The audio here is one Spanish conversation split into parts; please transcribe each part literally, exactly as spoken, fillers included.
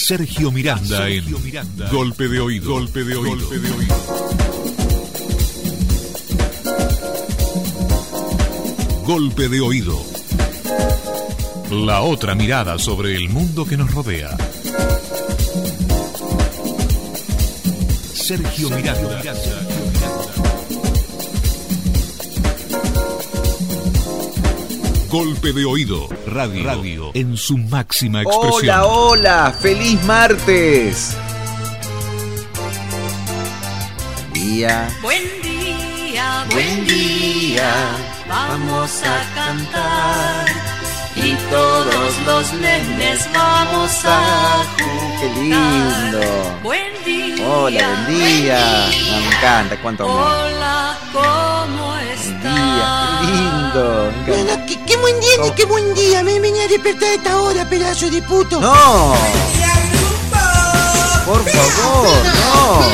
Sergio Miranda Sergio en Miranda. Golpe de oído. Golpe de oído. Golpe de oído. Golpe de oído. La otra mirada sobre el mundo que nos rodea. Sergio Miranda. Golpe de oído. Radio. Radio en su máxima expresión. Hola, hola. Feliz martes. Buen día. Buen día, Buen día. Vamos a cantar y todos los nenes vamos a jugar. Qué lindo. Buen día. Hola, buen día. No, me encanta, cuánto amor. Hola, ¿cómo Buen día, qué estás? lindo. Me encanta. Bueno, qué, qué buen día, ni qué buen día. Me venía a despertar a esta hora, pedazo de puto. No. Por favor, no.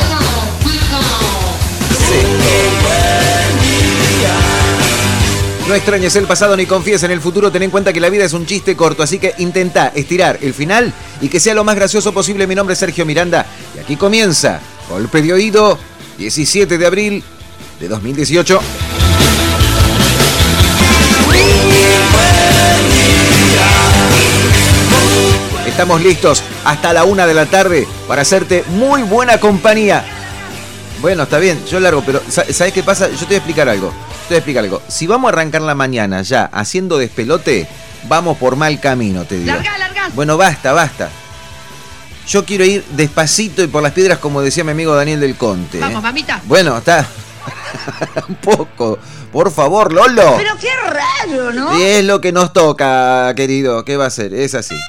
No extrañes el pasado ni confíes en el futuro. Ten en cuenta que la vida es un chiste corto, así que intenta estirar el final y que sea lo más gracioso posible. Mi nombre es Sergio Miranda y aquí comienza Golpe de Oído, diecisiete de abril de dos mil dieciocho. Estamos listos hasta la una de la tarde para hacerte muy buena compañía. Bueno, está bien, yo largo, pero ¿sabes qué pasa? Yo te voy a explicar algo. Te voy a explicar algo. Si vamos a arrancar la mañana ya haciendo despelote, vamos por mal camino, te digo. Larga, larga. Bueno, basta, basta. Yo quiero ir despacito y por las piedras, como decía mi amigo Daniel del Conte. ¿eh? Vamos, mamita. Bueno, está. Un poco. Por favor, Lolo. Pero qué raro, ¿no? Y es lo que nos toca, querido. ¿Qué va a ser? Es así.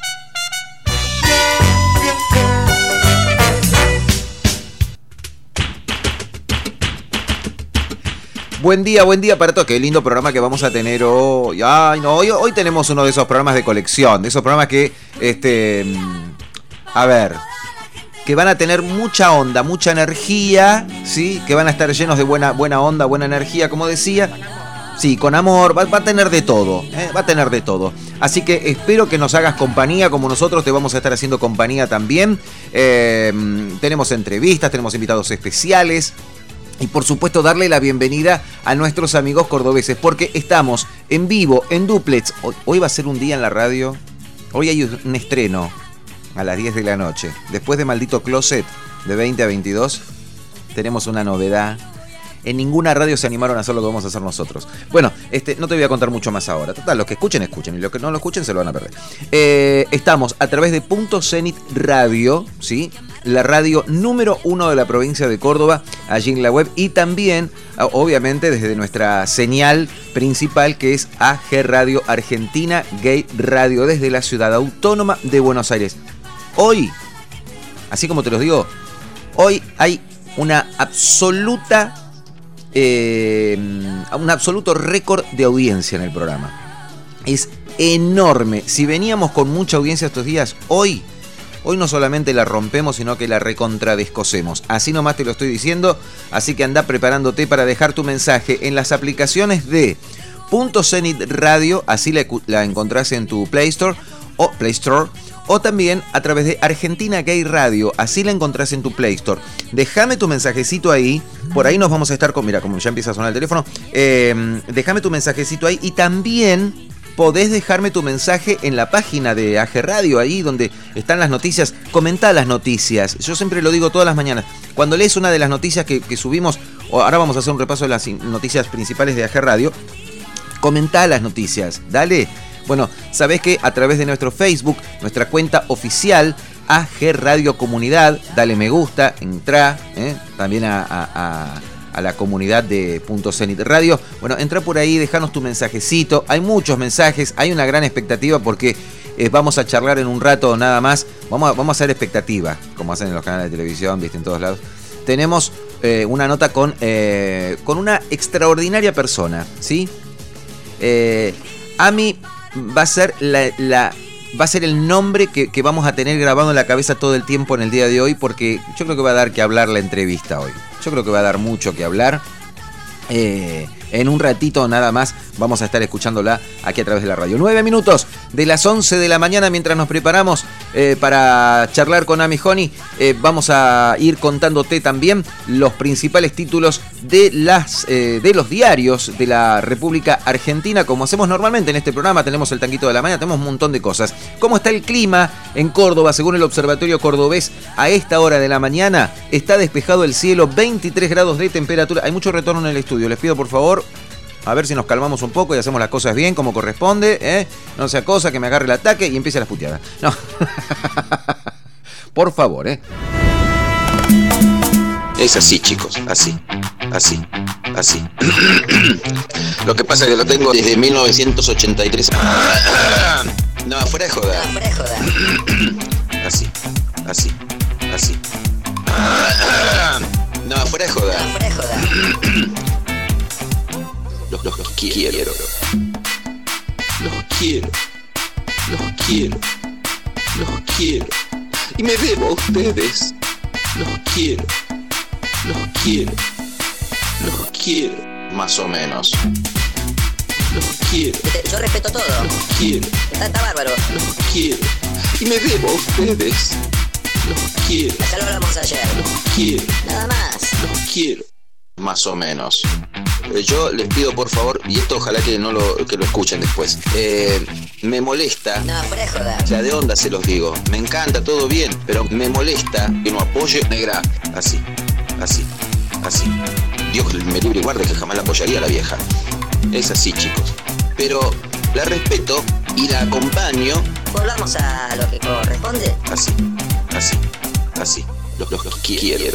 Buen día, buen día para todos. Qué lindo programa que vamos a tener hoy. Ay, no, hoy, hoy tenemos uno de esos programas de colección, de esos programas que, este, a ver, que van a tener mucha onda, mucha energía, ¿sí? Que van a estar llenos de buena, buena onda, buena energía, como decía. Sí, con amor, va, va a tener de todo, ¿eh? Va a tener de todo. Así que espero que nos hagas compañía, como nosotros te vamos a estar haciendo compañía también. Eh, tenemos entrevistas, tenemos invitados especiales. Y por supuesto darle la bienvenida a nuestros amigos cordobeses, porque estamos en vivo, en duplex. Hoy, hoy va a ser un día en la radio. Hoy hay un estreno a las diez de la noche. Después de Maldito Closet, de veinte a veintidós, tenemos una novedad. En ninguna radio se animaron a hacer lo que vamos a hacer nosotros. Bueno, este, no te voy a contar mucho más ahora. Total, los que escuchen, escuchen. Y los que no lo escuchen, se lo van a perder. Eh, estamos a través de Punto Zenit Radio, ¿sí? La radio número uno de la provincia de Córdoba, allí en la web. Y también, obviamente, desde nuestra señal principal, que es A G Radio Argentina Gay Radio, desde la ciudad autónoma de Buenos Aires. Hoy, así como te los digo, hoy hay una absoluta... Eh, un absoluto récord de audiencia en el programa. Es enorme. Si veníamos con mucha audiencia estos días, hoy hoy no solamente la rompemos, sino que la recontradescosemos. Así nomás te lo estoy diciendo. Así que anda preparándote para dejar tu mensaje en las aplicaciones de Punto Zenit Radio. Así la, la encontrás en tu Play Store o Play Store. O también a través de Argentina Gay Radio. Así la encontrás en tu Play Store. Déjame tu mensajecito ahí. Por ahí nos vamos a estar con... Mira, como ya empieza a sonar el teléfono. Eh, déjame tu mensajecito ahí. Y también podés dejarme tu mensaje en la página de A G Radio. Ahí donde están las noticias. Comentá las noticias. Yo siempre lo digo todas las mañanas. Cuando lees una de las noticias que, que subimos... O ahora vamos a hacer un repaso de las noticias principales de A G Radio. Comentá las noticias. Dale. Bueno, sabés que a través de nuestro Facebook, nuestra cuenta oficial, A G Radio Comunidad, dale me gusta, entra, ¿eh? También a, a, a, a la comunidad de Punto Zenit Radio. Bueno, entra por ahí, dejanos tu mensajecito. Hay muchos mensajes, hay una gran expectativa porque eh, vamos a charlar en un rato nada más. Vamos a, vamos a hacer expectativa, como hacen en los canales de televisión, viste, en todos lados. Tenemos eh, una nota con, eh, con una extraordinaria persona, ¿sí? Eh, Ami... Va a ser la, la va a ser el nombre que, que vamos a tener grabado en la cabeza todo el tiempo en el día de hoy, porque yo creo que va a dar que hablar la entrevista hoy. Yo creo que va a dar mucho que hablar. Eh, en un ratito nada más vamos a estar escuchándola aquí a través de la radio. Nueve minutos de las once de la mañana mientras nos preparamos eh, para charlar con Ami Honey. Eh, vamos a ir contándote también los principales títulos de, las, eh, de los diarios de la República Argentina, como hacemos normalmente en este programa. Tenemos el tanquito de la mañana, tenemos un montón de cosas. ¿Cómo está el clima en Córdoba? Según el Observatorio Cordobés, a esta hora de la mañana está despejado el cielo, veintitrés grados de temperatura. Hay mucho retorno en el estudio, les pido por favor, a ver si nos calmamos un poco y hacemos las cosas bien como corresponde, ¿eh? No sea cosa que me agarre el ataque y empiece las puteadas. No. Por favor, ¿eh? Es así, chicos, así, así, así. Lo que pasa es que lo tengo desde mil novecientos ochenta y tres. No, fuera de joda. No, fuera de joda. Así, así, así. No, fuera de joda. No, fuera de joda. Los, los, los quiero. Los quiero. Los quiero. Los quiero. Y me debo a ustedes. Los quiero. Los quiero. Los quiero. Más o menos. Los quiero. Yo respeto todo. Los quiero. Está, está bárbaro. Los quiero. Y me debo a ustedes. Los quiero. Ya lo hablamos ayer. Los quiero. Nada más. Los quiero. Más o menos. Eh, yo les pido por favor, y esto ojalá que no lo, que lo escuchen después. Eh, me molesta. No, fuera de joda. O sea, de onda se los digo. Me encanta, todo bien, pero me molesta que no apoye negra. Así, así, así. Dios me libre y guarde que jamás la apoyaría a la vieja. Es así, chicos. Pero la respeto y la acompaño. Volvamos a lo que corresponde. Así, así, así. Los, los, los quiero.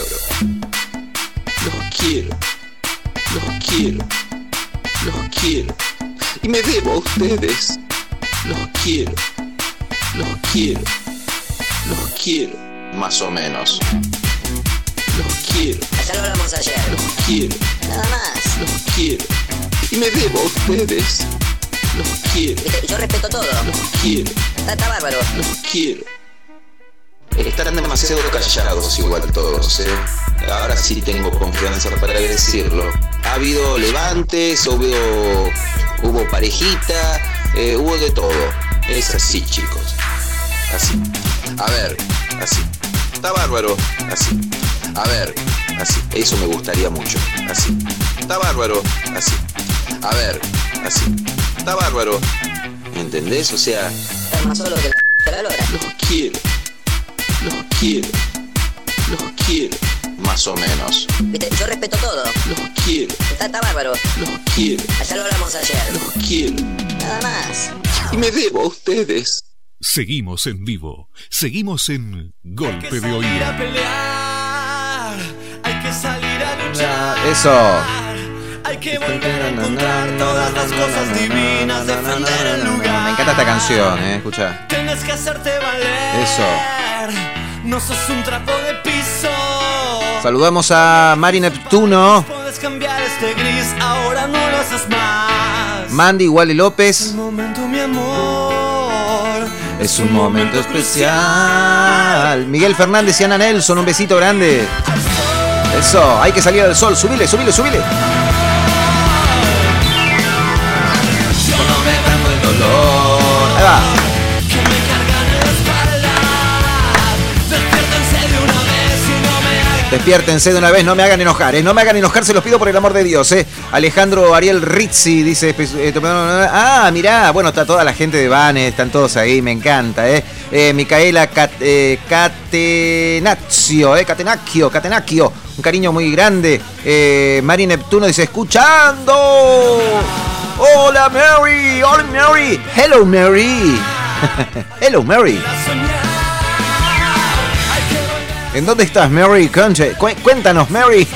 Los quiero. Los quiero. Los quiero. Y me debo a ustedes. Los quiero. Los quiero. Los quiero. Más o menos. Los quiero. Ya lo hablamos ayer. Los quiero. Nada más. Los quiero. Y me debo a ustedes. Los quiero. Yo respeto todo. Los quiero. Está, está bárbaro. Los quiero. Estarán demasiado callados igual todos, ¿eh? Ahora sí tengo confianza para decirlo. Ha habido levantes, hubo, hubo parejita, eh, hubo de todo. Es así, chicos. Así. A ver, así. Está bárbaro. Así. A ver, así. Eso me gustaría mucho. Así. Está bárbaro. Así. A ver, así. Está bárbaro. ¿Entendés? O sea... Está más solo que la lora. Los quiero. Los quiero. Los quiero. Más o menos. Viste, yo respeto todo. Los quiero. Está, está bárbaro. Los quiero. Ya lo hablamos ayer. Los quiero. Nada más. Y me debo a ustedes. Seguimos en vivo. Seguimos en Golpe de Oído. Hay que salir a pelear. Hay que salir a luchar. Eso. Hay que volver a encontrar todas las cosas divinas. Defender el lugar. Me encanta esta canción, eh. Escucha. Tienes que hacerte valer. Eso. No sos un trapo de piso. Saludamos a Mari Neptuno. Puedes cambiar este gris, ahora no lo haces más. Mandy Wally López. El momento, mi amor. Es un momento especial. Miguel Fernández y Ana Nelson, un besito grande. Eso, hay que salir al sol. Subile, subile, subile. Ahí va. Despiértense de una vez, no me hagan enojar, ¿eh? No me hagan enojar, se los pido por el amor de Dios, ¿eh? Alejandro Ariel Rizzi dice... Ah, mirá, bueno, está toda la gente de Vanes, están todos ahí, me encanta, ¿eh? eh Micaela Cat, eh, Catenaccio, ¿eh? Catenacchio, Catenacchio, un cariño muy grande. Eh, Mari Neptuno dice, escuchando. Hola, Mary, hola, Mary. Hello, Mary. Hello, Mary. ¿En dónde estás, Mary? Conche, cu- cuéntanos, Mary.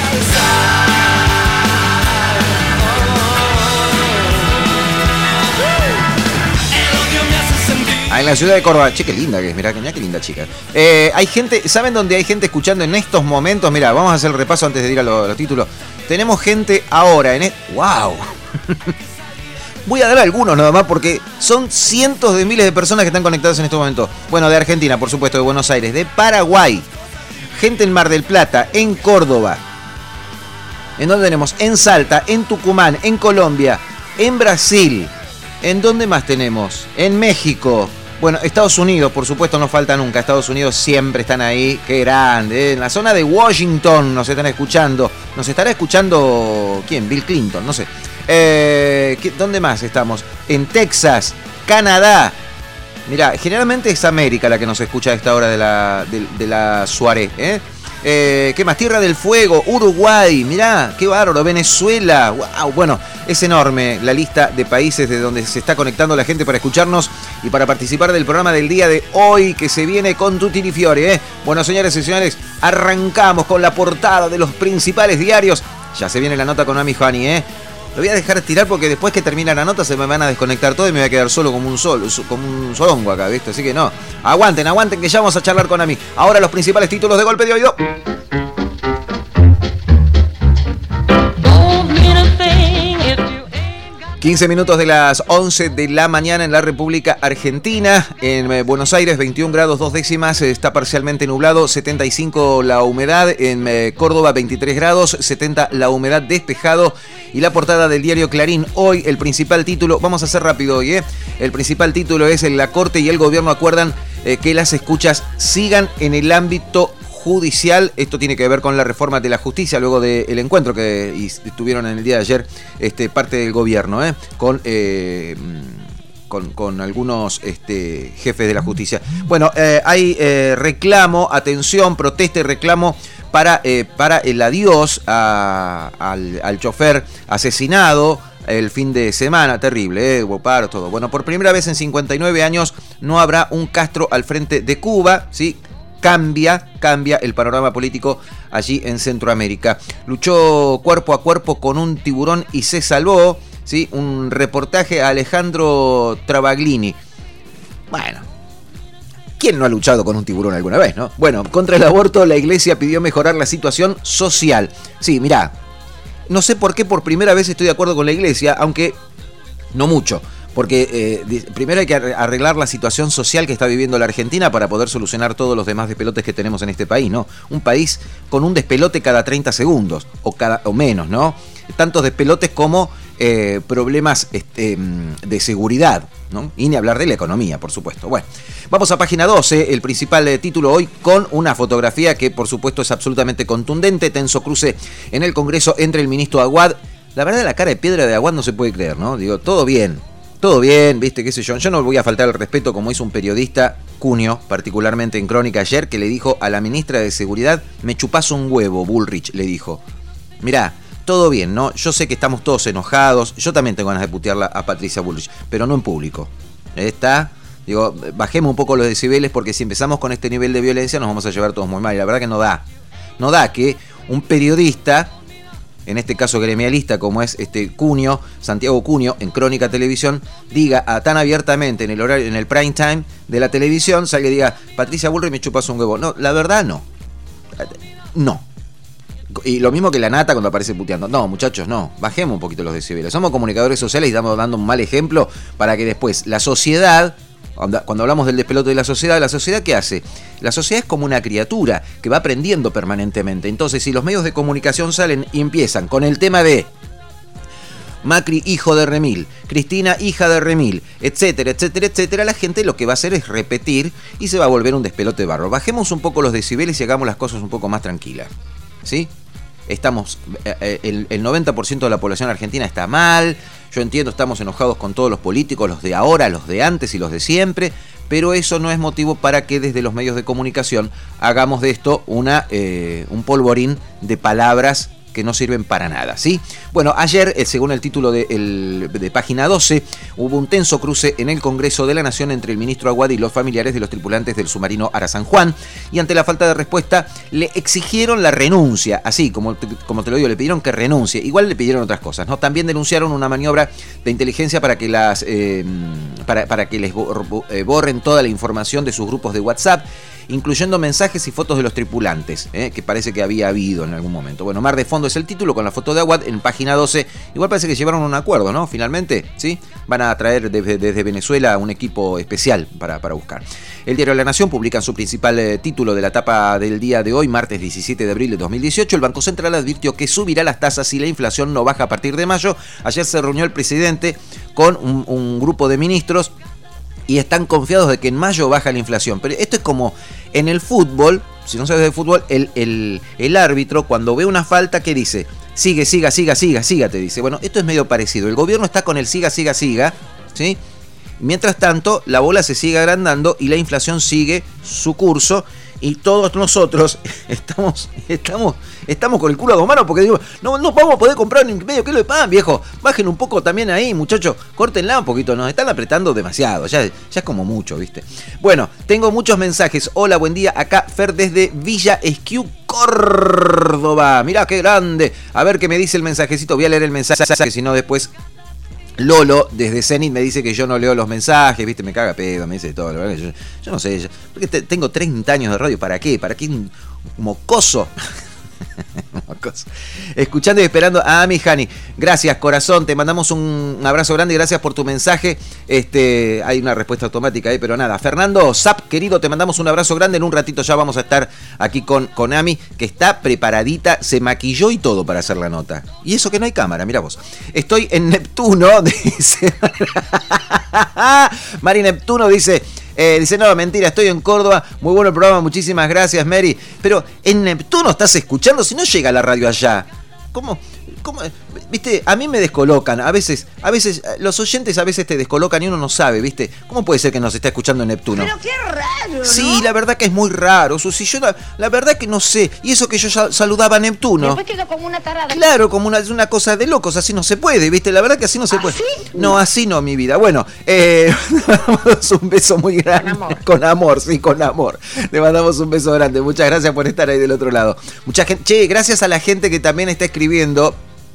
Ah, en la ciudad de Córdoba. Che, qué linda que es, mirá, mirá qué linda chica. Eh, hay gente, ¿saben dónde hay gente escuchando en estos momentos? Mirá, vamos a hacer el repaso antes de ir a los lo títulos. Tenemos gente ahora en... E- ¡Wow! Voy a dar algunos nada más porque son cientos de miles de personas que están conectadas en estos momentos. Bueno, de Argentina, por supuesto, de Buenos Aires, de Paraguay, gente en Mar del Plata, en Córdoba. ¿En dónde tenemos? En Salta, en Tucumán, en Colombia, en Brasil. ¿En dónde más tenemos? En México, Bueno, Estados Unidos, por supuesto, no falta nunca. Estados Unidos siempre están ahí. Qué grande. ¿eh? En la zona de Washington nos están escuchando. Nos estará escuchando... ¿Quién? Bill Clinton, no sé. Eh, ¿Dónde más estamos? En Texas, Canadá. Mirá, generalmente es América la que nos escucha a esta hora de la, de, de la soirée, ¿eh? Eh, ¿Qué más? Tierra del Fuego, Uruguay, mirá, qué bárbaro, Venezuela, wow, bueno, es enorme la lista de países de donde se está conectando la gente para escucharnos y para participar del programa del día de hoy que se viene con Tutti di Fiori, ¿eh? Bueno, señores y señores, arrancamos con la portada de los principales diarios. Ya se viene la nota con Ami Juani, ¿eh? Lo voy a dejar tirar porque después que termina la nota se me van a desconectar todo y me voy a quedar solo como un sol, como un solongo acá, ¿viste? Así que no. Aguanten, aguanten que ya vamos a charlar con Ami. Ahora los principales títulos de Golpe de Oído. quince minutos de las once de la mañana en la República Argentina. En eh, Buenos Aires, veintiún grados dos décimas, está parcialmente nublado, setenta y cinco la humedad. En eh, Córdoba, veintitrés grados, setenta la humedad, despejado. Y la portada del diario Clarín. Hoy el principal título, vamos a hacer rápido hoy, ¿eh? El principal título es: la Corte y el Gobierno acuerdan eh, que las escuchas sigan en el ámbito judicial. Esto tiene que ver con la reforma de la justicia luego del encuentro que tuvieron en el día de ayer este, parte del gobierno ¿eh? con, eh, con, con algunos este, jefes de la justicia. Bueno, eh, hay eh, reclamo, atención, protesta y reclamo para, eh, para el adiós a, al, al chofer asesinado el fin de semana, terrible, ¿eh? Hubo paros, todo. Bueno, por primera vez en cincuenta y nueve años no habrá un Castro al frente de Cuba, ¿sí? Cambia, cambia el panorama político allí en Centroamérica. Luchó cuerpo a cuerpo con un tiburón y se salvó, ¿sí? Un reportaje a Alejandro Travaglini. Bueno, ¿quién no ha luchado con un tiburón alguna vez, no? Bueno, contra el aborto la Iglesia pidió mejorar la situación social. Sí, mirá, no sé por qué por primera vez estoy de acuerdo con la Iglesia, aunque no mucho. Porque eh, primero hay que arreglar la situación social que está viviendo la Argentina para poder solucionar todos los demás despelotes que tenemos en este país, ¿no? Un país con un despelote cada treinta segundos, o, cada, o menos, ¿no? Tantos despelotes como eh, problemas este, de seguridad, ¿no? Y ni hablar de la economía, por supuesto. Bueno, vamos a página doce, el principal eh, título hoy con una fotografía que por supuesto es absolutamente contundente. Tenso cruce en el Congreso entre el ministro Aguad. La verdad, la cara de piedra de Aguad no se puede creer, ¿no? Digo, todo bien. Todo bien, viste, qué sé yo. Yo no voy a faltar el respeto como hizo un periodista, Cunio, particularmente en Crónica ayer, que le dijo a la ministra de Seguridad: me chupás un huevo, Bullrich, le dijo. Mirá, todo bien, ¿no? Yo sé que estamos todos enojados. Yo también tengo ganas de putearla a Patricia Bullrich, pero no en público. Está, digo, bajemos un poco los decibeles porque si empezamos con este nivel de violencia nos vamos a llevar todos muy mal. Y la verdad que no da. No da que un periodista, en este caso gremialista como es este Cunio, Santiago Cunio, en Crónica Televisión, diga a, tan abiertamente en el horario, en el prime time de la televisión, salga y diga: Patricia Bullrich, me chupas un huevo. No, la verdad no. No. Y lo mismo que la Nata cuando aparece puteando. No, muchachos, no. Bajemos un poquito los decibeles. Somos comunicadores sociales y estamos dando un mal ejemplo para que después la sociedad... Cuando hablamos del despelote de la sociedad, ¿la sociedad qué hace? La sociedad es como una criatura que va aprendiendo permanentemente. Entonces, si los medios de comunicación salen y empiezan con el tema de Macri, hijo de Remil, Cristina, hija de Remil, etcétera, etcétera, etcétera, la gente lo que va a hacer es repetir y se va a volver un despelote de barro. Bajemos un poco los decibeles y hagamos las cosas un poco más tranquilas, ¿sí? Estamos, el, el noventa por ciento de la población argentina está mal. Yo entiendo, estamos enojados con todos los políticos, los de ahora, los de antes y los de siempre, pero eso no es motivo para que desde los medios de comunicación hagamos de esto una, eh, un polvorín de palabras que no sirven para nada, ¿sí? Bueno, ayer, eh, según el título de, el, de página doce, hubo un tenso cruce en el Congreso de la Nación entre el ministro Aguad y los familiares de los tripulantes del submarino Ara San Juan, y ante la falta de respuesta le exigieron la renuncia, así como te, como te lo digo, le pidieron que renuncie. Igual le pidieron otras cosas, ¿no? También denunciaron una maniobra de inteligencia para que las eh, para, para que les borren toda la información de sus grupos de WhatsApp, incluyendo mensajes y fotos de los tripulantes, ¿eh? que parece que había habido en algún momento. Bueno, Mar de Fondo es el título, con la foto de Aguad en página doce. Igual parece que llevaron un acuerdo, ¿no? Finalmente, ¿sí? Van a traer desde, desde Venezuela un equipo especial para, para buscar. El diario La Nación publica en su principal eh, título de la tapa del día de hoy, martes diecisiete de abril de dos mil dieciocho, el Banco Central advirtió que subirá las tasas si la inflación no baja a partir de mayo. Ayer se reunió el presidente con un, un grupo de ministros y están confiados de que en mayo baja la inflación. Pero esto es como en el fútbol, si no sabes de fútbol, el, el, el árbitro cuando ve una falta, ¿qué dice? Sigue, siga, siga, siga, siga, te dice. Bueno, esto es medio parecido. El gobierno está con el siga, siga, siga, ¿sí? Mientras tanto, la bola se sigue agrandando y la inflación sigue su curso. Y todos nosotros estamos, estamos, estamos con el culo a dos manos porque digo, no, no vamos a poder comprar ni medio kilo de pan, viejo. Bajen un poco también ahí, muchachos. Córtenla un poquito, nos están apretando demasiado. Ya, ya es como mucho, ¿viste? Bueno, tengo muchos mensajes. Hola, buen día. Acá Fer desde Villa Esquiú, Córdoba. Mirá qué grande. A ver qué me dice el mensajecito. Voy a leer el mensaje, si no después... Lolo, desde Zenit, me dice que yo no leo los mensajes, ¿viste? Me caga pedo, me dice todo. La verdad que yo, yo no sé, yo, porque te, tengo treinta años de radio, ¿para qué? ¿Para qué un mocoso? mocoso. Escuchando y esperando a Ami Hani. Gracias, corazón, te mandamos un, un abrazo grande y gracias por tu mensaje. Este, hay una respuesta automática ahí, pero nada. Fernando Zap, querido, te mandamos un abrazo grande. En un ratito ya vamos a estar aquí con, con Ami, que está preparadita, se maquilló y todo para hacer la nota. Y eso que no hay cámara, mira vos. Estoy en Neptuno, dice. Mari Neptuno dice... Eh, dice, no, mentira, estoy en Córdoba, muy bueno el programa, muchísimas gracias, Mary. Pero en Neptuno estás escuchando, si no llega la radio allá. ¿Cómo? ¿Cómo? Viste, a mí me descolocan, a veces, a veces, los oyentes a veces te descolocan y uno no sabe, ¿viste? ¿Cómo puede ser que nos esté escuchando en Neptuno? Pero qué raro, ¿no? Sí, la verdad que es muy raro, Susi, yo la, la verdad que no sé, y eso que yo ya saludaba a Neptuno. Después quedó como una tarada. Claro, como una, una cosa de locos, así no se puede, ¿viste? La verdad que así no se puede. ¿Así? No, así no, mi vida. Bueno, eh, le mandamos un beso muy grande. Con amor. Con amor, sí, con amor. Le mandamos un beso grande. Muchas gracias por estar ahí del otro lado. Mucha gente, che, gracias a la gente que también está escribiendo.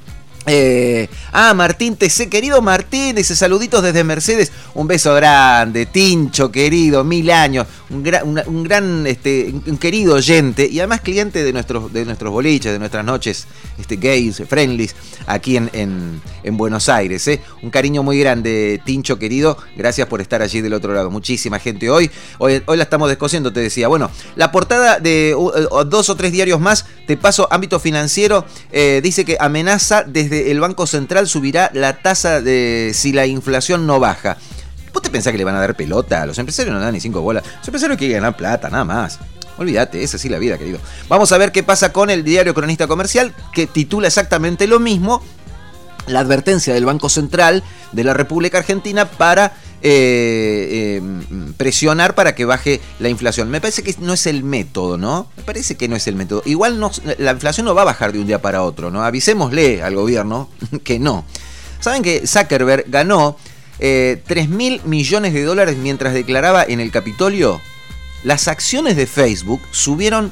Eh, ah, Martín T C, querido Martín, dice saluditos desde Mercedes, un beso grande, Tincho, querido, mil años, un gran, un, un gran, este, un querido oyente y además cliente de nuestros, de nuestros boliches, de nuestras noches, este, gays, friendlies, aquí en, en, en Buenos Aires, eh. Un cariño muy grande, Tincho, querido, gracias por estar allí del otro lado, muchísima gente hoy, hoy, hoy la estamos descosiendo, te decía, bueno, la portada de uh, dos o tres diarios más, te paso ámbito financiero, eh, dice que amenaza desde el Banco Central subirá la tasa de si la inflación no baja. ¿Vos te pensás que le van a dar pelota? A los empresarios no dan ni cinco bolas. Los empresarios quieren ganar plata, nada más. Olvídate, esa sí la vida, querido. Vamos a ver qué pasa con el diario Cronista Comercial, que titula exactamente lo mismo. La advertencia del Banco Central de la República Argentina para eh, eh, presionar para que baje la inflación. Me parece que no es el método, ¿no? Me parece que no es el método. Igual no, la inflación no va a bajar de un día para otro, ¿no? Avisémosle al gobierno que no. ¿Saben que Zuckerberg ganó eh, tres mil millones de dólares mientras declaraba en el Capitolio? Las acciones de Facebook subieron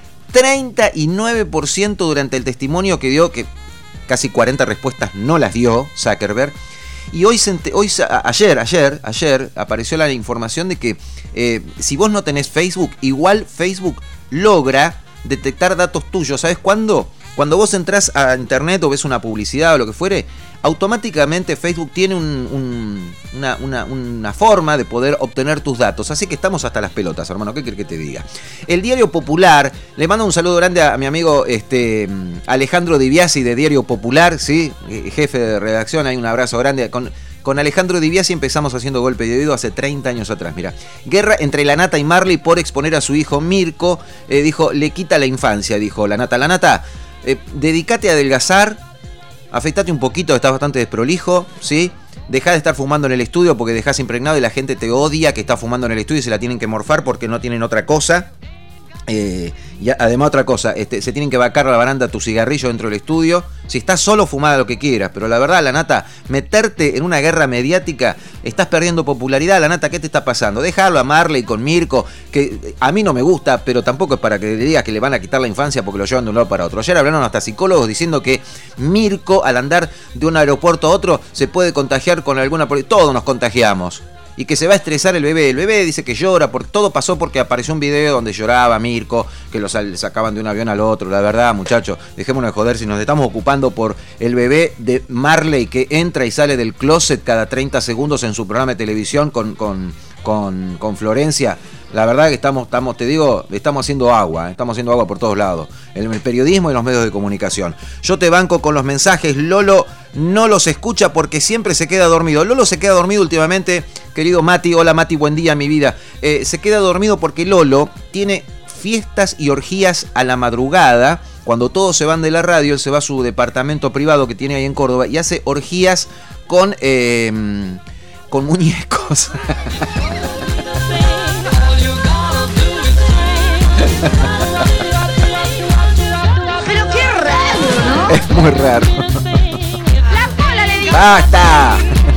treinta y nueve por ciento durante el testimonio que dio, que casi cuarenta respuestas no las dio Zuckerberg. Y hoy, hoy ayer, ayer, ayer apareció la información de que eh, si vos no tenés Facebook, igual Facebook logra detectar datos tuyos. ¿Sabes cuándo? Cuando vos entrás a internet o ves una publicidad o lo que fuere, automáticamente Facebook tiene un, un, una, una, una forma de poder obtener tus datos. Así que estamos hasta las pelotas, hermano. ¿Qué querés que te diga? El Diario Popular, le mando un saludo grande a, a mi amigo este, Alejandro Di Biasi de Diario Popular, ¿sí? Jefe de redacción, hay un abrazo grande. Con, con Alejandro Di Biasi empezamos haciendo Golpe de Oído hace treinta años atrás. Mira, guerra entre la Nata y Marley por exponer a su hijo Mirko. Eh, dijo, le quita la infancia, dijo la Nata. La Nata, eh, dedicate a adelgazar. Afeitate un poquito, estás bastante desprolijo, ¿sí? Dejá de estar fumando en el estudio porque dejás impregnado y la gente te odia que está fumando en el estudio y se la tienen que morfar porque no tienen otra cosa. Eh, y además otra cosa, este, se tienen que vacar a la baranda tu cigarrillo dentro del estudio. Si estás solo, fumada lo que quieras. Pero la verdad, la Nata, meterte en una guerra mediática, estás perdiendo popularidad. La Nata, ¿qué te está pasando? Dejarlo a Marley con Mirko, que a mí no me gusta, pero tampoco es para que le digas que le van a quitar la infancia porque lo llevan de un lado para otro. Ayer hablaron hasta psicólogos diciendo que Mirko, al andar de un aeropuerto a otro, se puede contagiar con alguna... Todos nos contagiamos. Y que se va a estresar el bebé. El bebé dice que llora, porque todo pasó porque apareció un video donde lloraba Mirko, que lo sacaban de un avión al otro. La verdad, muchachos, dejémonos de joder si nos estamos ocupando por el bebé de Marley que entra y sale del closet cada treinta segundos en su programa de televisión con, con, con, con Florencia. La verdad que estamos, estamos, te digo, estamos haciendo agua, estamos haciendo agua por todos lados, en el periodismo y los medios de comunicación. Yo te banco con los mensajes, Lolo no los escucha porque siempre se queda dormido. Lolo se queda dormido últimamente querido Mati. Hola Mati, buen día mi vida. Eh, se queda dormido porque Lolo tiene fiestas y orgías a la madrugada. Cuando todos se van de la radio, él se va a su departamento privado que tiene ahí en Córdoba y hace orgías con, eh, con muñecos. Pero qué raro, ¿no? Es muy raro. La cola le digo. ¡Basta!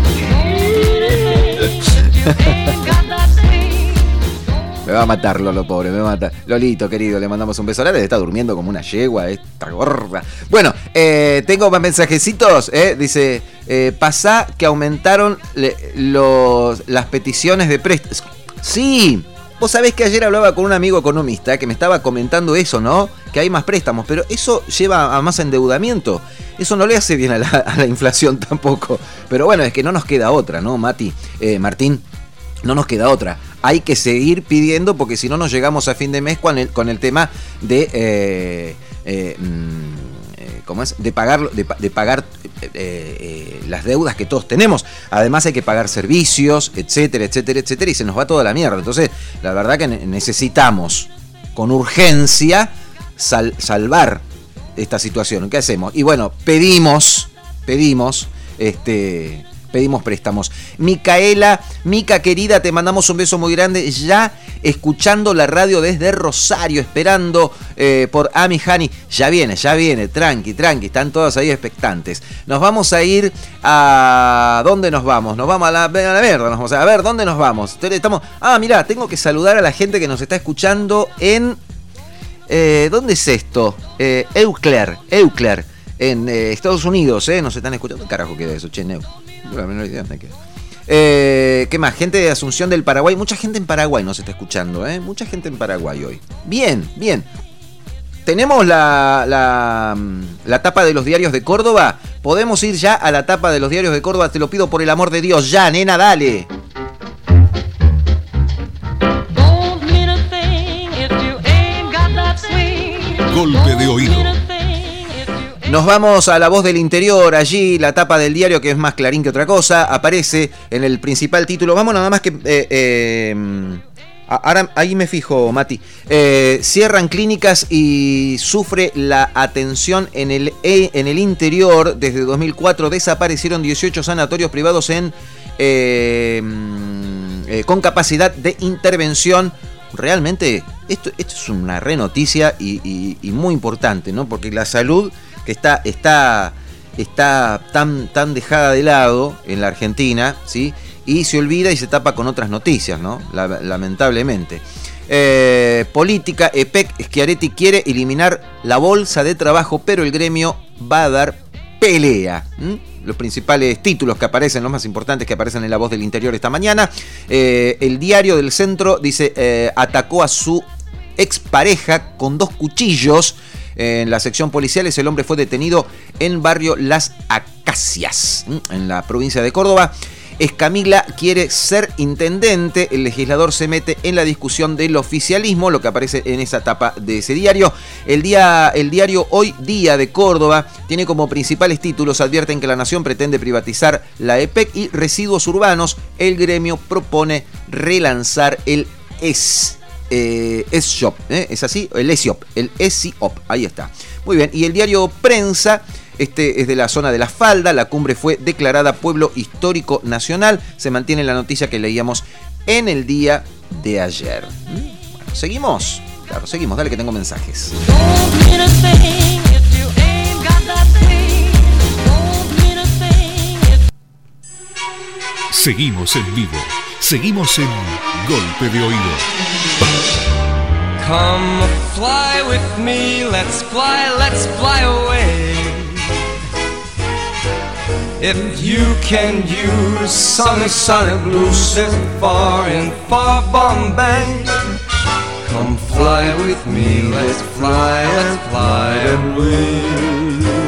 Me va a matar Lolo, pobre, me va a matar. Lolito, querido, le mandamos un beso. Ahora está durmiendo como una yegua, esta gorda. Bueno, eh, tengo más mensajecitos. Eh, dice, eh, pasá que aumentaron le, los, las peticiones de préstamos. Sí, vos sabés que ayer hablaba con un amigo economista que me estaba comentando eso, ¿no? Que hay más préstamos, pero eso lleva a más endeudamiento. Eso no le hace bien a la, a la inflación tampoco. Pero bueno, es que no nos queda otra, ¿no, Mati? Eh, Martín, no nos queda otra. Hay que seguir pidiendo porque si no nos llegamos a fin de mes con el, con el tema de... Eh, eh, ¿Cómo es? De pagar, de, de pagar eh, eh, las deudas que todos tenemos. Además hay que pagar servicios, etcétera, etcétera, etcétera, y se nos va toda la mierda. Entonces, la verdad que necesitamos con urgencia sal, salvar esta situación. ¿Qué hacemos? Y bueno, pedimos, pedimos, este... pedimos préstamos. Micaela, Mica querida, te mandamos un beso muy grande. Ya escuchando la radio desde Rosario, esperando eh, por Ami Hani. Ya viene, ya viene, tranqui, tranqui. Están todos ahí expectantes. Nos vamos a ir a... ¿Dónde nos vamos? Nos vamos a la, a la mierda. Nos vamos a... a ver, ¿dónde nos vamos? Estamos... Ah, mirá, tengo que saludar a la gente que nos está escuchando en... Eh, ¿Dónde es esto? Eh, Eucler, Eucler. En eh, Estados Unidos, ¿eh? Nos están escuchando. ¿Qué carajo queda eso, che, Neu? La menor idea me queda. Eh, ¿Qué más? Gente de Asunción del Paraguay. Mucha gente en Paraguay nos está escuchando, ¿eh? Mucha gente en Paraguay hoy. Bien, bien. Tenemos la, la, la tapa de los diarios de Córdoba. ¿Podemos ir ya a la tapa de los diarios de Córdoba? Te lo pido por el amor de Dios. Ya, nena, dale. Golpe de oído. Nos vamos a La Voz del Interior. Allí la tapa del diario, que es más Clarín que otra cosa, aparece en el principal título. Vamos nada más que... Eh, eh, ahora ahí me fijo, Mati. Eh, cierran clínicas y sufre la atención en el, en el interior. Desde dos mil cuatro desaparecieron dieciocho sanatorios privados en eh, eh, con capacidad de intervención. Realmente esto, esto es una re noticia y, y, y muy importante, ¿no? Porque la salud que está, está, está tan, tan dejada de lado en la Argentina, ¿sí? Y se olvida y se tapa con otras noticias, ¿no? La, lamentablemente. Eh, política, E P E C, Schiaretti quiere eliminar la bolsa de trabajo, pero el gremio va a dar pelea. ¿Mm? Los principales títulos que aparecen, los más importantes que aparecen en La Voz del Interior esta mañana. Eh, el Diario del Centro dice, eh, atacó a su expareja con dos cuchillos. En la sección policiales, el hombre fue detenido en barrio Las Acacias, en la provincia de Córdoba. Escamilla quiere ser intendente. El legislador se mete en la discusión del oficialismo, lo que aparece en esa tapa de ese diario. El, día, el diario Hoy Día de Córdoba tiene como principales títulos: advierten que la nación pretende privatizar la E P E C y residuos urbanos. El gremio propone relanzar el E S. Eh, S-Shop, ¿eh? ¿Es así? El E-Siop, el E-Siop, ahí está. Muy bien, y el diario Prensa, este es de la zona de La Falda, la cumbre fue declarada Pueblo Histórico Nacional, se mantiene la noticia que leíamos en el día de ayer. Bueno, ¿seguimos? Claro, seguimos, dale que tengo mensajes. Seguimos en vivo, seguimos en Golpe de Oído. Come fly with me, let's fly, let's fly away. If you can use sunny, sunny blues, there's far in far Bombay. Come fly with me, let's fly, let's fly away.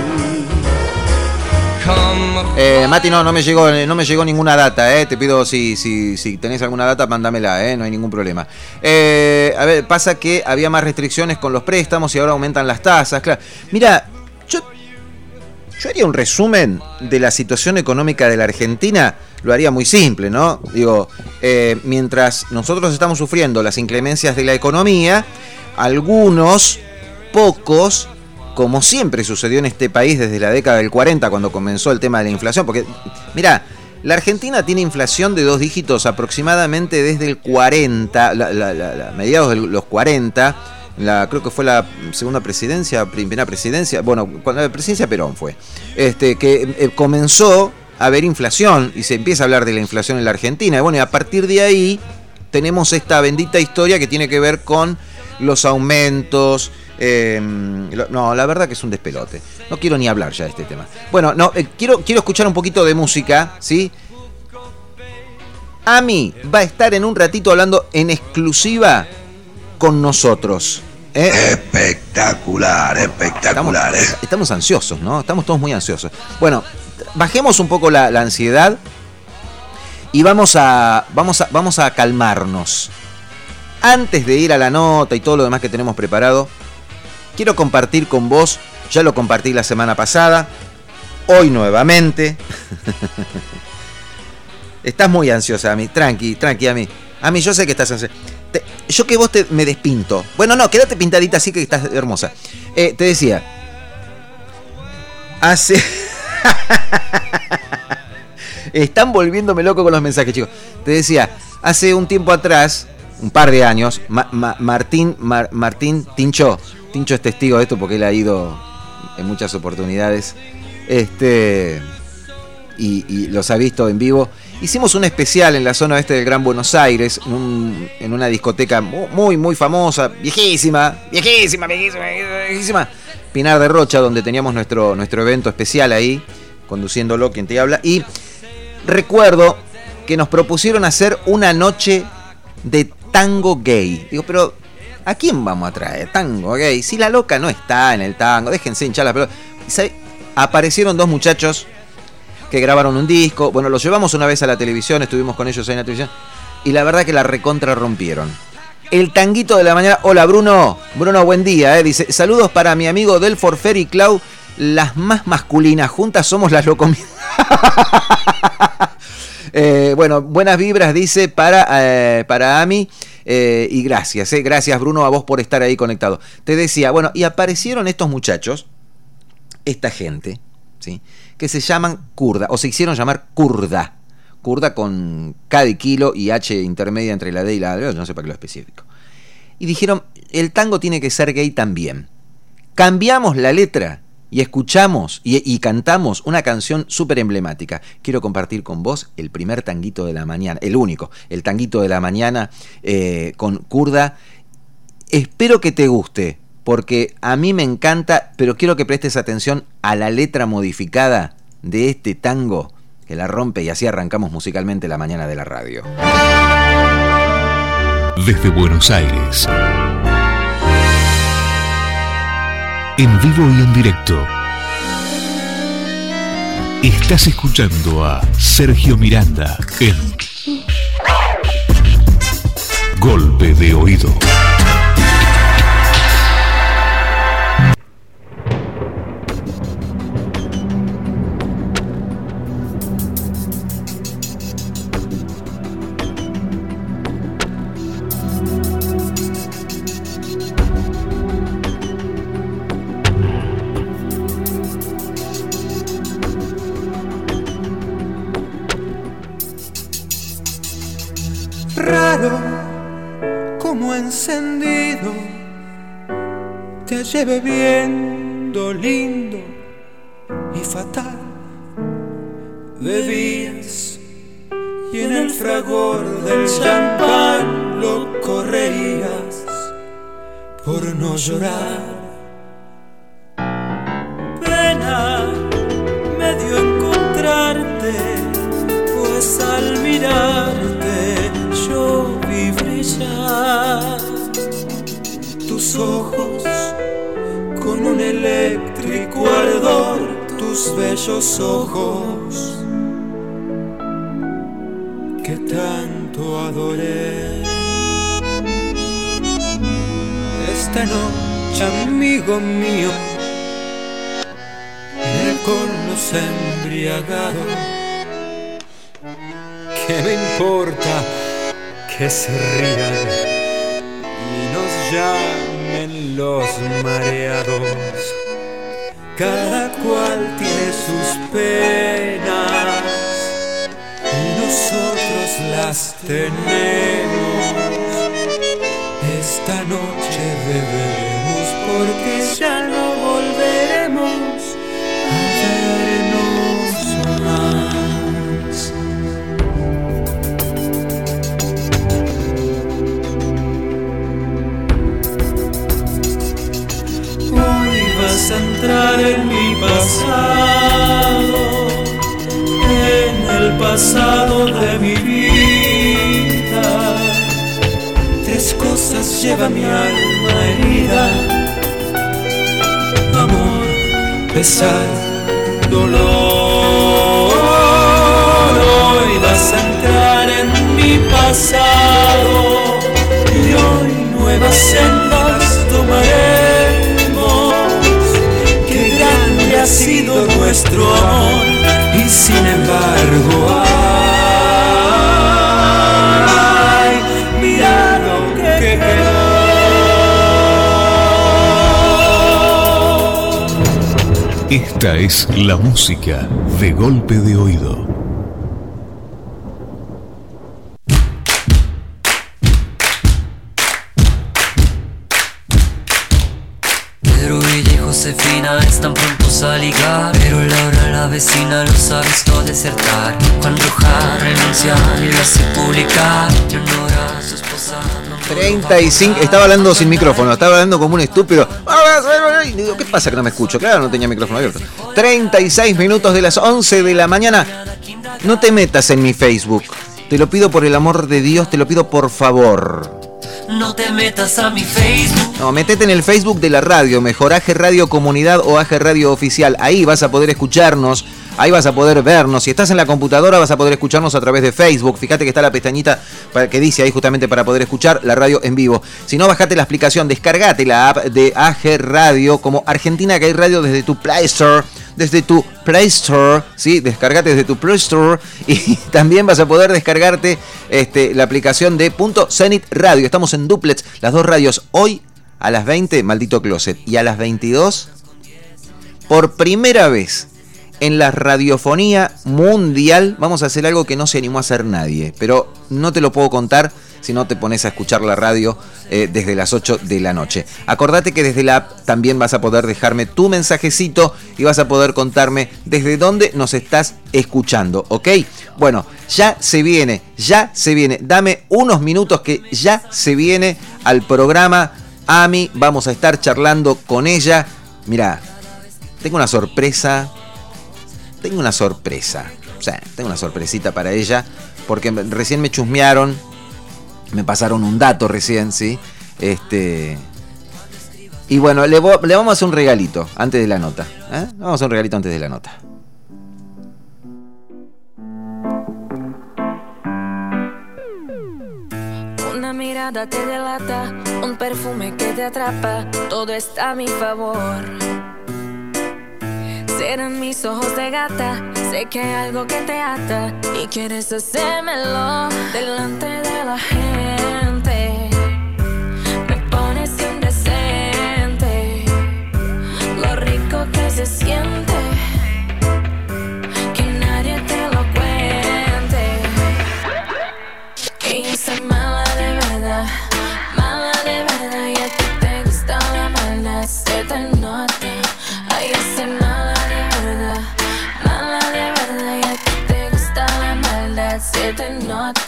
Eh, Mati, no, no me llegó, no me llegó ninguna data, eh. Te pido si, si, si tenés alguna data, mándamela, eh. No hay ningún problema. Eh, a ver, pasa que había más restricciones con los préstamos y ahora aumentan las tasas, claro. Mira, yo yo haría un resumen de la situación económica de la Argentina, lo haría muy simple, ¿no? Digo, eh, mientras nosotros estamos sufriendo las inclemencias de la economía, algunos, pocos, como siempre sucedió en este país desde la década del cuarenta, cuando comenzó el tema de la inflación, porque, mirá, la Argentina tiene inflación de dos dígitos aproximadamente desde el cuarenta, la, la, la, la, mediados de los cuarenta, la, creo que fue la segunda presidencia, primera presidencia, bueno, cuando la presidencia Perón fue, este, que eh, comenzó a haber inflación y se empieza a hablar de la inflación en la Argentina. Y bueno, y a partir de ahí tenemos esta bendita historia que tiene que ver con los aumentos. Eh, no, la verdad que es un despelote. No quiero ni hablar ya de este tema. Bueno, no, eh, quiero, quiero escuchar un poquito de música, ¿sí? Ami va a estar en un ratito hablando en exclusiva con nosotros. ¿eh? Espectacular, espectacular. Estamos, ¿eh? estamos ansiosos, ¿no? Estamos todos muy ansiosos. Bueno, bajemos un poco la, la ansiedad y vamos a, vamos a, vamos a calmarnos. Antes de ir a la nota y todo lo demás que tenemos preparado, quiero compartir con vos, ya lo compartí la semana pasada, hoy nuevamente. Estás muy ansiosa, Ami. Tranqui, tranqui, Ami. Ami, yo sé que estás ansiosa. Te, yo que vos te, me despinto. Bueno, no, quédate pintadita así que estás hermosa. Eh, te decía, hace... Están volviéndome loco con los mensajes, chicos. Te decía, hace un tiempo atrás, un par de años, Ma- Ma- Martín, Mar- Martín Tincho, Tincho es testigo de esto porque él ha ido en muchas oportunidades, este, y, y los ha visto en vivo. Hicimos un especial en la zona oeste del Gran Buenos Aires, en, un, en una discoteca muy, muy famosa, viejísima, viejísima, viejísima, viejísima, Pinar de Rocha, donde teníamos nuestro, nuestro evento especial ahí, conduciéndolo quien te habla, y recuerdo que nos propusieron hacer una noche de tango gay. Digo, pero ¿a quién vamos a traer? Tango gay. Si la loca no está en el tango, déjense hinchar las pelotas. ¿Sabe? Aparecieron dos muchachos que grabaron un disco. Bueno, los llevamos una vez a la televisión, estuvimos con ellos ahí en la televisión. Y la verdad que la recontra rompieron. El tanguito de la mañana. Hola, Bruno. Bruno, buen día. Eh. Dice, saludos para mi amigo Delfor, Fer y Clau. Las más masculinas. Juntas somos las locomidas. eh, bueno, buenas vibras, dice, para, eh, para Ami. Eh, y gracias, eh, gracias Bruno a vos por estar ahí conectado. Te decía, bueno, y aparecieron estos muchachos, esta gente, ¿sí? Que se llaman Kurda, o se hicieron llamar Kurda. Kurda con K de kilo y H intermedia entre la D y la D, no sé para qué lo específico. Y dijeron, el tango tiene que ser gay también. Cambiamos la letra y escuchamos y, y cantamos una canción súper emblemática. Quiero compartir con vos el primer tanguito de la mañana, el único, el tanguito de la mañana eh, con Kurda. Espero que te guste, porque a mí me encanta, pero quiero que prestes atención a la letra modificada de este tango que la rompe, y así arrancamos musicalmente la mañana de la radio. Desde Buenos Aires, en vivo y en directo, estás escuchando a Sergio Miranda en Golpe de Oído. Raro como encendido te lleve viendo lindo y fatal. Bebías y en el fragor del champán lo correrías por no llorar. Pena me dio encontrarte, pues al mirarte yo vi brillar tus ojos con un eléctrico ardor, tus bellos ojos que tanto adoré. Esta noche, amigo mío, el con los embriagados. ¿Qué me importa que se rían y nos llamen los mareados? Cada cual tiene sus penas y nosotros las tenemos. Esta noche beberemos porque ya no volveremos a vernos más. Hoy vas a entrar en mi pasado, en el pasado de mi vida. Tres cosas lleva mi alma herida: amor, pesar, dolor. Hoy vas a entrar en mi pasado y hoy nuevas sendas tomaremos. Qué grande ha sido nuestro amor y sin embargo ay, mira lo que quedó. Esta es la música de Golpe de Oído. Pedro, ella y Josefina están prontos a ligar, pero Laura, la vecina, los ha visto desertar. Cuando Roja renuncia y lo hace publicar, Leonora, su esposa, no treinta y cinco, estaba hablando sin micrófono, estaba hablando como un estúpido. Y digo, ¿qué pasa que no me escucho? Claro, no tenía micrófono abierto. treinta y seis minutos de las once de la mañana. No te metas en mi Facebook. Te lo pido por el amor de Dios, te lo pido por favor. No te metas a mi Facebook. No, metete en el Facebook de la radio, mejor A G Radio Comunidad o A G Radio Oficial. Ahí vas a poder escucharnos, ahí vas a poder vernos. Si estás en la computadora vas a poder escucharnos a través de Facebook. Fíjate que está la pestañita que dice ahí justamente para poder escuchar la radio en vivo. Si no, bajate la aplicación, descargate la app de A G Radio como Argentina que hay radio desde tu Play Store. Desde tu Play Store, ¿sí? Descargate desde tu Play Store y también vas a poder descargarte este, la aplicación de Punto Zenit Radio. Estamos en duplex, las dos radios. Hoy a las veinte, Maldito Closet, y a las veintidós, por primera vez en la radiofonía mundial, vamos a hacer algo que no se animó a hacer nadie, pero no te lo puedo contar si no te pones a escuchar la radio eh, desde las ocho de la noche. Acordate que desde la app también vas a poder dejarme tu mensajecito y vas a poder contarme desde dónde nos estás escuchando, ¿ok? Bueno, ya se viene, ya se viene. Dame unos minutos que ya se viene al programa Ami. Vamos a estar charlando con ella. Mirá, tengo una sorpresa. Tengo una sorpresa. O sea, tengo una sorpresita para ella. Porque recién me chusmearon. Me pasaron un dato recién, ¿sí? Este. Y bueno, le, vo- le vamos a hacer un regalito antes de la nota. ¿eh? Vamos a hacer un regalito antes de la nota. Una mirada te delata, un perfume que te atrapa, todo está a mi favor. Serán mis ojos de gata, sé que hay algo que te ata y quieres hacérmelo delante de la gente. Me pones indecente, lo rico que se siente, que nadie te lo cuente. Que yo soy mala de verdad, mala de verdad, y a ti te gusta la maldad, se te nota. Ay, yo soy mala de verdad, mala de verdad, y a ti te gusta la maldad, se te nota.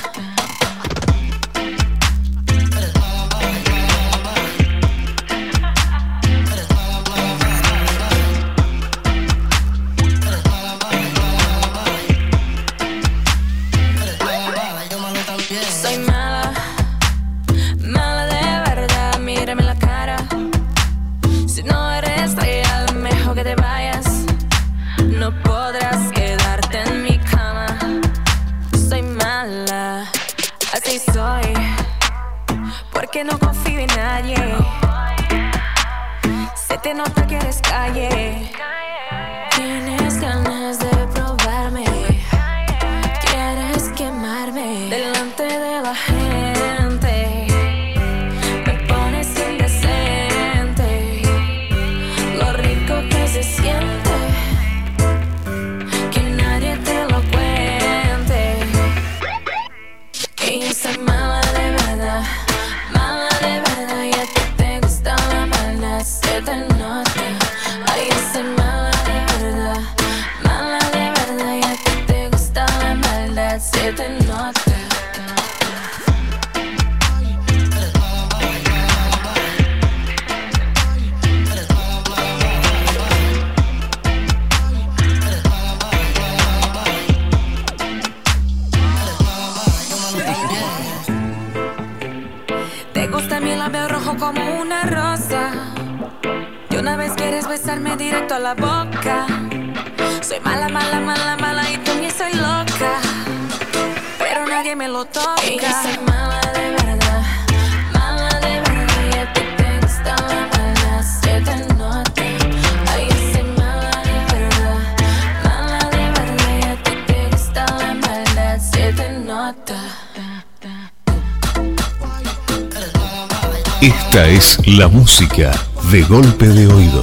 Soy mala, mala de verdad, mírame en la cara. Si no eres real, mejor que te vayas. No podrás quedarte en mi cama. Soy mala, así soy, porque no confío en nadie. Se te nota que eres calle, que mi labio rojo como una rosa. Y una vez quieres besarme directo a la boca. Soy mala, mala, mala, mala y también soy loca. Pero nadie me lo toca. Y yo soy mala de verdad, mala de verdad. Y a ti te gusta la maldad, se te nota. Ay, yo soy mala de verdad, mala de verdad. Y a ti te gusta la maldad, se te nota. Esta es la música de Golpe de Oído.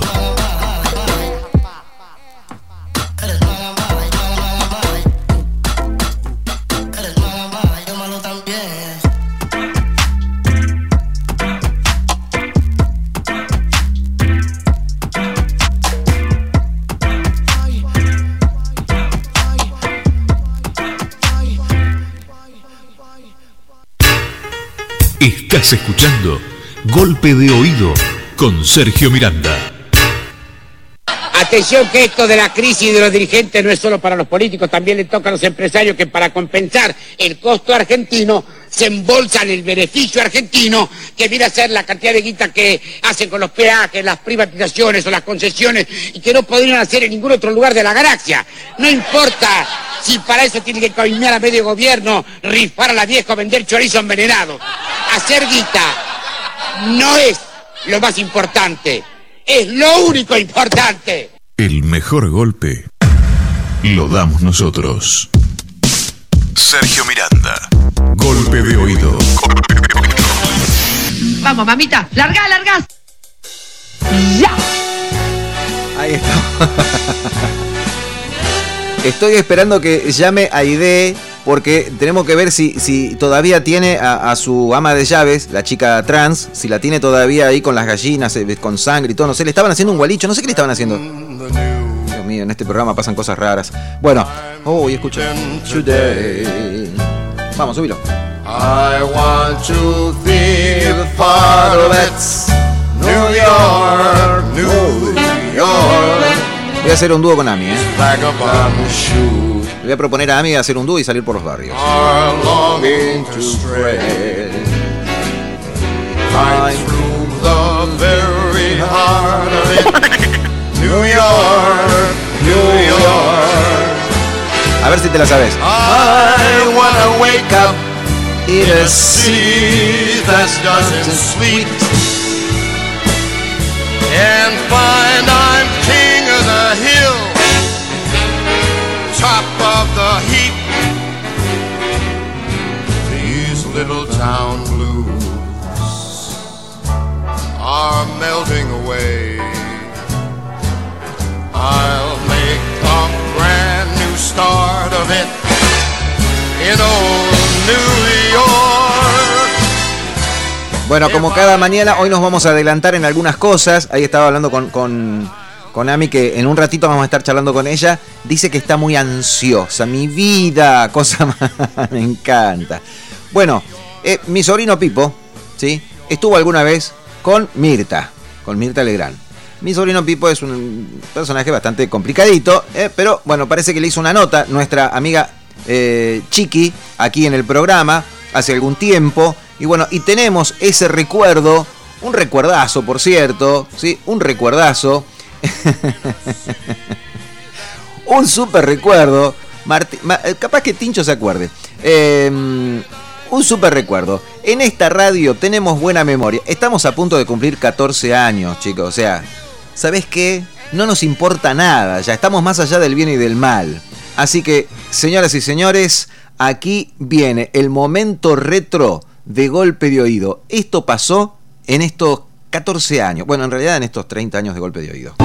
Estás escuchando Golpe de Oído con Sergio Miranda. Atención que esto de la crisis de los dirigentes no es solo para los políticos, también le toca a los empresarios que para compensar el costo argentino se embolsan el beneficio argentino que viene a ser la cantidad de guita que hacen con los peajes, las privatizaciones o las concesiones y que no podrían hacer en ningún otro lugar de la galaxia. No importa si para eso tiene que coimear a medio gobierno, rifar a la vieja o vender chorizo envenenado. Hacer guita no es lo más importante, es lo único importante. El mejor golpe lo damos nosotros. Sergio Miranda. Golpe de Oído. Golpe de Oído. Vamos, mamita, larga, larga. Ya. Ahí está. Estoy esperando que llame Aide porque tenemos que ver si, si todavía tiene a, a su ama de llaves, la chica trans, si la tiene todavía ahí con las gallinas, con sangre y todo. No sé, le estaban haciendo un gualicho, no sé qué le estaban haciendo. Dios mío, en este programa pasan cosas raras. Bueno, oh, y escucha. Vamos, subilo. I want to be the part of it. New York, New York. Voy a hacer un dúo con Ami, ¿eh? Le voy a proponer a Ami hacer un dúo y salir por los barrios. Longing to stray right through the very heart of it. New York, New York. A ver si te la sabes. I wanna wake up in a city that doesn't sleep and find I'm king of the hill, top of the heap. These little town blues are melting away. I'll make a brand new start of it in old New York. Bueno, como cada mañana, hoy nos vamos a adelantar en algunas cosas. Ahí estaba hablando con, con, con Ami, que en un ratito vamos a estar charlando con ella. Dice que está muy ansiosa. Mi vida, cosa más, me encanta. Bueno, eh, mi sobrino Pipo, ¿sí? Estuvo alguna vez con Mirta, con Mirta Legrand. Mi sobrino Pipo es un personaje bastante complicadito, eh, pero bueno, parece que le hizo una nota nuestra amiga eh, Chiqui aquí en el programa hace algún tiempo. Y bueno, y tenemos ese recuerdo, un recuerdazo, por cierto, ¿sí? Un recuerdazo. Un súper recuerdo. Marti- Ma- capaz que Tincho se acuerde. Eh, un súper recuerdo. En esta radio tenemos buena memoria. Estamos a punto de cumplir catorce años, chicos. O sea, ¿sabés qué? No nos importa nada. Ya estamos más allá del bien y del mal. Así que, señoras y señores, aquí viene el momento retro de Golpe de Oído. Esto pasó en estos catorce años. Bueno, en realidad en estos treinta años de Golpe de Oído.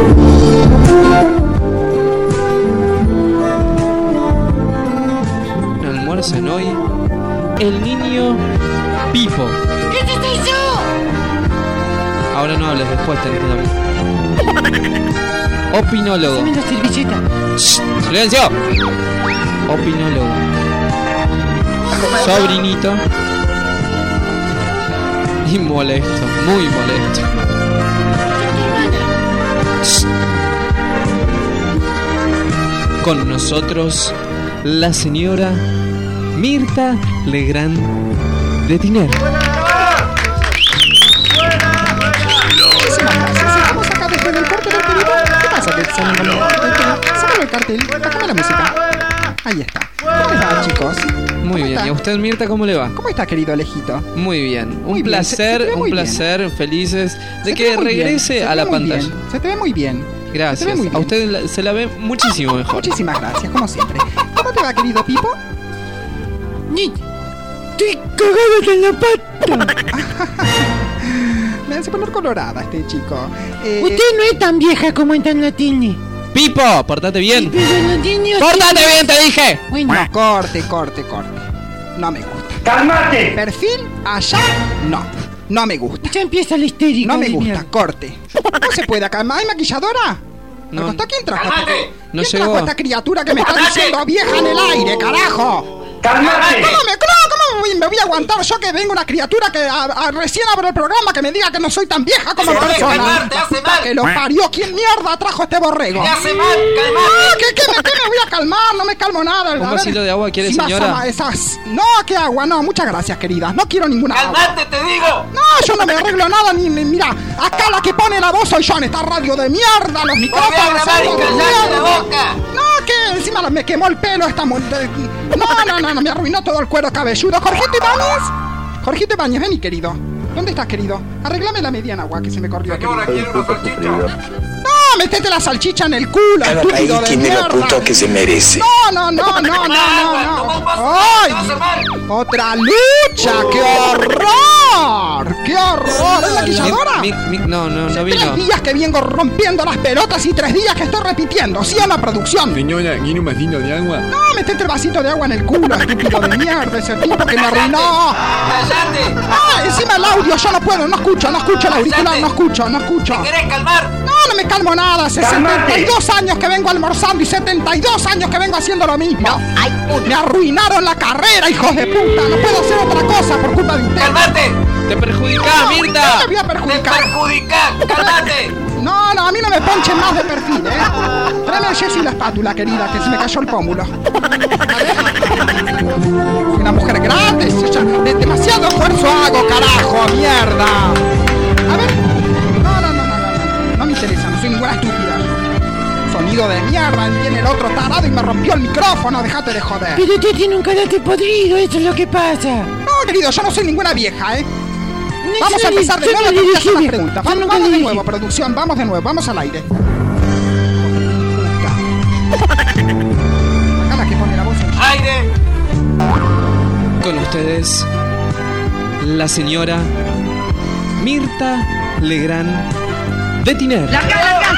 Almuerzan hoy el niño Pipo. ¡Este soy yo! Ahora no hables, después tenés que hablar. Opinólogo. Dame la servilleta. Shh, ¡silencio! Opinólogo. Sobrinito. Y molesto, muy molesto. Shh. Con nosotros, la señora Mirta Legrand de Tiner. después del corte del querido. ¿Qué pasa? Que salen con el... Sácame el cartel, bájame la música. Ahí está. ¿Cómo les va, chicos? Muy bien. está? ¿Y a usted, Mirta, cómo le va? ¿Cómo está, querido Alejito? Muy bien. Muy un bien, placer, se- se ve un muy placer, felices de Se te que ve muy bien, regrese se te a ve la muy pantalla. bien, Se te ve muy bien. Gracias. Se te ve muy A bien. usted la- se la ve muchísimo mejor. Muchísimas gracias, como siempre. ¿Cómo te va, querido Pipo? Estoy cagado en la pata. Me hace poner colorada este chico. Eh, Usted no es tan vieja como está en la tele. Pipo, portate bien. Pero no tiene- ¡Pórtate bien, te dije! Bueno, corte, corte, corte. No me gusta. ¡Cálmate! Perfil allá, no. No me gusta. Ya empieza la histérica. No me de gusta, mierda. corte. No se puede acá. ¿Hay maquilladora? No. ¿Me costó quién trajo? ¡Cálmate! No ¿Quién llegó. trajo a esta criatura que me está ¡Cálmate! diciendo vieja en el aire, carajo? ¡Cálmate! ¿Cómo me, cómo, cómo me voy, me voy a aguantar yo que venga una criatura que a- a- recién abro el programa que me diga que no soy tan vieja como Te hace persona? mal, te hace mal. Que lo parió. ¿Quién mierda trajo este borrego? ¡Te hace mal! Ah, ¡Cálmate! ¿qué, qué, me, ¿qué me voy a calmar? No me calmo nada. ¿Un A ver, vasito de agua quiere, si vas señora? a- esas... No, ¿qué agua? No, muchas gracias, queridas. No quiero ninguna agua. ¡Cálmate, te digo! No, yo no me arreglo nada ni, ni- mira, acá la que pone la voz soy yo en esta radio de mierda, los micrófonos Volví a grabar y son de callate la mierda. boca. No, que encima me quemó el pelo esta mu- de- No, no, no, no, me arruinó todo el cuero cabelludo. Jorgito Ibáñez. Jorgito Ibáñez, vení, querido. ¿Dónde estás, querido? Arreglame la mediana agua que se me corrió. Señora, querido. ¿quiere una salchicha? No, metete la salchicha en el culo, Cada estúpido país de tiene mierda. los puntos que se merece. No, no, no, no, no, no, no. ¡Ay! ¡Otra lucha! ¡Qué horror! ¡Qué horror! ¿Es maquilladora? Mi- mi- no, no, no Tres vino. días que vengo rompiendo las pelotas y tres días que estoy repitiendo. ¿Sí o no, producción? Señora, ¿quiere un vasito de agua? No, metete el vasito de agua en el culo, estúpido de mierda, ese tipo que me arruinó. ¡Cállate! Ah, encima el audio, yo no puedo, no escucho, no escucho el auricular, no escucho, no escucho. ¿Te querés calmar? No, no me calmo nada, hace setenta y dos años que vengo almorzando y setenta y dos años que vengo haciendo lo mismo. Me arruinaron la carrera, hijos de puta, no puedo hacer otra cosa por culpa de ustedes. ¡Cálmate! ¡Te perjudicás, No, Mirta! no me voy a ¡Te perjudicar. perjudicás! ¡Cálmate! No, no, a mí no me ponchen más de perfil, ¿eh? Tráeme a Jessy la espátula, querida, que se me cayó el pómulo. Soy una mujer grande, yo ya de- demasiado esfuerzo hago, carajo, mierda. A ver. No, no, no, no, no, no, no me interesa, no soy ninguna estúpida yo. Sonido de mierda, viene el otro tarado y me rompió el micrófono, déjate de joder. Pero usted tiene un carácter podrido, eso es lo que pasa. No, querido, yo no soy ninguna vieja, ¿eh? No, Vamos yo a no empezar le- de yo nuevo, no le tengo que hacer dije las vieja. preguntas. Yo Vamos, nunca vamos le de dije. nuevo, producción, vamos de nuevo, vamos al aire. Acá la que pone la voz soy yo. ¡Aire! Con ustedes, la señora Mirta Legrand de Tiner. ¡Larga, larga!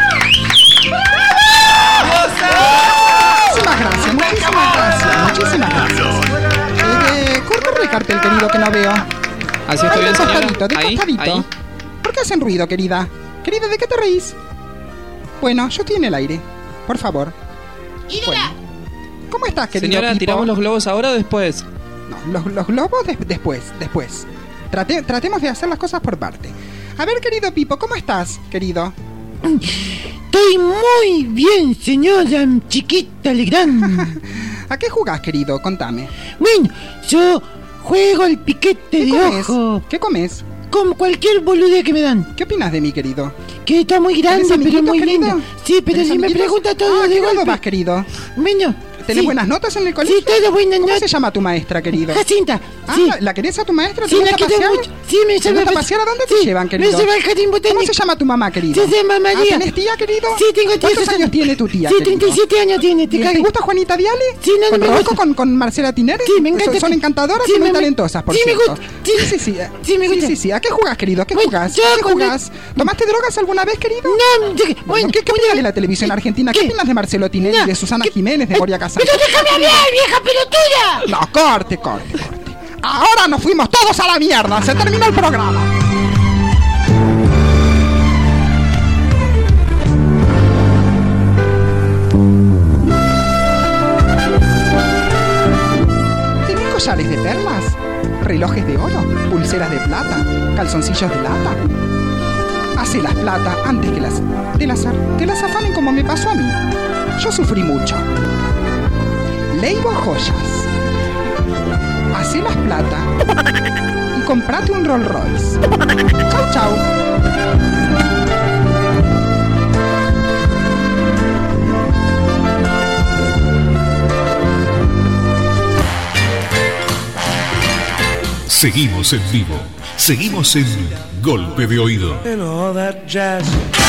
Muchísimas gracias, muchísimas gracias, muchísimas gracias. Eh, corta el cartel, querido, que no veo. ¿Así Ay, está bien, de señora? costadito, de Ahí, costadito. ahí. ¿Por qué hacen ruido, querida? Querida, ¿de qué te reís? Bueno, yo estoy en el aire. Por favor. Bueno. ¿Cómo estás, querido Señora, Pipo? ¿tiramos los globos ahora o después? No, los, los globos des- después, después. Trate- tratemos de hacer las cosas por parte. A ver, querido Pipo, ¿cómo estás, querido? Estoy muy bien, señora chiquita Legrand. ¿A qué jugás, querido? Contame. Bueno, yo juego el piquete de comes? ojo. ¿Qué comes? Como cualquier boludez que me dan. ¿Qué opinas de mí, querido? Que está muy grande, ¿Tenés pero amiguitos, muy querido? linda. Sí, pero ¿Tenés si me amiguitos? pregunta todo Ah, de ¿qué grado golpe. vas, querido? Bueno. ¿Tenés sí. buenas notas en el colegio? Sí, todas buenas ¿Cómo notas. se llama tu maestra, querido? Jacinta. Ah, sí. ¿la, la querés a tu maestra? ¿Te Sí, gusta la quiero pasear? mucho. Sí, me ¿Te lleva gusta a pasear? ¿A dónde sí, te llevan, querido? Me lleva al jardín botánico. ¿Cómo se llama tu mamá, querido? Se llama María. Ah, ¿tenés tía, querido? Sí, tengo tía. ¿Cuántos Susana. años tiene tu tía, Sí, querido? treinta y siete años tiene. Te ¿Y ¿Te cagué. gusta Juanita Viale? Sí, no, no ¿Con me Rocco, gusta. con, con Marcela Tineri? Sí, me encanta. Son, son encantadoras Sí, y muy me- talentosas, por sí, me cierto. gusta. Sí, sí, sí, sí. Sí, me gusta. Sí, sí, sí. ¿A qué jugás, querido? ¿A qué Bueno, jugás? yo ¿A qué con el- jugás? ¿Tomaste drogas alguna vez, querido? No, de- Bueno, bueno, ¿qué, qué opinas de la televisión argentina? ¿Qué, ¿Qué? opinas de Marcelo Tinelli, No, de Susana ¿qué? Jiménez, de Moria Casals? ¡Pero déjame hablar, vieja pelotuda! No, corte, corte, corte. Ahora nos fuimos todos a la mierda. Se terminó el programa. ¿Tenés collares de perlas? ¿Relojes de oro? ¿Pulseras de plata? ¿Calzoncillos de lata? Hace las plata antes que las... Te las, te las afanen como me pasó a mí. Yo sufrí mucho. Leibo Joyas. Hacé las plata y comprate un Rolls Royce. Chau, chau. Seguimos en vivo. Seguimos en Golpe de Oído. And all that jazz.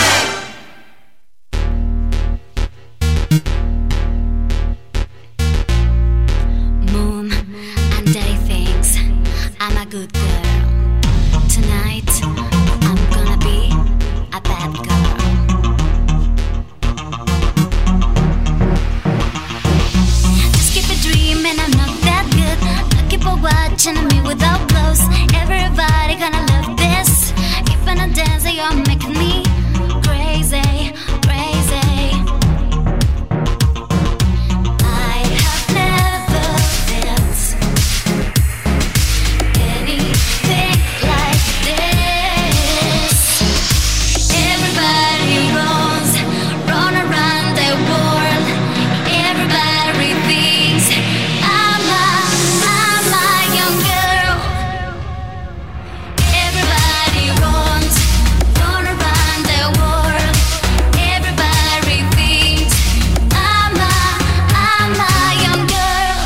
Moon and day thinks I'm a good girl. Tonight I'm gonna be a bad girl. Just keep it dreaming, I'm not that good. I keep on watching me without clothes. Everybody gonna love this. Keeping a dancer, you're making me crazy, crazy. I have never felt anything like this. Everybody runs, run around the world. Everybody thinks I'm a, I'm a young girl. Everybody runs, run around the world. Everybody thinks I'm a, I'm a young girl.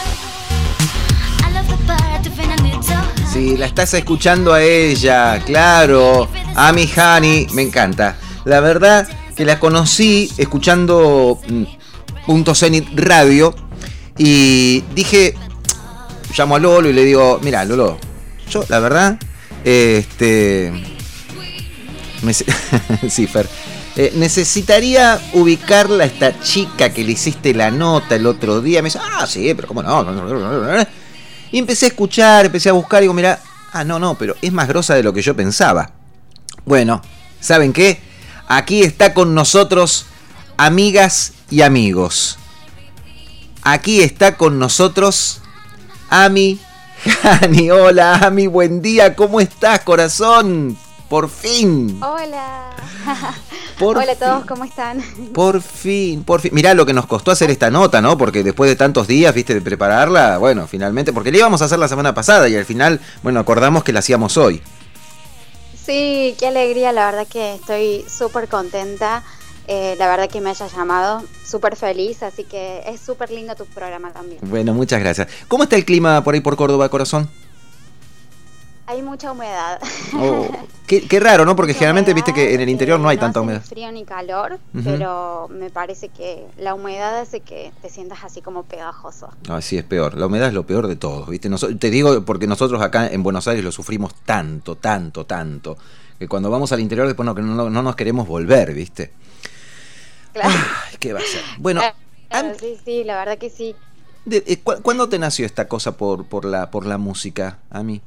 I love the part of an little. Sí, la estás escuchando a ella, claro. A mi Hani, me encanta. La verdad que la conocí escuchando mm, Punto Zenit Radio y dije, llamo a Lolo y le digo, mira Lolo, yo la verdad, este, me, sí, Fer, eh, necesitaría ubicarla a esta chica que le hiciste la nota el otro día. Me dice, ah, sí, pero cómo no. Y empecé a escuchar, empecé a buscar y digo, mira, ah, no, no, pero es más grosa de lo que yo pensaba. Bueno, ¿saben qué? Aquí está con nosotros, amigas y amigos. Aquí está con nosotros Ami Hani. Hola, Ami, buen día, ¿cómo estás, corazón? Por fin. Hola. Por Hola a todos, fin. ¿cómo están? Por fin, por fin. Mirá lo que nos costó hacer esta nota, ¿no? Porque después de tantos días, viste, de prepararla, bueno, finalmente, porque la íbamos a hacer la semana pasada y al final, bueno, acordamos que la hacíamos hoy. Sí, qué alegría, la verdad que estoy súper contenta. Eh, la verdad que me hayas llamado, súper feliz, así que es súper lindo tu programa también. Bueno, muchas gracias. ¿Cómo está el clima por ahí por Córdoba, corazón? Hay mucha humedad. Oh, qué, qué raro, ¿no? Porque Mucha generalmente humedad, viste que en el interior no hay no tanta hace humedad. ni frío ni calor, Ujú. pero me parece que la humedad hace que te sientas así como pegajoso. Ah, sí, es peor. La humedad es lo peor de todo, ¿viste? Nos- te digo porque nosotros acá en Buenos Aires lo sufrimos tanto, tanto, tanto, que cuando vamos al interior después no, no, no nos queremos volver, ¿viste? Claro. Ay, ¿qué va a ser? Bueno, Claro, sí, sí, la verdad que sí. de- eh, ¿cu- ¿cuándo te nació esta cosa por, por, la, por la música, a mí?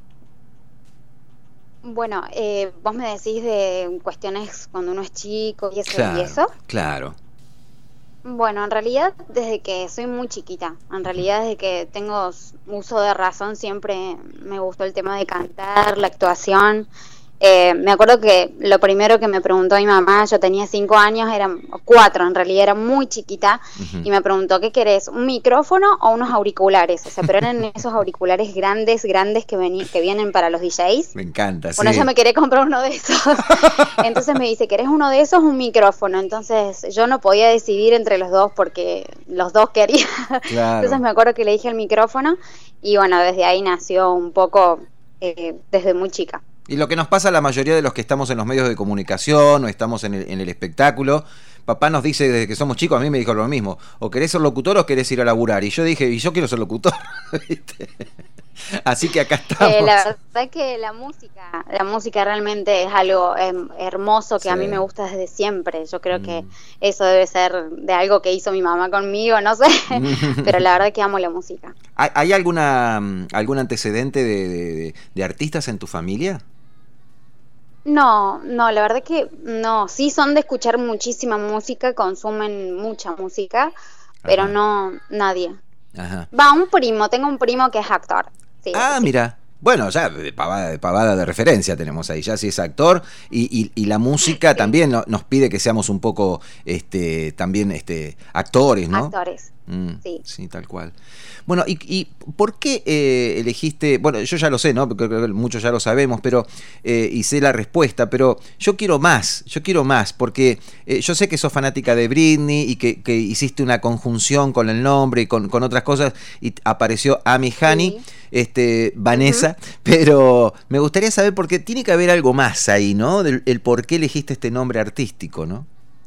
Bueno, eh, vos me decís de cuestiones cuando uno es chico y eso, Claro, y eso. claro. Bueno, en realidad desde que soy muy chiquita, en realidad desde que tengo s- uso de razón siempre me gustó el tema de cantar, la actuación. Eh, me acuerdo que lo primero que me preguntó mi mamá, yo tenía cinco años, eran cuatro, en realidad era muy chiquita, Ujú. y me preguntó, ¿qué querés? ¿Un micrófono o unos auriculares? O sea, pero eran esos auriculares grandes, grandes que, veni- que vienen para los D Js. Me encanta, Bueno, sí. yo me quería comprar uno de esos. Entonces me dice, ¿querés uno de esos o un micrófono? Entonces yo no podía decidir entre los dos porque los dos quería. Claro. Entonces me acuerdo que le dije el micrófono y bueno, desde ahí nació un poco eh, desde muy chica. Y lo que nos pasa a la mayoría de los que estamos en los medios de comunicación o estamos en el, en el espectáculo, papá nos dice desde que somos chicos, a mí me dijo lo mismo, o querés ser locutor o querés ir a laburar. Y yo dije, y yo quiero ser locutor, ¿viste? Así que acá estamos. Eh, la verdad que la música, la música realmente es algo em, hermoso que a Sí. mí me gusta desde siempre. Yo creo que eso debe ser de algo que hizo mi mamá conmigo, no sé, pero la verdad que amo la música. ¿Hay, hay alguna mm, algún antecedente de, de- de- de artistas en tu familia? No, no, la verdad que no. Sí son de escuchar muchísima música, consumen mucha música, pero no nadie. Ajá. Va, un primo, tengo un primo que es actor. Sí, Ah, sí. mira. Bueno, ya de pavada, de pavada de referencia tenemos ahí, ya si es actor y, y, y la música también no- nos pide que seamos un poco este también este actores, ¿no? Actores. Mm, Sí. sí, tal cual. Bueno, ¿y, y por qué eh, elegiste? Bueno, yo ya lo sé, ¿no? Porque creo que muchos ya lo sabemos, pero eh, y sé la respuesta, pero yo quiero más, yo quiero más, porque eh, yo sé que sos fanática de Britney y que, que hiciste una conjunción con el nombre y con, con otras cosas y apareció Ami Hani, este, Vanessa, Pero me gustaría saber, porque tiene que haber algo más ahí, ¿no? Del, el por qué elegiste este nombre artístico, ¿no?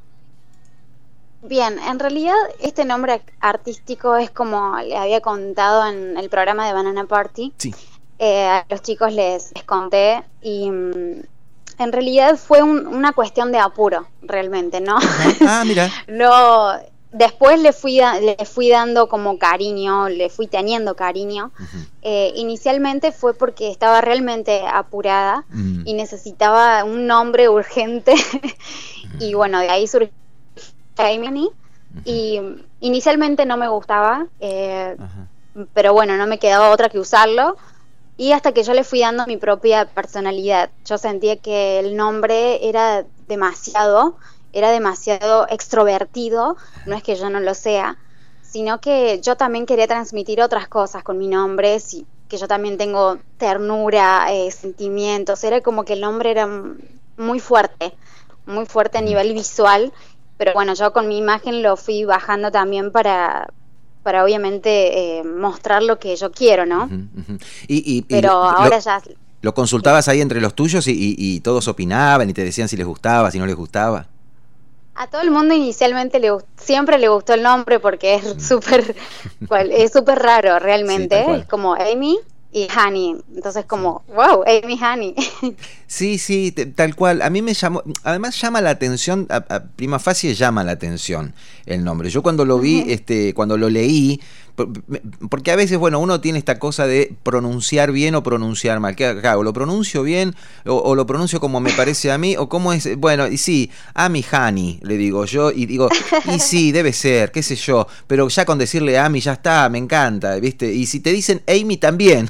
Bien, en realidad este nombre artístico es como le había contado en el programa de Banana Party. Sí. Eh, a los chicos les, les conté y mm, en realidad fue un- una cuestión de apuro, realmente, ¿no? Ah, mira. No, después le fui, da- le fui dando como cariño, le fui teniendo cariño. Eh, inicialmente fue porque estaba realmente apurada Mm. y necesitaba un nombre urgente y bueno, de ahí surgió Amy y inicialmente no me gustaba, eh, pero bueno, no me quedaba otra que usarlo. Y hasta que yo le fui dando mi propia personalidad, yo sentía que el nombre era demasiado, era demasiado extrovertido, no es que yo no lo sea, sino que yo también quería transmitir otras cosas con mi nombre, sí, que yo también tengo ternura, eh, sentimientos, era como que el nombre era m- muy fuerte, muy fuerte a nivel visual, pero bueno, yo con mi imagen lo fui bajando también para, para obviamente eh, mostrar lo que yo quiero, ¿no? Ujú. Y, y- y Pero lo- ahora ya... ¿Lo consultabas ahí entre los tuyos y, y- y todos opinaban y te decían si les gustaba, si no les gustaba? A todo el mundo inicialmente le gust- siempre le gustó el nombre porque es súper cual- es súper raro realmente, Sí, tal cual. es como Amy y Honey, entonces como wow, Amy Honey. Sí, sí, te- tal cual. A mí me llamó, además llama la atención, a, a prima facie llama la atención el nombre. Yo cuando lo vi, este, cuando lo leí, por- me- porque a veces, bueno, uno tiene esta cosa de pronunciar bien o pronunciar mal. ¿Qué hago? ¿Lo pronuncio bien o, o lo pronuncio como me parece a mí? ¿O cómo es? Bueno, y sí, Amy Honey, le digo yo, y digo, y sí, debe ser, qué sé yo, pero ya con decirle Amy ya está, me encanta, ¿viste? Y si te dicen Amy también.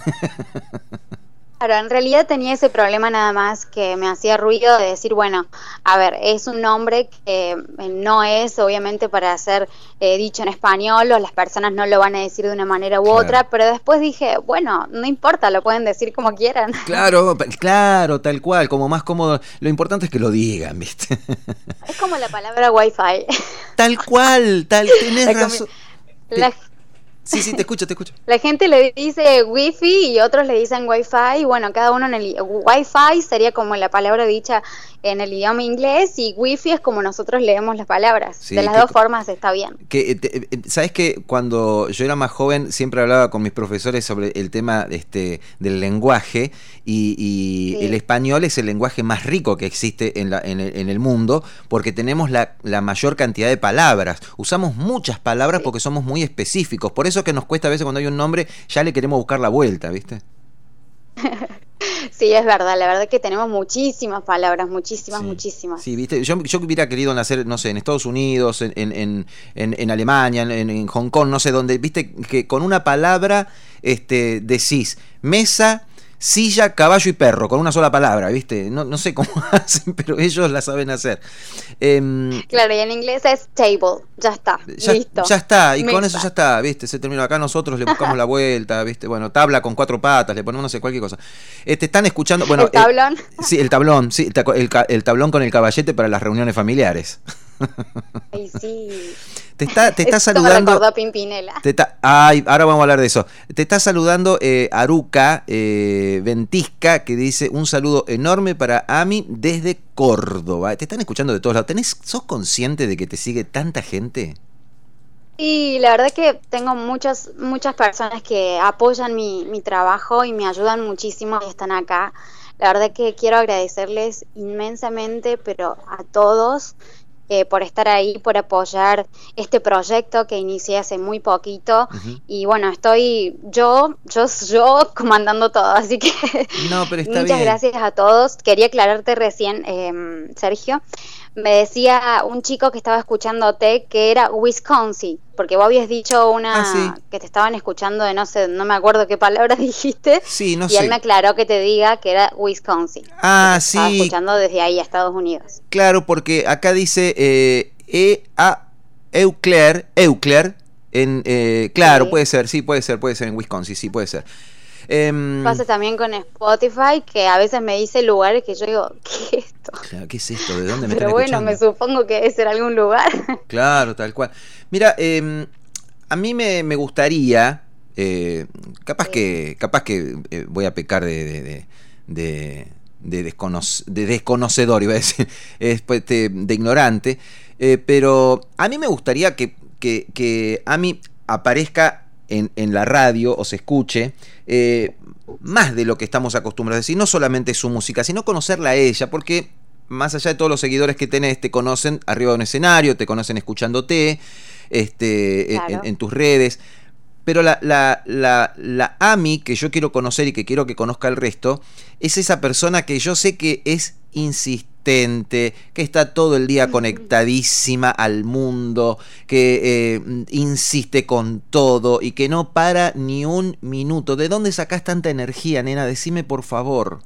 Claro, en realidad tenía ese problema nada más que me hacía ruido de decir, bueno, a ver, es un nombre que eh, no es obviamente para ser eh, dicho en español o las personas no lo van a decir de una manera u Claro. otra, pero después dije, bueno, no importa, lo pueden decir como quieran. Claro, pa- claro, tal cual, como más cómodo. Lo importante es que lo digan, ¿viste? Es como la palabra wifi. Tal cual, tal, tenés Es como- razón. La, Sí, sí, te escucho, te escucho. la gente le dice wifi y otros le dicen wifi, y bueno, cada uno en el i- wifi sería como la palabra dicha en el idioma inglés y wifi es como nosotros leemos las palabras. Sí, de las que- dos formas está bien. Que, eh, te- eh, ¿sabes que cuando yo era más joven siempre hablaba con mis profesores sobre el tema este, del lenguaje y, y Sí. el español es el lenguaje más rico que existe en, la, en, el, en el mundo porque tenemos la, la mayor cantidad de palabras. Usamos muchas palabras porque somos muy específicos. Por eso que nos cuesta a veces cuando hay un nombre ya le queremos buscar la vuelta, ¿viste? Sí, es verdad, la verdad que tenemos muchísimas palabras, muchísimas, muchísimas. Sí, viste, yo, yo hubiera querido nacer, no sé, en Estados Unidos, en, en, en, en- en Alemania, en, en Hong Kong, no sé dónde, viste, que con una palabra este, decís mesa, silla, caballo y perro, con una sola palabra, viste, no, no sé cómo hacen, pero ellos la saben hacer. Em, Claro, y en inglés es table, ya está, ya, listo. ya está, y con Mesa. eso ya está, viste, se terminó. Acá nosotros le buscamos la vuelta, viste, bueno, tabla con cuatro patas, le ponemos no sé, cualquier cosa. Este, están escuchando, bueno, ¿El tablón? eh, sí, el tablón, sí, el, ta- el ca- el tablón con el caballete para las reuniones familiares. Ay, sí. Te está, te está Esto me saludando. recordó a Pimpinela. Te está- ay, ahora vamos a hablar de eso. Te está saludando eh, Aruca eh, Ventisca, que dice un saludo enorme para Ami desde Córdoba. Te están escuchando de todos lados. ¿Tenés, ¿Sos consciente de que te sigue tanta gente? Y la verdad que tengo muchas muchas personas que apoyan mi, mi trabajo y me ayudan muchísimo y están acá. La verdad que quiero agradecerles inmensamente, pero a todos, eh, por estar ahí, por apoyar este proyecto que inicié hace muy poquito. Y bueno, estoy yo, yo, yo comandando todo, así que No, pero está muchas bien. gracias a todos. Quería aclararte recién, eh, Sergio. Me decía un chico que estaba escuchándote que era Wisconsin, porque vos habías dicho una Ah, sí. que te estaban escuchando de no sé, no me acuerdo qué palabra dijiste. Sí, no y sé. él me aclaró que te diga que era Wisconsin. Ah, Estaba sí, escuchando desde ahí a Estados Unidos. claro, porque acá dice eh, E A Euclair, Euclair, en, eh, claro, Sí. puede ser, sí, puede ser, puede ser en Wisconsin, sí, puede ser. Em, Pasa también con Spotify, que a veces me dice lugares que yo digo, ¿qué es esto? claro, ¿qué es esto? ¿De dónde me Pero están bueno, escuchando? me supongo que debe ser algún lugar. Claro, tal cual. Mira, eh, a mí me, me gustaría Eh, capaz que capaz que eh, voy a pecar de de, de, de, de, desconoc- de desconocedor, iba a decir, después de, de ignorante, eh, pero a mí me gustaría que, que, que Ami aparezca en, en la radio o se escuche eh, más de lo que estamos acostumbrados a decir, no solamente su música, sino conocerla a ella, porque más allá de todos los seguidores que tenés, te conocen arriba de un escenario, te conocen escuchándote, este, claro. en, en tus redes, pero la, la, la, la Ami que yo quiero conocer y que quiero que conozca el resto, es esa persona que yo sé que es insistente, que está todo el día conectadísima al mundo, que eh, insiste con todo y que no para ni un minuto. ¿De dónde sacás tanta energía, nena? Decime por favor.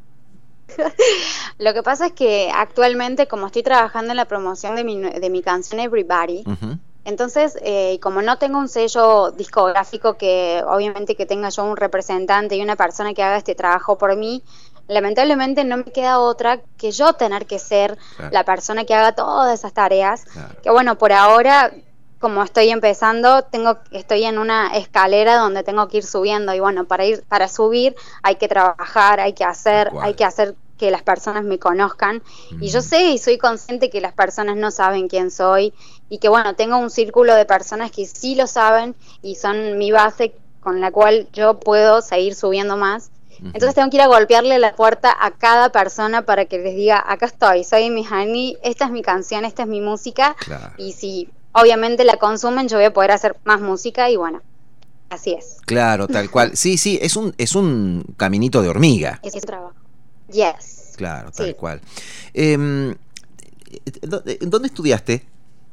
Lo que pasa es que actualmente, como estoy trabajando en la promoción de mi, de mi canción Everybody, uh-huh. entonces, eh, como no tengo un sello discográfico que obviamente que tenga yo un representante y una persona que haga este trabajo por mí, lamentablemente no me queda otra que yo tener que ser claro. la persona que haga todas esas tareas, claro. que bueno, por ahora, como estoy empezando, tengo estoy en una escalera donde tengo que ir subiendo y bueno, para ir para subir hay que trabajar, hay que hacer, hay que hacer que las personas me conozcan mm. y yo sé y soy consciente que las personas no saben quién soy y que bueno, tengo un círculo de personas que sí lo saben y son mi base con la cual yo puedo seguir subiendo más. Entonces tengo que ir a golpearle la puerta a cada persona para que les diga, acá estoy, soy mi honey, esta es mi canción, esta es mi música, claro. y si obviamente la consumen yo voy a poder hacer más música y bueno, así es. Claro, tal cual. Sí, sí, es un es un caminito de hormiga. Es un trabajo. Yes. Claro, tal sí. cual. Eh, ¿Dónde estudiaste?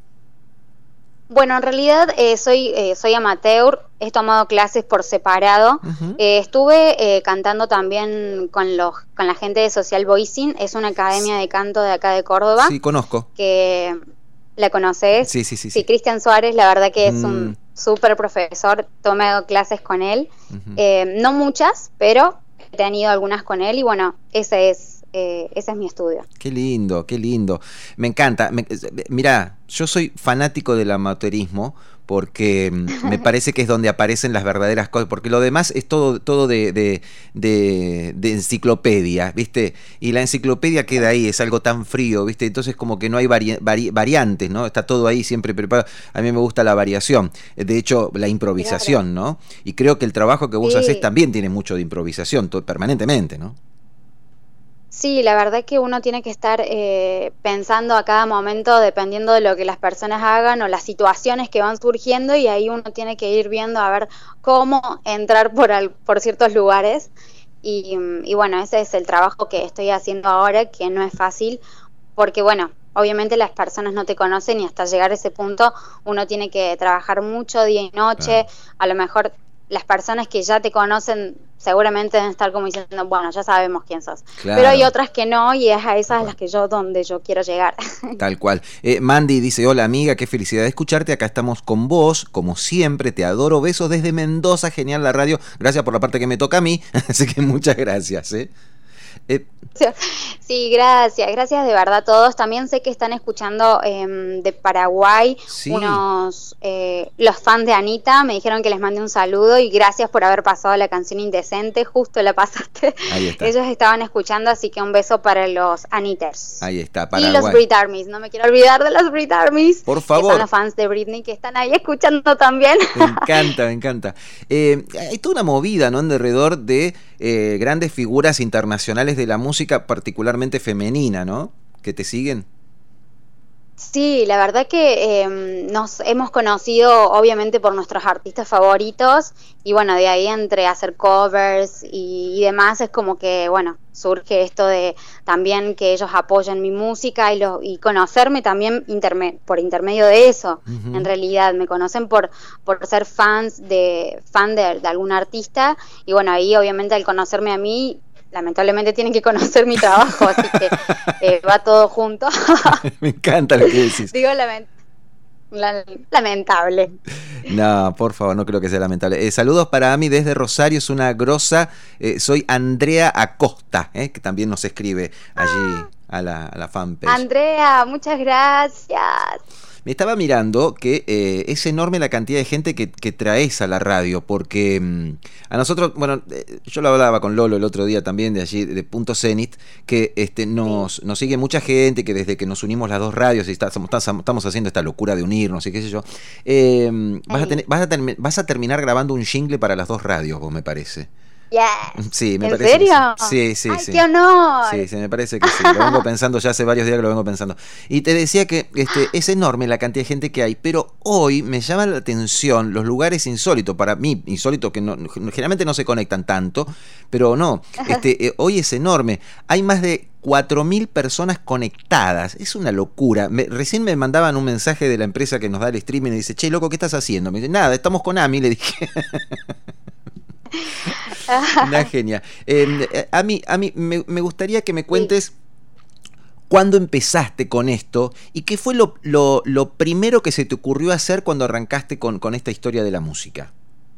Bueno, en realidad eh, soy eh, soy amateur, he tomado clases por separado. Uh-huh. eh, estuve eh, cantando también con los con la gente de Social Voicing, es una academia de canto de acá de Córdoba. Sí, conozco. Que ¿la conoces? Sí, sí, sí. Sí, Cristian Suárez, la verdad que es mm. un súper profesor, tomé clases con él. Uh-huh. eh, no muchas, pero he tenido algunas con él y bueno, ese es Eh, ese es mi estudio. Qué lindo, qué lindo. Me encanta. Me, mirá, yo soy fanático del amateurismo porque me parece que es donde aparecen las verdaderas cosas, porque lo demás es todo todo de, de, de, de enciclopedia, ¿viste? Y la enciclopedia queda ahí, es algo tan frío, ¿viste? Entonces como que no hay vari, vari, variantes, ¿no? Está todo ahí siempre preparado. A mí me gusta la variación, de hecho la improvisación, ¿no? Y creo que el trabajo que vos sí. haces también tiene mucho de improvisación, todo, permanentemente, ¿no? Sí, la verdad que uno tiene que estar eh, pensando a cada momento dependiendo de lo que las personas hagan o las situaciones que van surgiendo y ahí uno tiene que ir viendo a ver cómo entrar por, al, por ciertos lugares y, y bueno, ese es el trabajo que estoy haciendo ahora, que no es fácil porque bueno, obviamente las personas no te conocen y hasta llegar a ese punto uno tiene que trabajar mucho día y noche, claro. a lo mejor las personas que ya te conocen seguramente deben estar como diciendo, bueno, ya sabemos quién sos. Claro. Pero hay otras que no y es a esas las que yo, donde yo quiero llegar. Tal cual. Eh, Mandy dice, hola amiga, qué felicidad de escucharte, acá estamos con vos, como siempre, te adoro, besos desde Mendoza, genial la radio, gracias por la parte que me toca a mí, así que muchas gracias, ¿eh? Eh, sí, gracias, gracias de verdad a todos. También sé que están escuchando eh, de Paraguay sí. unos eh, los fans de Anita, me dijeron que les mande un saludo y gracias por haber pasado la canción Indecente, justo la pasaste. Ahí está. Ellos estaban escuchando, así que un beso para los Aniters. Ahí está, Paraguay. Y los Brit Armies, no me quiero olvidar de los Brit Armies. Por favor. Que son los fans de Britney que están ahí escuchando también. Me encanta, me encanta. Eh, hay toda una movida, ¿no? Alrededor de eh, grandes figuras internacionales de la música, particularmente femenina, ¿no? ¿Que te siguen? Sí, la verdad que eh, nos hemos conocido obviamente por nuestros artistas favoritos y bueno, de ahí entre hacer covers y, y demás es como que, bueno, surge esto de también que ellos apoyen mi música y, lo, y conocerme también interme, por intermedio de eso. Uh-huh. En realidad me conocen por por ser fans de fan de, de algún artista y bueno, ahí obviamente al conocerme a mí lamentablemente tienen que conocer mi trabajo, así que eh, va todo junto. Me encanta lo que decís. Digo lament la lamentable. No, por favor, no creo que sea lamentable. Eh, saludos para Ami desde Rosario, es una grosa. Eh, soy Andrea Acosta, eh, que también nos escribe allí a la, a la fanpage. Andrea, muchas gracias. Me estaba mirando que eh, es enorme la cantidad de gente que, que traes a la radio, porque mm, a nosotros, bueno, eh, yo lo hablaba con Lolo el otro día también de allí, de Punto Zenit, que este, nos, nos sigue mucha gente, que desde que nos unimos las dos radios y está, estamos, estamos haciendo esta locura de unirnos y qué sé yo, eh, vas, a tener, vas, a termi- vas a terminar grabando un jingle para las dos radios, vos me parece. Yes. Sí, me ¿En parece serio? que sí. Sí, sí, ¡Ay, sí. qué honor! Sí, sí, me parece que sí. Lo vengo pensando ya hace varios días que lo vengo pensando. Y te decía que este, es enorme la cantidad de gente que hay, pero hoy me llama la atención los lugares insólitos. Para mí, insólitos que no, generalmente no se conectan tanto, pero no. Este, eh, hoy es enorme. Hay más de cuatro mil personas conectadas. Es una locura. Me, recién me mandaban un mensaje de la empresa que nos da el streaming y dice, che, loco, ¿qué estás haciendo? Me dice, nada, estamos con Ami, le dije. Una genia. Eh, a mí, a mí me, me gustaría que me cuentes cuándo empezaste con esto y qué fue lo, lo, lo primero que se te ocurrió hacer cuando arrancaste con, con esta historia de la música.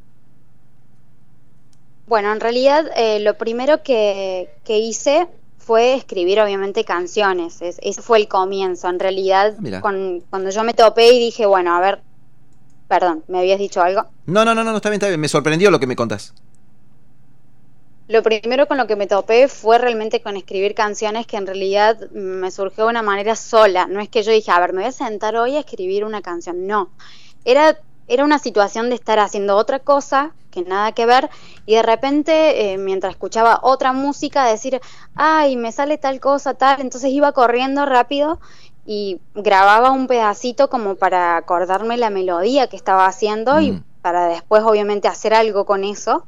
Bueno, en realidad eh, lo primero que, que hice fue escribir obviamente canciones. Es, ese fue el comienzo. En realidad, Mira. con, cuando yo me topé y dije, bueno, a ver, perdón, ¿me habías dicho algo? No, no, no, no, está bien, está bien. Me sorprendió lo que me contás. Lo primero con lo que me topé fue realmente con escribir canciones que en realidad me surgió de una manera sola. No es que yo dije, a ver, me voy a sentar hoy a escribir una canción. No, era, era una situación de estar haciendo otra cosa que nada que ver y de repente, eh, mientras escuchaba otra música, decir, ay, me sale tal cosa, tal. Entonces iba corriendo rápido y grababa un pedacito como para acordarme la melodía que estaba haciendo Mm. y para después obviamente hacer algo con eso.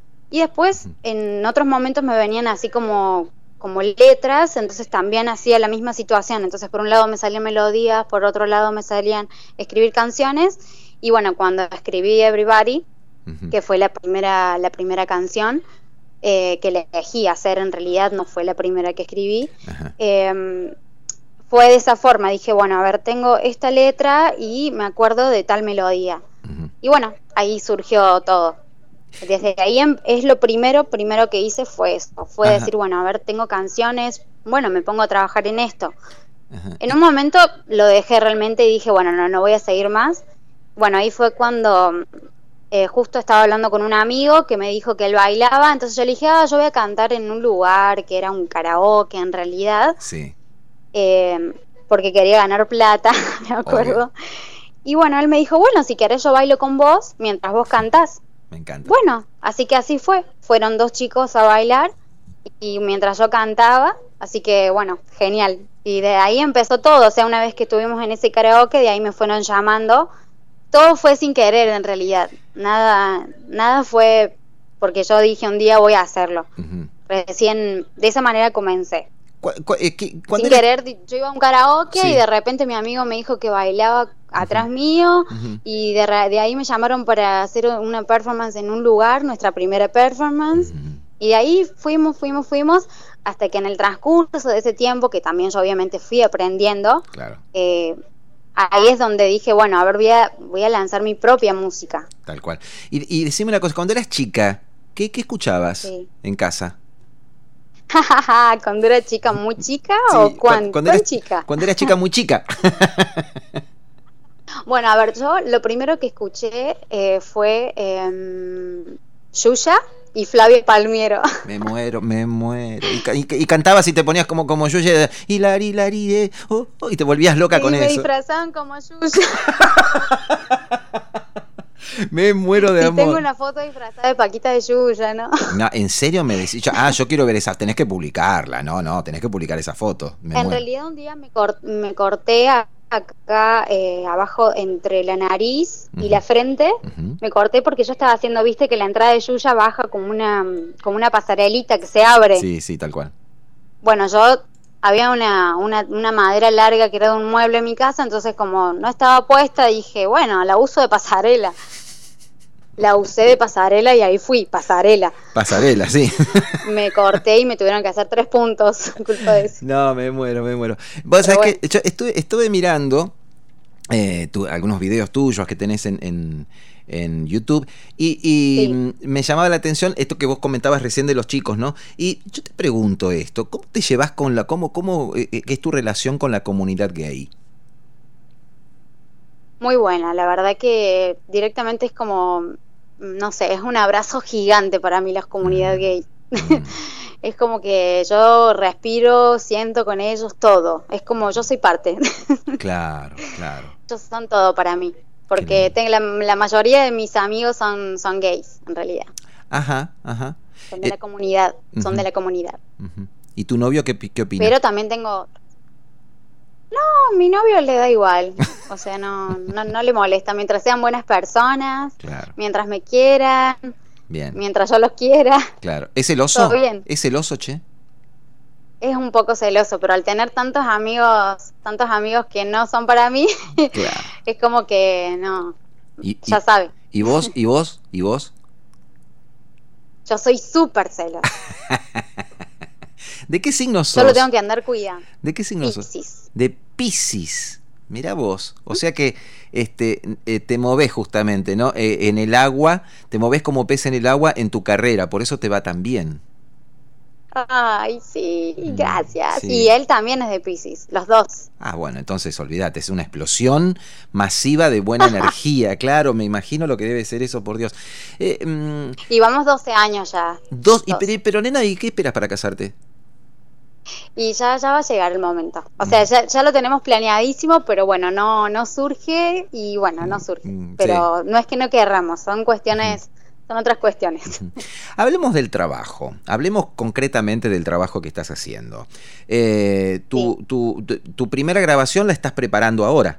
Y después, en otros momentos me venían así como, como letras, entonces también hacía la misma situación. Entonces, por un lado me salían melodías, por otro lado me salían escribir canciones. Y bueno, cuando escribí Everybody, Ujú. que fue la primera, la primera canción eh, que le elegí hacer, en realidad no fue la primera que escribí, Ajá. eh, fue de esa forma. Dije, bueno, a ver, tengo esta letra y me acuerdo de tal melodía. Ujú. Y bueno, ahí surgió todo. Desde ahí em- es lo primero, primero que hice fue eso, fue Ajá. decir, bueno, a ver, tengo canciones, bueno, me pongo a trabajar en esto. Ajá. En un momento lo dejé realmente y dije, bueno, no, no voy a seguir más. Bueno, ahí fue cuando eh, justo estaba hablando con un amigo que me dijo que él bailaba, entonces yo le dije, ah, yo voy a cantar en un lugar que era un karaoke en realidad, Sí. eh, porque quería ganar plata, me acuerdo. Y bueno, él me dijo, bueno, si querés yo bailo con vos mientras vos cantás. Me encanta. Bueno, así que así fue. Fueron dos chicos a bailar y mientras yo cantaba, así que bueno, genial. Y de ahí empezó todo, o sea, una vez que estuvimos en ese karaoke, de ahí me fueron llamando. Todo fue sin querer en realidad. Nada, nada fue porque yo dije un día voy a hacerlo. Ujú. Recién de esa manera comencé. Cu- cu- eh, ¿qué- cuándo Sin eras- querer, di- yo iba a un karaoke Sí. y de repente mi amigo me dijo que bailaba atrás mío Ujú. y de, ra- de ahí me llamaron para hacer una performance en un lugar, nuestra primera performance, y de ahí fuimos, fuimos, fuimos, hasta que en el transcurso de ese tiempo, que también yo obviamente fui aprendiendo, Claro, eh, ahí es donde dije, bueno, a ver, voy a, voy a lanzar mi propia música. tal cual. Y, y decime una cosa, cuando eras chica, ¿qué, qué escuchabas Sí. en casa? ¿Cuando era chica, muy chica Sí, o cu- cuán, cuando cuán eras- chica? Cuando eras chica, muy chica. Bueno, a ver, yo lo primero que escuché eh, fue eh, Yuya y Flavio Palmiero. Me muero, me muero. Y, ca- y, y cantabas y te ponías como, como yo, y lari, lari, eh, oh, oh, y te volvías loca Sí, con me eso. disfrazaban como Yuya. Me muero de Y amor. tengo una foto disfrazada de Paquita de Yuya, ¿no? No, ¿en serio me decís? Yo- ah, yo quiero ver esa, tenés que publicarla. No, no, tenés que publicar esa foto. Me En muero. realidad un día me, cor- me corté a- acá eh, abajo entre la nariz y la frente. Ujú. Me corté porque yo estaba haciendo, viste, que la entrada de Yuya baja como una, como una pasarelita que se abre. Sí, sí, tal cual. Bueno, yo había una, una, una madera larga que era de un mueble en mi casa, entonces como no estaba puesta, dije, bueno, la uso de pasarela. La usé de pasarela y ahí fui, pasarela. Pasarela, sí. Me corté y me tuvieron que hacer tres puntos, culpa de eso. No, me muero, me muero. Vos sabés que yo estuve, estuve mirando eh, tu- algunos videos tuyos que tenés en, en, en YouTube y, y Sí. mm, me llamaba la atención esto que vos comentabas recién de los chicos, ¿no? Y yo te pregunto esto, ¿cómo te llevas con la, cómo, cómo eh, eh, es tu relación con la comunidad gay? Muy buena, la verdad que directamente es como, no sé, es un abrazo gigante para mí la comunidad gay. Es como que yo respiro, siento con ellos todo. Es como yo soy parte. Claro, claro. Ellos son todo para mí. Porque tengo la, la mayoría de mis amigos son, son gays, en realidad. Ajá, ajá. Son de Eh, la comunidad, son ujú. de la comunidad. Ujú. ¿Y tu novio qué, pi- qué opina? Pero también tengo... No, mi novio le da igual. O sea, no, no, no le molesta. Mientras sean buenas personas, Claro, mientras me quieran, bien, mientras yo los quiera, claro. ¿Es celoso? todo bien. ¿Es celoso, che? Es un poco celoso, pero al tener tantos amigos, tantos amigos que no son para mí, Claro. es como que no, Y, ya y- sabe. ¿Y vos? ¿Y vos? ¿Y vos? Yo soy súper celosa. ¿De qué signo sos? Yo lo tengo que andar cuidando. ¿De qué signo sos? Piscis. De Piscis. Mirá vos. O sea que este eh, te movés justamente, ¿no? Eh, en el agua, te movés como pez en el agua en tu carrera, por eso te va tan bien. Ay, sí, gracias. sí. Y él también es de Piscis, los dos. Ah, bueno, entonces olvídate, es una explosión masiva de buena energía, claro, me imagino lo que debe ser eso, por Dios. Eh, mm, Y vamos doce años ya. dos, y, pero, pero nena, ¿y qué esperas para casarte? Y ya, ya va a llegar el momento. O sea, ya, ya lo tenemos planeadísimo, pero bueno, no, no surge y bueno, no surge. Pero no es que no querramos, son cuestiones, son otras cuestiones. Hablemos del trabajo, hablemos concretamente del trabajo que estás haciendo. Eh, tu, tu, tu, tu primera grabación la estás preparando ahora.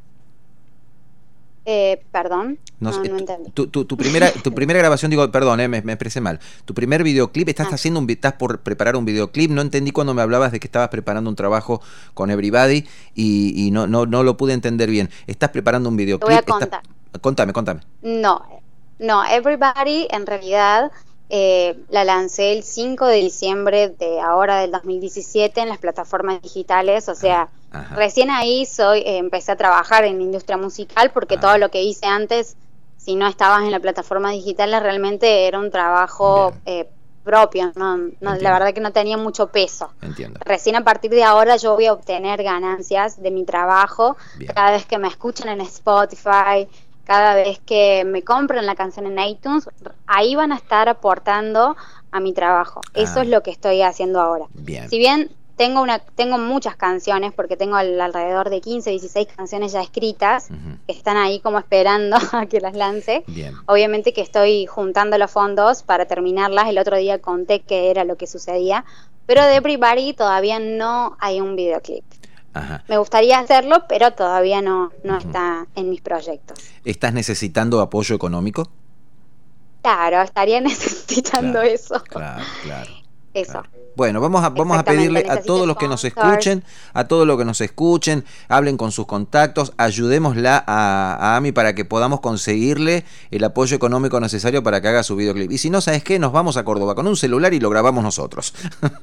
Eh, perdón, No no, sé, no entendí. Tu, tu, tu primera, tu primera grabación, digo, perdón, eh, me, me expresé mal. Tu primer videoclip, estás Ah. haciendo un, vi- estás por preparar un videoclip. No entendí cuando me hablabas de que estabas preparando un trabajo con Everybody y, y no, no, no lo pude entender bien. ¿Estás preparando un Te videoclip? voy a Estás- contar. Contame, contame. No, no, Everybody en realidad eh, la lancé el cinco de diciembre de ahora del dos mil diecisiete en las plataformas digitales, o sea, Ajá. recién ahí soy eh, empecé a trabajar en la industria musical porque todo lo que hice antes, si no estabas en la plataforma digital, realmente era un trabajo eh, propio, no, no, la verdad que no tenía mucho peso. Entiendo. Recién a partir de ahora yo voy a obtener ganancias de mi trabajo cada vez que me escuchan en Spotify, cada vez que me compran la canción en iTunes, ahí van a estar aportando a mi trabajo. Eso Ah. es lo que estoy haciendo ahora. Bien. Si bien tengo una tengo muchas canciones, porque tengo al- alrededor de quince, dieciséis canciones ya escritas, que están ahí como esperando a que las lance. Bien. Obviamente que estoy juntando los fondos para terminarlas. El otro día conté que era lo que sucedía, pero de Everybody todavía no hay un videoclip. Ajá. Me gustaría hacerlo, pero todavía no, no está en mis proyectos. ¿Estás necesitando apoyo económico? Claro, estaría necesitando Claro, eso. Claro, claro. Eso. Bueno, vamos a, vamos a Exactamente, pedirle a necesito todos los que nos sponsors. escuchen, a todos los que nos escuchen, hablen con sus contactos, ayudémosla a, a Ami para que podamos conseguirle el apoyo económico necesario para que haga su videoclip. Y si no, ¿sabes qué? Nos vamos a Córdoba con un celular y lo grabamos nosotros.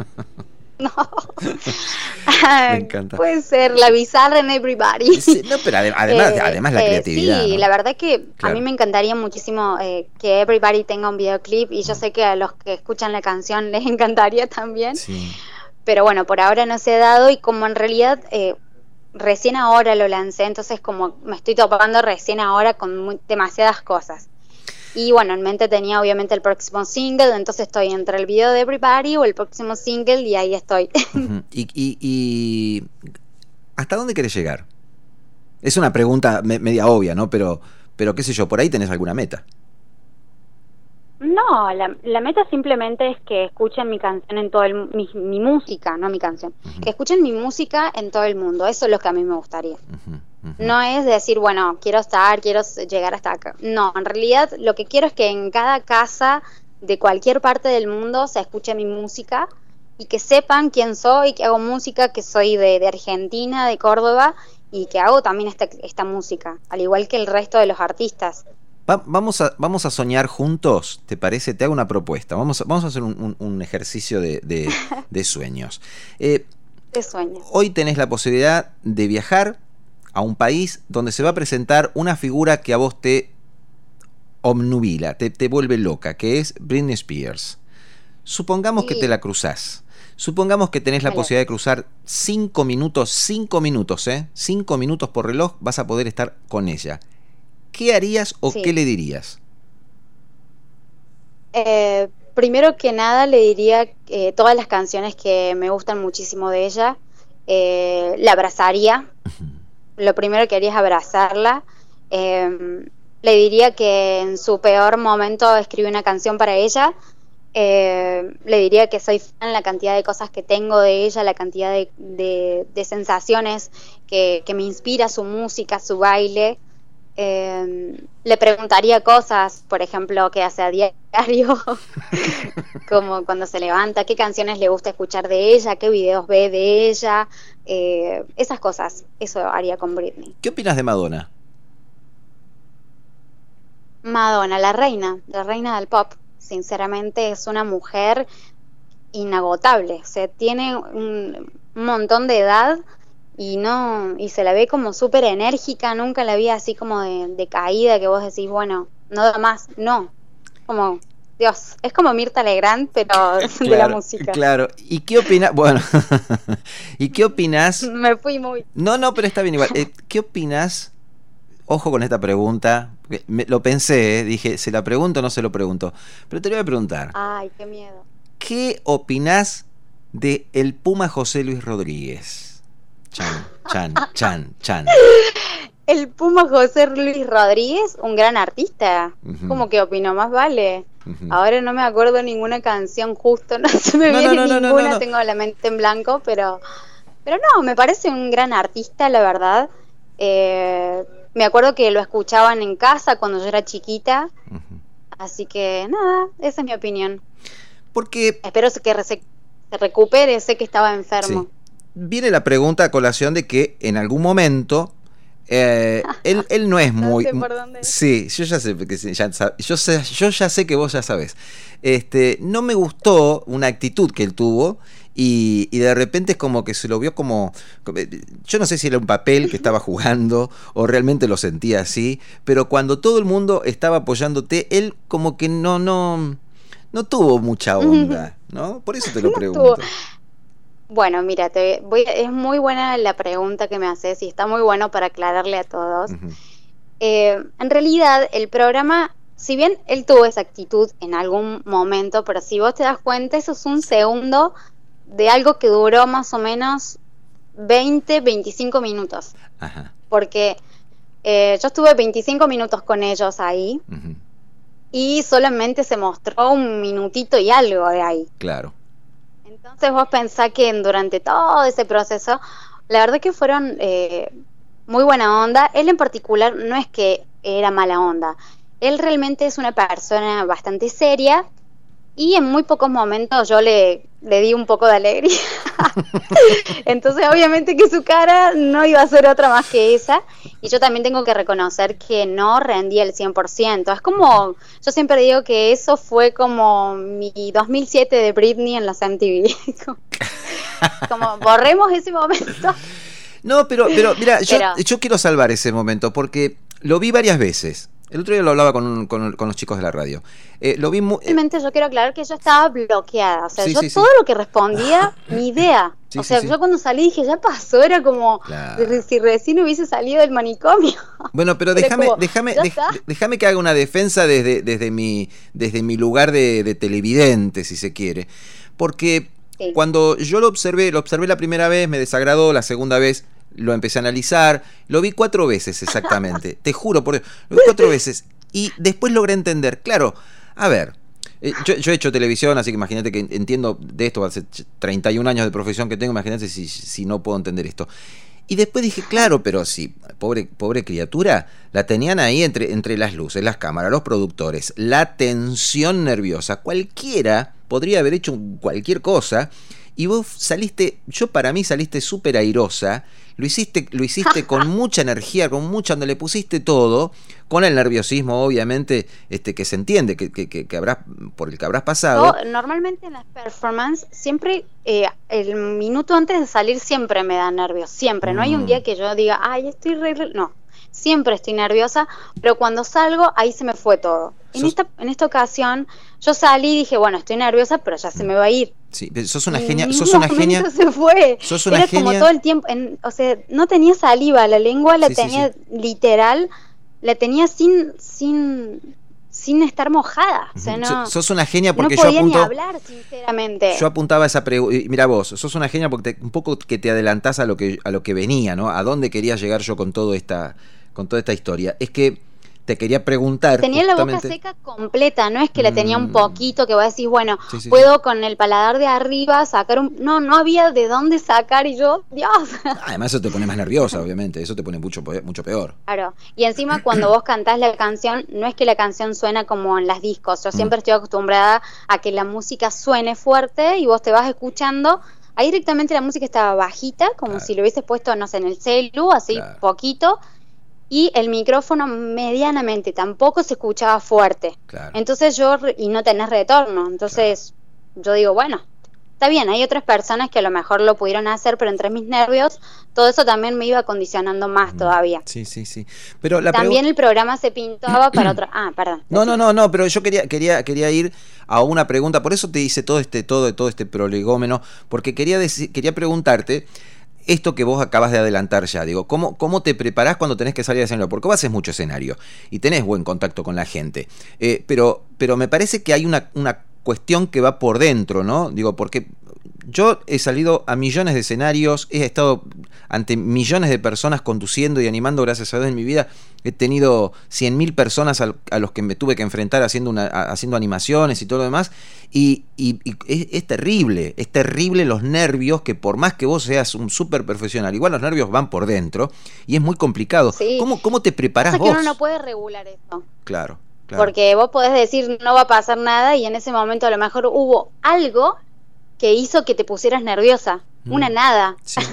Me encanta. Puede ser la bizarra en Everybody. Sí, no, pero ade- además, Eh, además la eh, creatividad. Sí, ¿no? la verdad que a Claro. mí me encantaría muchísimo eh, que Everybody tenga un videoclip y yo sé que a los que escuchan la canción les encantaría también. Sí. Pero bueno, por ahora no se ha dado y como en realidad eh, recién ahora lo lancé, entonces como me estoy topando recién ahora con muy- demasiadas cosas. Y bueno, en mente tenía obviamente el próximo single, entonces estoy entre el video de Everybody o el próximo single y ahí estoy. Ujú. y, y- y ¿hasta dónde querés llegar? Es una pregunta me- media obvia, ¿no? Pero, pero qué sé yo, por ahí tenés alguna meta. No, la, la meta simplemente es que escuchen mi canción en todo el mi, mi música, no mi canción. Que escuchen mi música en todo el mundo. Eso es lo que a mí me gustaría. No es decir, bueno, quiero estar, quiero s- llegar hasta acá. No, en realidad lo que quiero es que en cada casa de cualquier parte del mundo se escuche mi música y que sepan quién soy, que hago música, que soy de, de Argentina, de Córdoba y que hago también esta, esta música, al igual que el resto de los artistas. Va- vamos, a, vamos a soñar juntos, ¿te parece? Te hago una propuesta. Vamos a, vamos a hacer un, un- un ejercicio de, de- de sueños. Eh, ¿Qué sueño? hoy tenés la posibilidad de viajar a un país donde se va a presentar una figura que a vos te obnubila, te, te vuelve loca, que es Britney Spears. Supongamos que Sí. te la cruzás. Supongamos que tenés la Dale. posibilidad de cruzar cinco minutos, cinco minutos, ¿eh? Cinco minutos por reloj vas a poder estar con ella. ¿Qué harías o Sí. qué le dirías? Eh, primero que nada le diría eh, todas las canciones que me gustan muchísimo de ella. Eh, la abrazaría. Lo primero que haría es abrazarla. Eh, le diría que en su peor momento escribí una canción para ella. Eh, le diría que soy fan, la cantidad de cosas que tengo de ella, la cantidad de, de, de sensaciones que, que me inspira su música, su baile. Eh, le preguntaría cosas, por ejemplo, qué hace a diario, como cuando se levanta, qué canciones le gusta escuchar de ella, qué videos ve de ella, eh, esas cosas. Eso haría con Britney. ¿Qué opinas de Madonna? Madonna, la reina, la reina del pop. Sinceramente es una mujer inagotable. O sea, tiene un, un montón de edad y no y se la ve como súper enérgica. Nunca la vi así como de, de caída, que vos decís, bueno, no da más. No, como, Dios, es como Mirta Legrand, pero de la música. Claro. ¿Y qué opinas? Bueno, ¿y qué opinas? Me fui muy... No, no, pero está bien igual. Eh, ¿Qué opinas? Ojo con esta pregunta. Me, lo pensé, ¿eh? Dije, ¿se la pregunto o no se lo pregunto? Pero te lo voy a preguntar. Ay, qué miedo. ¿Qué opinás de el Puma José Luis Rodríguez? Chan, chan, chan, chan. El Puma José Luis Rodríguez, un gran artista. Ujú. Como que opinó, más vale. Ujú. Ahora no me acuerdo ninguna canción justo, no se me No, viene no, no, no, ninguna, no, no. tengo la mente en blanco, pero pero no, me parece un gran artista, la verdad. Eh, me acuerdo que lo escuchaban en casa cuando yo era chiquita, así que nada, esa es mi opinión. Porque espero que re- se recupere, sé que estaba enfermo. Sí. Viene la pregunta a colación de que en algún momento eh, él, él no es muy... sé por dónde. Sí, yo ya sé, porque sí, ya sab- yo, sé, yo ya sé que vos ya sabés. Este, no me gustó una actitud que él tuvo y, y de repente es como que se lo vio como... Yo no sé si era un papel que estaba jugando o realmente lo sentía así, pero cuando todo el mundo estaba apoyándote, él como que no, no, no tuvo mucha onda, ¿no? Por eso te lo No pregunto. tuvo. Bueno, mira, te voy, es muy buena la pregunta que me haces y está muy bueno para aclararle a todos. Ujú. Eh, en realidad, el programa, si bien él tuvo esa actitud en algún momento, pero si vos te das cuenta, eso es un segundo de algo que duró más o menos veinte, veinticinco minutos. Ajá. Porque eh, yo estuve veinticinco minutos con ellos ahí Ujú. y solamente se mostró un minutito y algo de ahí. Claro. Entonces vos pensás que en- durante todo ese proceso, la verdad que fueron eh, muy buena onda. Él en particular no es que era mala onda. Él realmente es una persona bastante seria y en muy pocos momentos yo le, le di un poco de alegría. Entonces obviamente que su cara no iba a ser otra más que esa. Y yo también tengo que reconocer que no rendía el cien por ciento. Es como, yo siempre digo que eso fue como mi dos mil siete de Britney en los M T V. como, como borremos ese momento. No, pero, pero mira, yo, Pero- yo quiero salvar ese momento porque lo vi varias veces. El otro día lo hablaba con, con, con los chicos de la radio. Eh, lo vi mu- eh, Realmente yo quiero aclarar que yo estaba bloqueada. O sea, Sí, yo sí, sí. todo lo que respondía, ni idea. Sí, o sí, sea, sí. yo cuando salí dije, ya pasó, era como Claro. de- si recién hubiese salido del manicomio. Bueno, pero Era déjame, como, déjame, ya dej- está. déjame que haga una defensa desde, desde mi, desde mi lugar de, de televidente, si se quiere. Porque Sí. cuando yo lo observé, lo observé la primera vez, me desagradó, la segunda vez lo empecé a analizar, lo vi cuatro veces exactamente, te juro, por Dios, lo vi cuatro veces y después logré entender, claro, a ver, eh, yo, yo he hecho televisión, así que imagínate que entiendo de esto, hace treinta y un años de profesión que tengo, imagínate si, si no puedo entender esto. Y después dije, claro, pero sí, pobre, pobre criatura, la tenían ahí entre, entre las luces, las cámaras, los productores, la tensión nerviosa. Cualquiera podría haber hecho cualquier cosa y vos saliste, yo para mí saliste súper airosa, lo hiciste, lo hiciste con mucha energía, con mucha, donde le pusiste todo, con el nerviosismo obviamente este que se entiende, que, que, que, que habrás, por el que habrás pasado. Yo, normalmente en las performances, siempre, eh, el minuto antes de salir siempre me da nervios, siempre. No hay un Mm. día que yo diga, ay, estoy re... re-". No, siempre estoy nerviosa, pero cuando salgo, ahí se me fue todo. En Sos- esta, en esta ocasión, yo salí y dije, bueno, estoy nerviosa, pero ya se me va a ir. Sí, pero sos una En genia, ningún sos una genia. momento se fue. Sos una Era genia. como todo el tiempo, en- o sea, no tenía saliva, la lengua la Sí, sí, tenía literal, la tenía sin, sin, sin estar mojada. O sea, no, So- sos una genia porque no yo podía ni apunto. hablar, sinceramente. Yo apuntaba esa pregunta. Mira vos, sos una genia porque te- un poco que te adelantás a lo que a lo que venía, ¿no? A dónde quería llegar yo con todo esta con toda esta historia. Es que te quería preguntar. Tenía la boca justamente- seca completa, no es que la tenía un poquito, que vos decís, bueno, Sí, sí, puedo con el paladar de arriba sacar un... No, no había de dónde sacar y yo, Dios. Además eso te pone más nerviosa, obviamente. Eso te pone mucho pe- mucho peor. Claro, y encima cuando vos cantás la canción, no es que la canción suena como en las discos, yo siempre estoy acostumbrada a que la música suene fuerte y vos te vas escuchando, ahí directamente la música estaba bajita, como si lo hubieses puesto, no sé, en el celu, así poquito, y el micrófono medianamente, tampoco se escuchaba fuerte. Entonces yo, re- y no tenés retorno, entonces yo digo, bueno, está bien, hay otras personas que a lo mejor lo pudieron hacer, pero entre mis nervios, todo eso también me iba condicionando más todavía. Sí, sí, sí. Pero la También pregu- el programa se pintaba para otra... Ah, perdón. No, no, no, no, pero yo quería, quería, quería ir a una pregunta, por eso te hice todo este, todo, todo este prolegómeno, porque quería decir, quería preguntarte esto que vos acabas de adelantar ya, digo, ¿cómo, cómo te preparás cuando tenés que salir al escenario? Porque vos haces mucho escenario y tenés buen contacto con la gente, eh, pero, pero me parece que hay una, una cuestión que va por dentro, ¿no? Digo, porque yo he salido a millones de escenarios, he estado ante millones de personas conduciendo y animando, gracias a Dios, en mi vida. He tenido cien mil personas al- a los que me tuve que enfrentar haciendo, una, a- haciendo animaciones y todo lo demás. Y, y- y es, es terrible, es terrible los nervios, que por más que vos seas un súper profesional, igual los nervios van por dentro y es muy complicado. Sí. ¿Cómo, ¿Cómo te preparás Pasa que vos? uno no puede regular eso. Claro, claro. Porque vos podés decir no va a pasar nada y en ese momento a lo mejor hubo algo que hizo que te pusieras nerviosa. Mm. Una nada.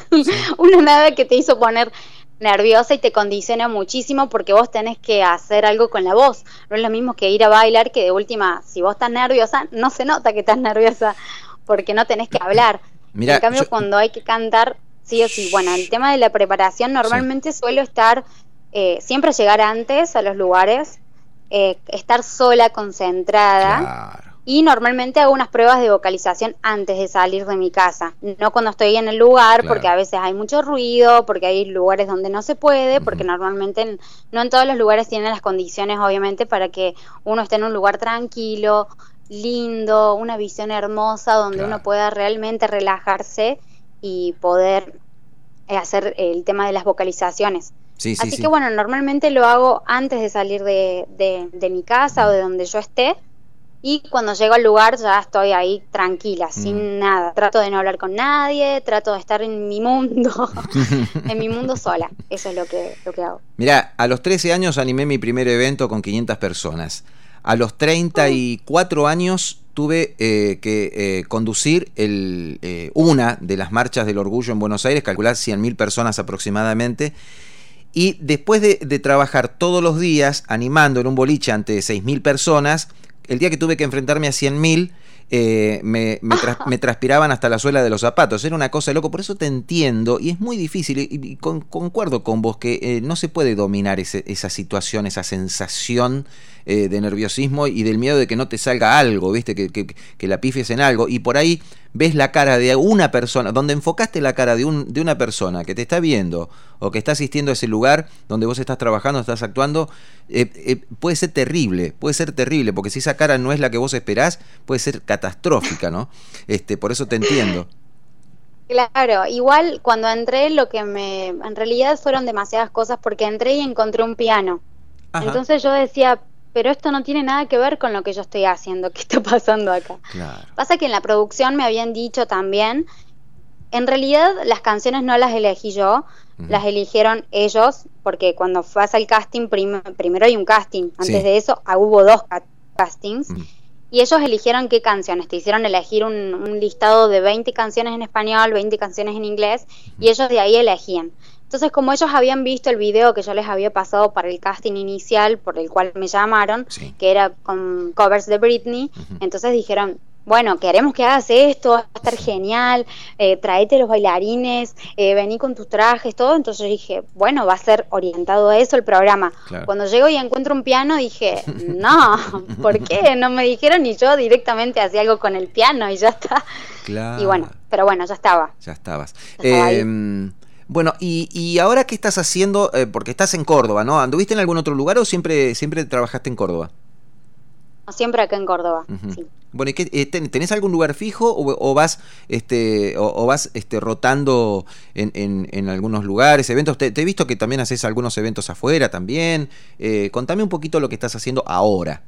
Una nada que te hizo poner nerviosa y te condiciona muchísimo porque vos tenés que hacer algo con la voz. No es lo mismo que ir a bailar, que de última, si vos estás nerviosa, no se nota que estás nerviosa porque no tenés que hablar. Mirá, en cambio, yo- cuando hay que cantar, sí o sí. Bueno, el tema de la preparación, normalmente suelo estar, eh, siempre llegar antes a los lugares, eh, estar sola, concentrada. Y normalmente hago unas pruebas de vocalización antes de salir de mi casa, no cuando estoy en el lugar, Claro. porque a veces hay mucho ruido, porque hay lugares donde no se puede, porque normalmente en- no en todos los lugares tienen las condiciones, obviamente, para que uno esté en un lugar tranquilo, lindo, una visión hermosa, donde uno pueda realmente relajarse y poder eh, hacer el tema de las vocalizaciones. Sí, sí, Así sí. que bueno, normalmente lo hago antes de salir de, de, de mi casa o de donde yo esté. Y cuando llego al lugar ya estoy ahí tranquila, sin nada. Trato de no hablar con nadie, trato de estar en mi mundo, en mi mundo sola. Eso es lo que, lo que hago. Mirá, a los trece años animé mi primer evento con quinientas personas. A los treinta y cuatro años tuve eh, que eh, conducir el, eh, una de las marchas del orgullo en Buenos Aires, calcular cien mil personas aproximadamente. Y después de, de trabajar todos los días animando en un boliche ante seis mil personas, el día que tuve que enfrentarme a cien mil, eh, me, me, tras- me transpiraban hasta la suela de los zapatos. Era una cosa de loco, por eso te entiendo, y es muy difícil, y, y con- concuerdo con vos, que eh, no se puede dominar ese- esa situación, esa sensación eh, de nerviosismo y del miedo de que no te salga algo, ¿viste? Que, que, que la pifies en algo, y por ahí ves la cara de una persona, donde enfocaste la cara de, un, de una persona que te está viendo o que está asistiendo a ese lugar donde vos estás trabajando, estás actuando, eh, eh, puede ser terrible, puede ser terrible, porque si esa cara no es la que vos esperás, puede ser catastrófica, ¿no? Este, por eso te entiendo. Claro, igual cuando entré lo que me... En realidad fueron demasiadas cosas porque entré y encontré un piano. Ajá. Entonces yo decía, pero esto no tiene nada que ver con lo que yo estoy haciendo, ¿qué está pasando acá? Claro. Pasa que en la producción me habían dicho también, en realidad las canciones no las elegí yo, las eligieron ellos, porque cuando vas al casting, prim- primero hay un casting, antes Sí. de eso ah, hubo dos ca- castings, y ellos eligieron qué canciones, te hicieron elegir un, un listado de veinte canciones en español, veinte canciones en inglés, y ellos de ahí elegían. Entonces, como ellos habían visto el video que yo les había pasado para el casting inicial, por el cual me llamaron, que era con covers de Britney, entonces dijeron, bueno, queremos que hagas esto, va a estar genial, eh, traete los bailarines, eh, vení con tus trajes, todo. Entonces yo dije, bueno, va a ser orientado a eso el programa. Claro. Cuando llego y encuentro un piano, dije, no, ¿por qué? No me dijeron, y yo directamente hacía algo con el piano y ya está. Claro. Y bueno, pero bueno, ya estaba. Ya estabas. Ya estaba ahí. Eh, bueno, y, y ahora qué estás haciendo, eh, porque estás en Córdoba, ¿no? ¿Anduviste en algún otro lugar o siempre, siempre trabajaste en Córdoba? Siempre acá en Córdoba, Ujú. sí. Bueno, ¿y qué, eh, ten- tenés algún lugar fijo o, o vas este o, o vas este rotando en, en, en algunos lugares, eventos? Te, te he visto que también haces algunos eventos afuera también. Eh, contame un poquito lo que estás haciendo ahora.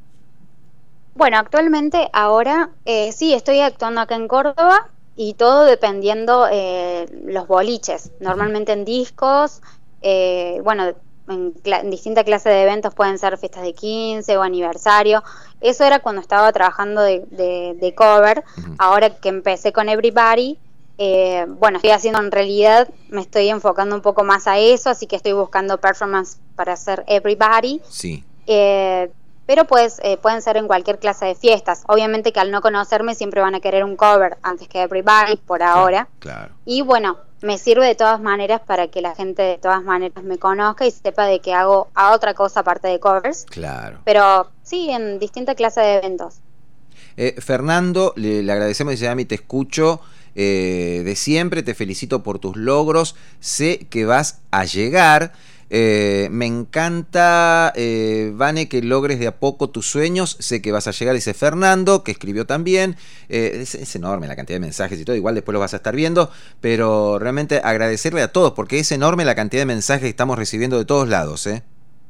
Bueno, actualmente ahora eh, sí, estoy actuando acá en Córdoba y todo dependiendo eh, los boliches. Normalmente en discos, eh, bueno, en, cla- en distintas clases de eventos pueden ser fiestas de quince o aniversario. Eso era cuando estaba trabajando de, de, de cover. Ahora que empecé con Everybody, eh, bueno, estoy haciendo en realidad, me estoy enfocando un poco más a eso, así que estoy buscando performance para hacer Everybody. Sí. Eh, pero pues eh, pueden ser en cualquier clase de fiestas. Obviamente que al no conocerme siempre van a querer un cover antes que Everybody por ahora. Claro. Y bueno, me sirve de todas maneras para que la gente de todas maneras me conozca y sepa de que hago a otra cosa aparte de covers. Claro. Pero sí, en distintas clases de eventos. Eh, Fernando, le, le agradecemos, dice Ami, te escucho eh, de siempre, te felicito por tus logros, sé que vas a llegar. Eh, me encanta, eh, Vane, que logres de a poco tus sueños. Sé que vas a llegar, dice Fernando, que escribió también. Eh, es, es enorme la cantidad de mensajes y todo, igual después lo vas a estar viendo. Pero realmente agradecerle a todos, porque es enorme la cantidad de mensajes que estamos recibiendo de todos lados, ¿eh?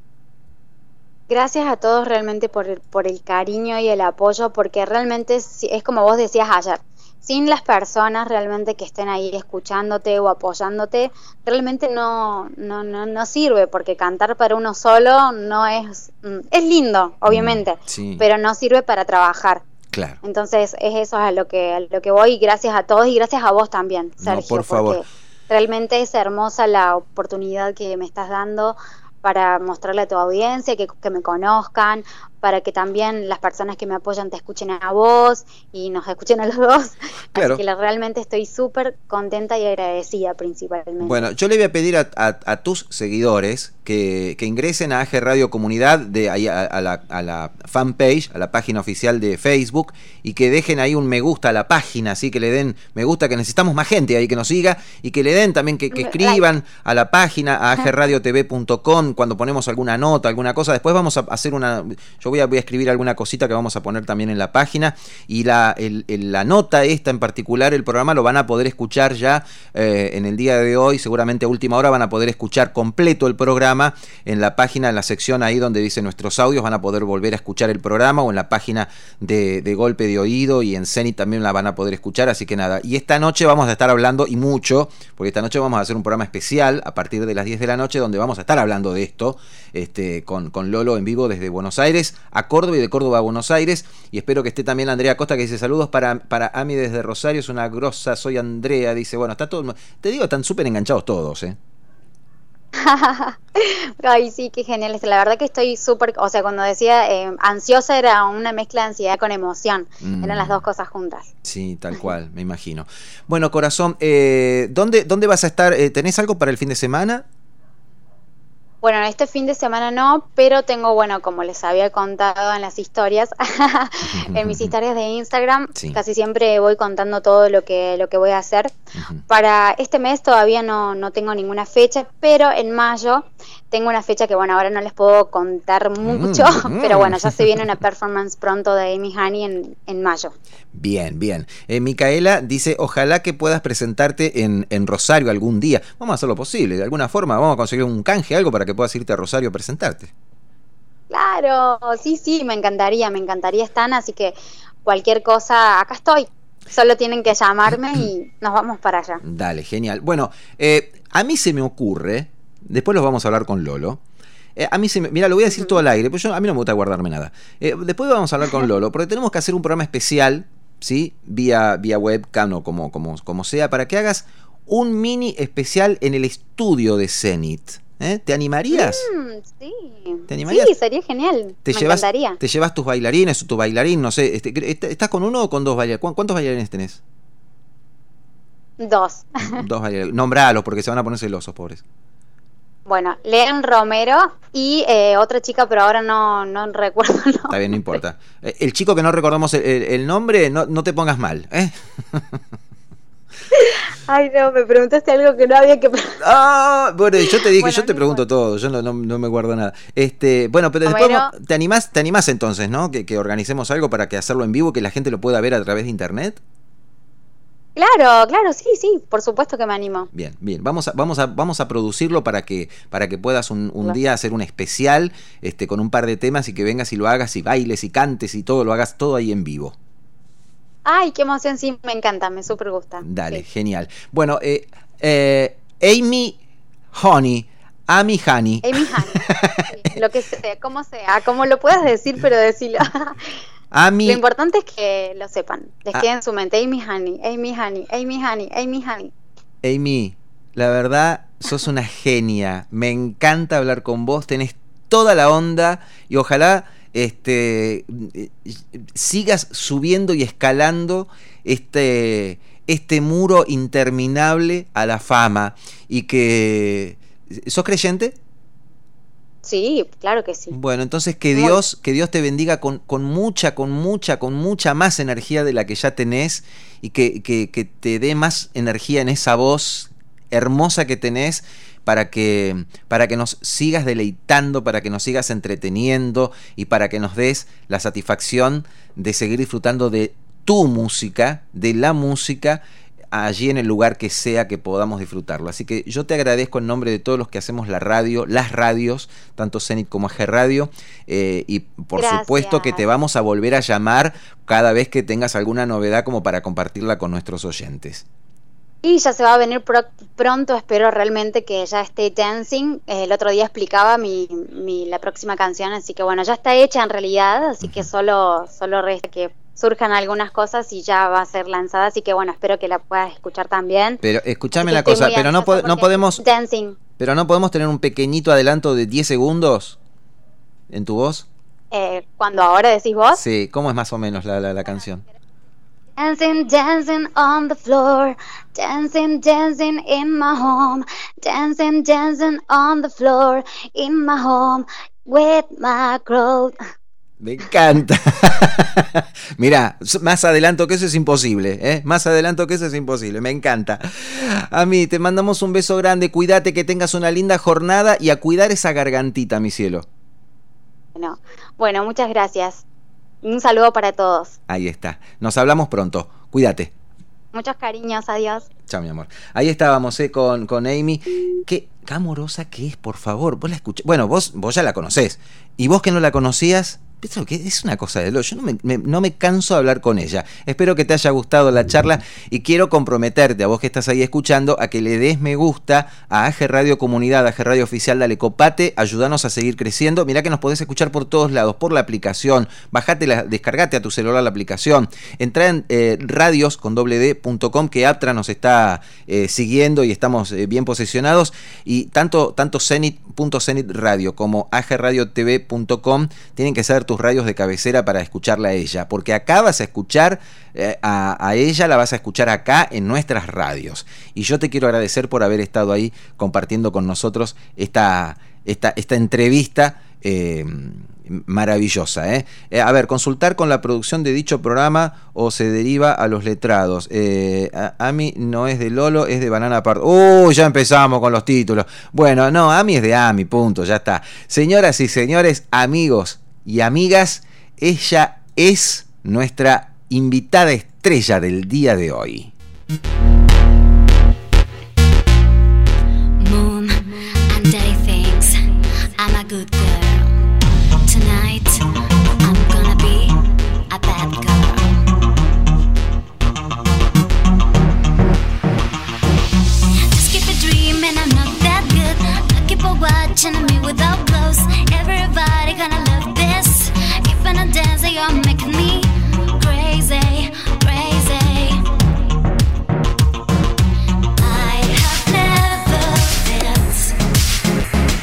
Gracias a todos realmente por el, por el cariño y el apoyo, porque realmente es, es como vos decías ayer, sin las personas realmente que estén ahí escuchándote o apoyándote, realmente no, no, no, no sirve, porque cantar para uno solo no es, es lindo, obviamente, sí. pero no sirve para trabajar. Claro. Entonces es eso a lo que, a lo que voy, y gracias a todos y gracias a vos también, Sergio, No, por favor. porque realmente es hermosa la oportunidad que me estás dando para mostrarle a tu audiencia, que, que me conozcan, para que también las personas que me apoyan te escuchen a vos y nos escuchen a los dos. Claro. Así que la- realmente estoy súper contenta y agradecida principalmente. Bueno, yo le voy a pedir a, a- a tus seguidores que, que ingresen a A G Radio Comunidad, de ahí a, a la, a la fanpage, a la página oficial de Facebook, y que dejen ahí un me gusta a la página, así que le den me gusta, que necesitamos más gente ahí que nos siga, y que le den también, que, que escriban a la página, a agradiotv punto com, cuando ponemos alguna nota, alguna cosa. Después vamos a hacer una, yo voy a, voy a escribir alguna cosita que vamos a poner también en la página, y la, el, el- la nota esta en particular, el programa lo van a poder escuchar ya eh, en el día de hoy, seguramente a última hora van a poder escuchar completo el programa en la página, en la sección ahí donde dice nuestros audios, van a poder volver a escuchar el programa, o en la página de, de Golpe de Oído, y en Zenit también la van a poder escuchar. Así que nada, y esta noche vamos a estar hablando, y mucho, porque esta noche vamos a hacer un programa especial a partir de las diez de la noche, donde vamos a estar hablando de esto este, con, con Lolo en vivo desde Buenos Aires a Córdoba y de Córdoba a Buenos Aires. Y espero que esté también Andrea Costa, que dice saludos para, para Ami desde Rosario, es una grosa, soy Andrea, dice, bueno, está todo, te digo, están súper enganchados todos, ¿eh? Ay, sí, qué genial. La verdad que estoy súper, o sea, cuando decía eh, ansiosa era una mezcla de ansiedad con emoción. Mm. Eran las dos cosas juntas. Sí, tal cual, me imagino. Bueno, corazón, eh, ¿dónde, ¿dónde vas a estar? Eh, ¿Tenés algo para el fin de semana? Bueno, este fin de semana no, pero tengo, bueno, como les había contado en las historias, en mis historias de Instagram, Sí. casi siempre voy contando todo lo que lo que voy a hacer. Para este mes todavía no, no tengo ninguna fecha, pero en mayo tengo una fecha que, bueno, ahora no les puedo contar mucho, mm. pero bueno, ya se viene una performance pronto de Amy Honey en, en mayo. Bien, bien. Eh, Micaela dice, ojalá que puedas presentarte en, en Rosario algún día. Vamos a hacer lo posible, de alguna forma, vamos a conseguir un canje, algo para que puedas irte a Rosario a presentarte. Claro, sí, sí, me encantaría, me encantaría estar, así que cualquier cosa, acá estoy. Solo tienen que llamarme y nos vamos para allá. Dale, genial. Bueno, eh, a mí se me ocurre, después los vamos a hablar con Lolo. Eh, a mí se me, mira, lo voy a decir todo al aire, pues yo, a mí no me gusta guardarme nada. Eh, después vamos a hablar con Lolo, porque tenemos que hacer un programa especial, ¿sí? Vía, vía webcam o como, como, como sea, para que hagas un mini especial en el estudio de Zenit. ¿Eh? ¿Te animarías? Mm, sí. ¿Te animarías? Sí, sería genial. ¿Te Me llevas, encantaría. ¿Te llevas tus bailarines o tu bailarín? No sé, este, ¿estás con uno o con dos bailarines? ¿Cu- ¿Cuántos bailarines tenés? Dos. Dos bailarines. Nombralos porque se van a poner celosos, pobres. Bueno, Lean Romero y eh, otra chica, pero ahora no, no recuerdo el nombre. Está bien, no importa. Eh, El chico que no recordamos el, el- el nombre, no, no te pongas mal, ¿eh? Ay, no, me preguntaste algo que no había que preguntar. Ah, bueno, yo te dije, Bueno, yo te no pregunto todo, yo no, no, no me guardo nada. Este, bueno, pero después Romero. vos- te animás, te animás entonces, ¿no? Que, que organicemos algo para que hacerlo en vivo, que la gente lo pueda ver a través de internet. Claro, claro, sí, sí, por supuesto que me animo. Bien, bien, vamos a, vamos a, vamos a producirlo para que, para que puedas un, un Claro. día hacer un especial, este, con un par de temas y que vengas y lo hagas y bailes y cantes y todo, lo hagas todo ahí en vivo. Ay, qué emoción, sí, me encanta, me súper gusta. Dale, Sí. genial. Bueno, eh, eh, Amy Honey, Amy Honey. Amy Honey, sí, lo que sea, como sea, como lo puedas decir, pero decirlo. Amy, Lo importante es que lo sepan, les Ah. quede en su mente, Amy Honey, Amy Honey, Amy Honey, Amy Honey. Amy, la verdad, sos una genia. Me encanta hablar con vos, tenés toda la onda y ojalá este, eh, sigas subiendo y escalando este, este muro interminable a la fama y que... ¿Sos creyente? Sí, claro que sí. Bueno, entonces que Muy. Dios, que Dios te bendiga con, con mucha, con mucha, con mucha más energía de la que ya tenés y que, que, que te dé más energía en esa voz hermosa que tenés para que, para que nos sigas deleitando, para que nos sigas entreteniendo y para que nos des la satisfacción de seguir disfrutando de tu música, de la música, allí en el lugar que sea que podamos disfrutarlo. Así que yo te agradezco en nombre de todos los que hacemos la radio, las radios, tanto Zenit como A G Radio, eh, y por Gracias. supuesto que te vamos a volver a llamar cada vez que tengas alguna novedad como para compartirla con nuestros oyentes. Y ya se va a venir pro- pronto, espero realmente que ya esté Dancing. Eh, el otro día explicaba mi, mi la próxima canción, así que bueno, ya está hecha en realidad, así que solo, solo resta que surjan algunas cosas y ya va a ser lanzada, así que bueno, espero que la puedas escuchar también. Pero escúchame Así que la estoy cosa, muy pero no, ansiosa po- no porque podemos, Dancing, pero no podemos tener un pequeñito adelanto de diez segundos en tu voz. eh, cuando ahora decís vos. Sí, ¿cómo es más o menos la, la, la canción? Dancing, dancing on the floor, dancing, dancing in my home, dancing, dancing on the floor in my home with my crowd. Me encanta. Mira, más adelanto que eso es imposible, ¿eh? Más adelanto que eso es imposible, me encanta. A mí, te mandamos un beso grande, cuídate, que tengas una linda jornada y a cuidar esa gargantita, mi cielo. Bueno, bueno, muchas gracias. Un saludo para todos. Ahí está. Nos hablamos pronto. Cuídate. Muchos cariños, adiós. Chao, mi amor. Ahí estábamos, ¿eh? Con, con Amy. Qué, qué amorosa que es, por favor. Vos la escuchás. Bueno, vos, vos ya la conocés. Y vos que no la conocías, ¿viste que es una cosa de lo? Yo no me, me- no me canso de hablar con ella. Espero que te haya gustado la charla y quiero comprometerte a vos que estás ahí escuchando a que le des me gusta a A G Radio Comunidad, A G Radio Oficial, dale copate, ayudanos a seguir creciendo. Mirá que nos podés escuchar por todos lados, por la aplicación, bajate la, descargate a tu celular la aplicación, entrá en eh, radios con doble d punto com, que Aptra nos está eh, siguiendo y estamos eh, bien posicionados, y tanto, tanto Zenit punto zenit radio como a g radio t v punto com tienen que ser tus radios de cabecera para escucharla a ella, porque acá vas a escuchar eh, a, a ella, la vas a escuchar acá en nuestras radios. Y yo te quiero agradecer por haber estado ahí compartiendo con nosotros esta, esta, esta entrevista eh, maravillosa. ¿eh? Eh, a ver, consultar con la producción de dicho programa o se deriva a los letrados. Eh, a- Ami no es de Lolo, es de Banana Park. ¡Uh! Ya empezamos con los títulos. Bueno, no, Ami es de Ami, punto, ya está. Señoras y señores, amigos y amigas, ella es nuestra invitada estrella del día de hoy. Moon and day thinks I'm a good girl. Tonight I'm gonna be a bad girl. Just keep it dreaming, I'm not that good. Looking for watching me without clothes. Everybody gonna love this. Keeping on dancing, you're making me crazy, crazy. I have never felt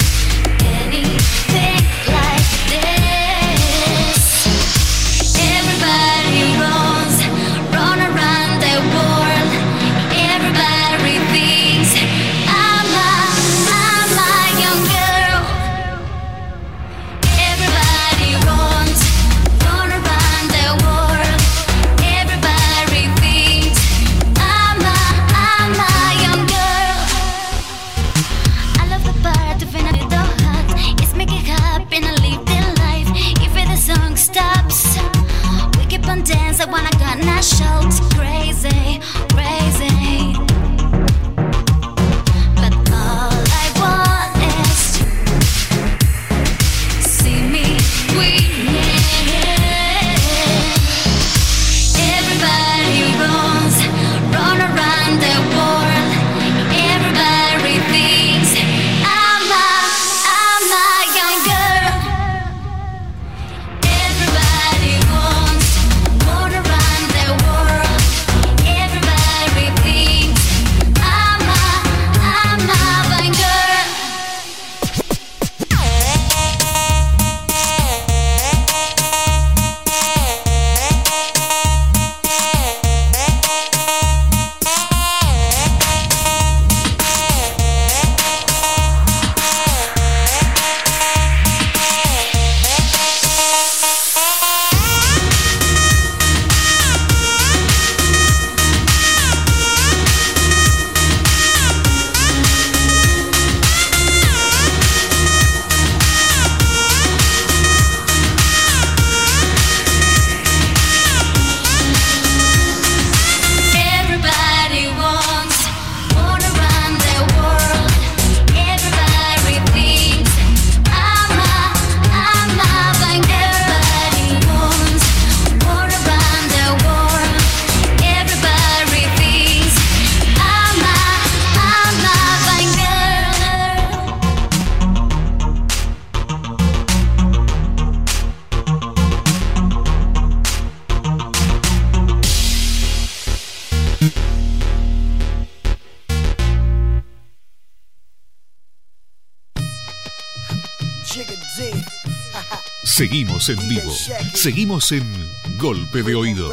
Seguimos en vivo. Seguimos en Golpe de Oído.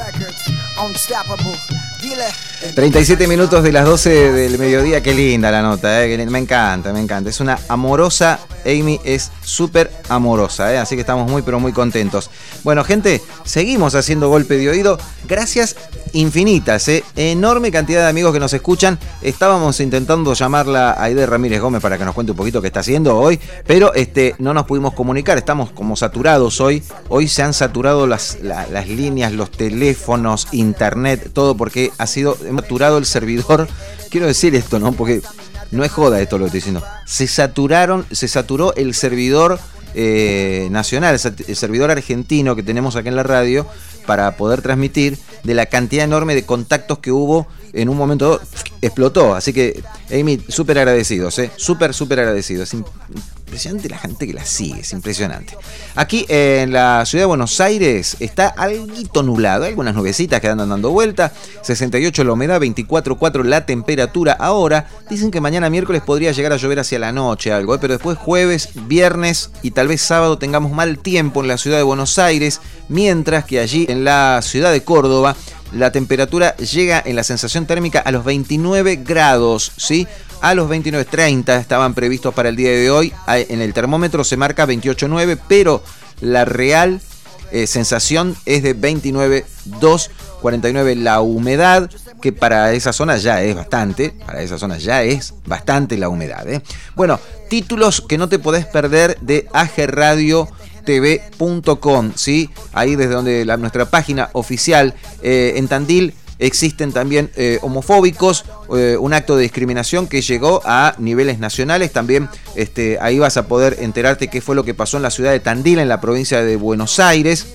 treinta y siete minutos de las doce del mediodía. Qué linda la nota, ¿eh? Me encanta, me encanta. Es una amorosa. Amy es súper amorosa, ¿eh? Así que estamos muy, pero muy contentos. Bueno, gente, seguimos haciendo Golpe de Oído. Gracias infinitas, ¿eh? Enorme cantidad de amigos que nos escuchan. Estábamos intentando llamarla a Aide Ramírez Gómez para que nos cuente un poquito qué está haciendo hoy, pero este, no nos pudimos comunicar. Estamos como saturados hoy. Hoy se han saturado las, la, las líneas, los teléfonos, internet, todo, porque ha sido saturado el servidor. Quiero decir esto, ¿no? Porque no es joda esto lo que estoy diciendo. Se saturaron, se saturó el servidor eh, nacional, el servidor argentino que tenemos acá en la radio para poder transmitir, de la cantidad enorme de contactos que hubo. En un momento explotó. Así que, Amy, súper agradecidos, ¿eh? Súper, súper agradecidos. Impresionante la gente que la sigue, es impresionante. Aquí en la ciudad de Buenos Aires está algo nublado, hay algunas nubecitas que andan dando vuelta. sesenta y ocho la humedad, veinticuatro coma cuatro la temperatura ahora. Dicen que mañana miércoles podría llegar a llover hacia la noche algo, ¿eh? Pero después jueves, viernes y tal vez sábado tengamos mal tiempo en la ciudad de Buenos Aires, mientras que allí en la ciudad de Córdoba la temperatura llega en la sensación térmica a los veintinueve grados, ¿sí? A los veintinueve treinta estaban previstos para el día de hoy. En el termómetro se marca veintiocho coma nueve, pero la real eh, sensación es de veintinueve coma dos, cuarenta y nueve la humedad, que para esa zona ya es bastante, para esa zona ya es bastante la humedad, ¿eh? Bueno, títulos que no te podés perder de A G Radio T V punto com, ¿sí? Ahí desde donde la, nuestra página oficial. eh, en Tandil existen también eh, homofóbicos, eh, un acto de discriminación que llegó a niveles nacionales. También este, ahí vas a poder enterarte qué fue lo que pasó en la ciudad de Tandil, en la provincia de Buenos Aires.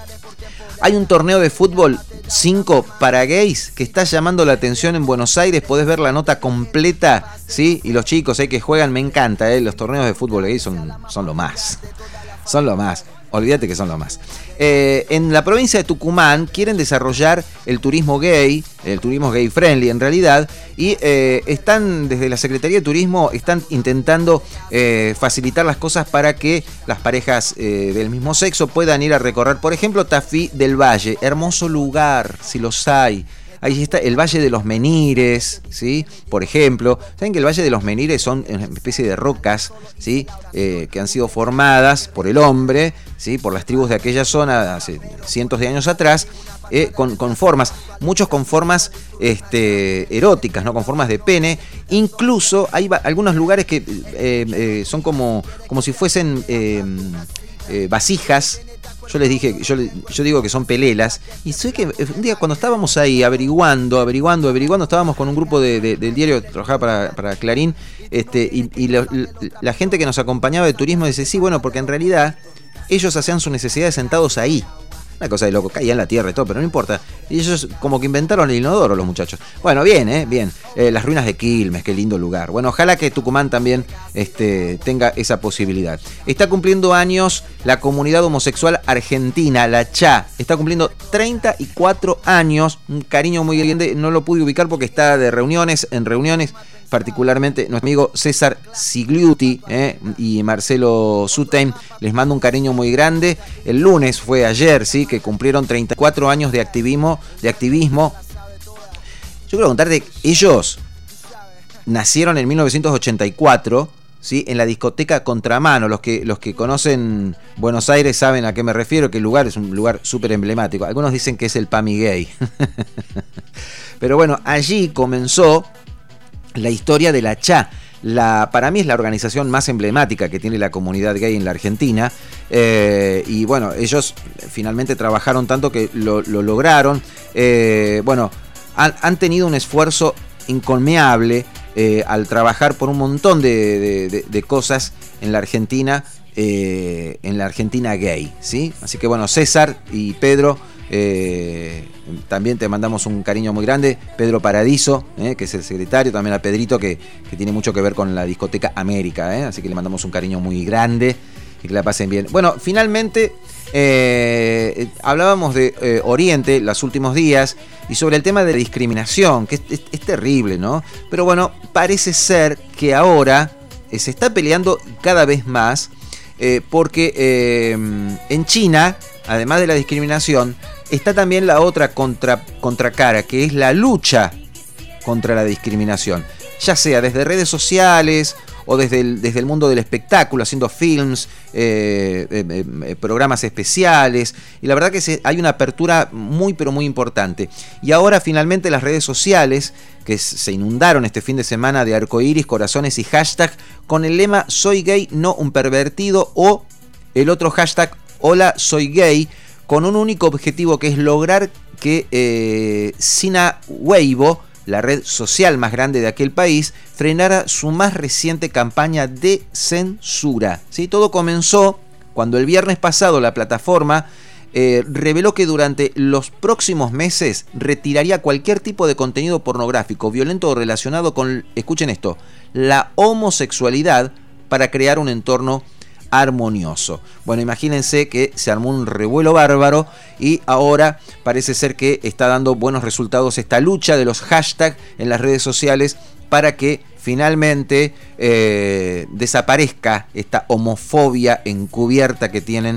Hay un torneo de fútbol cinco para gays que está llamando la atención en Buenos Aires. Podés ver la nota completa, ¿sí? Y los chicos eh, que juegan, me encanta, ¿eh? Los torneos de fútbol gay son, son lo más. Son lo más. Olvídate que son lo más. Eh, en la provincia de Tucumán quieren desarrollar el turismo gay, el turismo gay friendly en realidad, y eh, están desde la Secretaría de Turismo están intentando eh, facilitar las cosas para que las parejas eh, del mismo sexo puedan ir a recorrer, por ejemplo, Tafí del Valle, hermoso lugar, si los hay. Ahí está el Valle de los Menires, ¿sí? Por ejemplo, ¿saben que el Valle de los Menires son una especie de rocas, ¿sí? Eh, que han sido formadas por el hombre, ¿sí? Por las tribus de aquella zona hace cientos de años atrás, eh, con, con formas, muchos con formas este, eróticas, ¿no? Con formas de pene. Incluso hay algunos lugares que eh, eh, son como, como si fuesen eh, eh, vasijas. Yo les dije, yo, yo digo que son pelelas. Y sé que un día cuando estábamos ahí averiguando, averiguando, averiguando, estábamos con un grupo de, de, del diario que trabajaba para, para Clarín, este, y, y la, la gente que nos acompañaba de turismo dice, sí, bueno, porque en realidad ellos hacían sus necesidades sentados ahí. Una cosa de loco, caía en la tierra y todo, pero no importa. Y ellos como que inventaron el inodoro, los muchachos. Bueno, bien, ¿eh? Bien. Eh, las ruinas de Quilmes, qué lindo lugar. Bueno, ojalá que Tucumán también este, tenga esa posibilidad. Está cumpliendo años la comunidad homosexual argentina, la C H A. Está cumpliendo treinta y cuatro años. Un cariño muy grande. No lo pude ubicar porque está de reuniones en reuniones. Particularmente nuestro amigo César Sigliuti eh, y Marcelo Sutein, les mando un cariño muy grande. El lunes fue ayer, sí, que cumplieron treinta y cuatro años de activismo, de activismo. Yo quiero contarte, ellos nacieron en mil novecientos ochenta y cuatro, sí, en la discoteca Contramano. Los que, los que conocen Buenos Aires saben a qué me refiero, que el lugar es un lugar súper emblemático. Algunos dicen que es el Pami Gay. Pero bueno, allí comenzó la historia de la C H A. La, para mí es la organización más emblemática que tiene la comunidad gay en la Argentina. Eh, y bueno, ellos finalmente trabajaron tanto que lo, lo lograron. Eh, bueno, han, han tenido un esfuerzo incolmeable eh, al trabajar por un montón de, de, de, de cosas en la Argentina, eh, en la Argentina gay, ¿sí? Así que bueno, César y Pedro, Eh, también te mandamos un cariño muy grande. Pedro Paradiso, eh, que es el secretario, también a Pedrito, que, que tiene mucho que ver con la discoteca América, eh, así que le mandamos un cariño muy grande y que la pasen bien. Bueno, finalmente eh, hablábamos de eh, Oriente los últimos días y sobre el tema de la discriminación, que es, es, es terrible, ¿no? Pero bueno, parece ser que ahora eh, se está peleando cada vez más eh, porque eh, en China, además de la discriminación, está también la otra contra, contracara, que es la lucha contra la discriminación, ya sea desde redes sociales o desde el, desde el mundo del espectáculo, haciendo films, eh, eh, eh, programas especiales, y la verdad que se, hay una apertura muy pero muy importante. Y ahora finalmente las redes sociales, que se inundaron este fin de semana de arcoíris, corazones y hashtag con el lema "soy gay, no un pervertido", o el otro hashtag "hola, soy gay", con un único objetivo, que es lograr que eh, Sina Weibo, la red social más grande de aquel país, frenara su más reciente campaña de censura. ¿Sí? Todo comenzó cuando el viernes pasado la plataforma eh, reveló que durante los próximos meses retiraría cualquier tipo de contenido pornográfico, violento o relacionado con, escuchen esto, la homosexualidad, para crear un entorno armonioso. Bueno, imagínense que se armó un revuelo bárbaro y ahora parece ser que está dando buenos resultados esta lucha de los hashtags en las redes sociales para que finalmente eh, desaparezca esta homofobia encubierta que tienen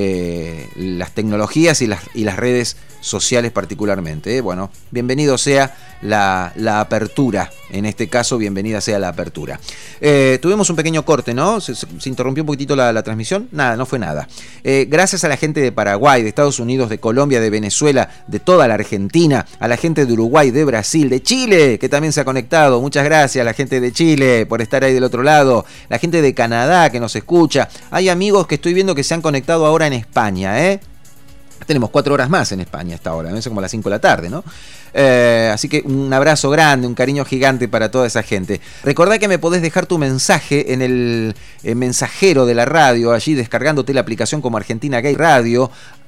eh, las tecnologías y las, y las redes sociales particularmente. ¿eh? Bueno, bienvenido sea la, la apertura, en este caso bienvenida sea la apertura. Eh, tuvimos un pequeño corte, ¿no? Se, se, se interrumpió un poquitito la, la transmisión. Nada, no fue nada. Eh, gracias a la gente de Paraguay, de Estados Unidos, de Colombia, de Venezuela, de toda la Argentina, a la gente de Uruguay, de Brasil, de Chile, que también se ha conectado. Muchas gracias a la gente de Chile por estar ahí del otro lado. La gente de Canadá que nos escucha. Hay amigos que estoy viendo que se han conectado ahora en España, ¿eh? Tenemos cuatro horas más en España a esta hora, ¿no? Es como las cinco de la tarde, ¿no? Eh, así que un abrazo grande, un cariño gigante para toda esa gente. Recordá que me podés dejar tu mensaje en el, el mensajero de la radio, allí descargándote la aplicación como Argentina Gay Radio,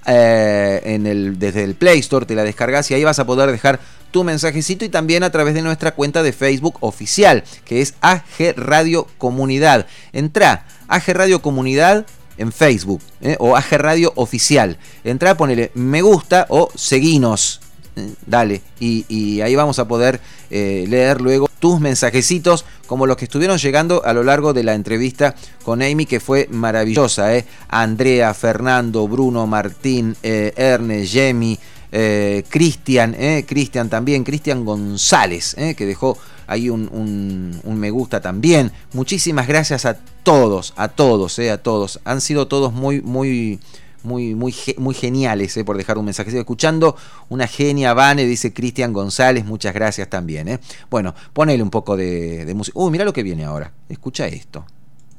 eh, en el, desde el Play Store te la descargas y ahí vas a poder dejar tu mensajecito, y también a través de nuestra cuenta de Facebook oficial, que es A G Radio Comunidad. Entrá, A G Radio Comunidad en Facebook, ¿eh? o A G Radio Oficial. Entrá, ponele me gusta o seguinos. ¿eh? Dale, y, y ahí vamos a poder eh, leer luego tus mensajecitos, como los que estuvieron llegando a lo largo de la entrevista con Amy, que fue maravillosa. ¿eh? Andrea, Fernando, Bruno, Martín, eh, Ernest, Jemi, eh, Cristian, eh, Cristian también, Cristian González, eh, que dejó ahí un, un, un me gusta también. Muchísimas gracias a todos, a todos, eh, a todos. Han sido todos muy, muy, muy, muy, muy geniales, eh, por dejar un mensaje. Estoy escuchando una genia, Vane, dice Cristian González. Muchas gracias también. Eh. Bueno, ponele un poco de, de música. Uy, uh, mira lo que viene ahora. Escucha esto.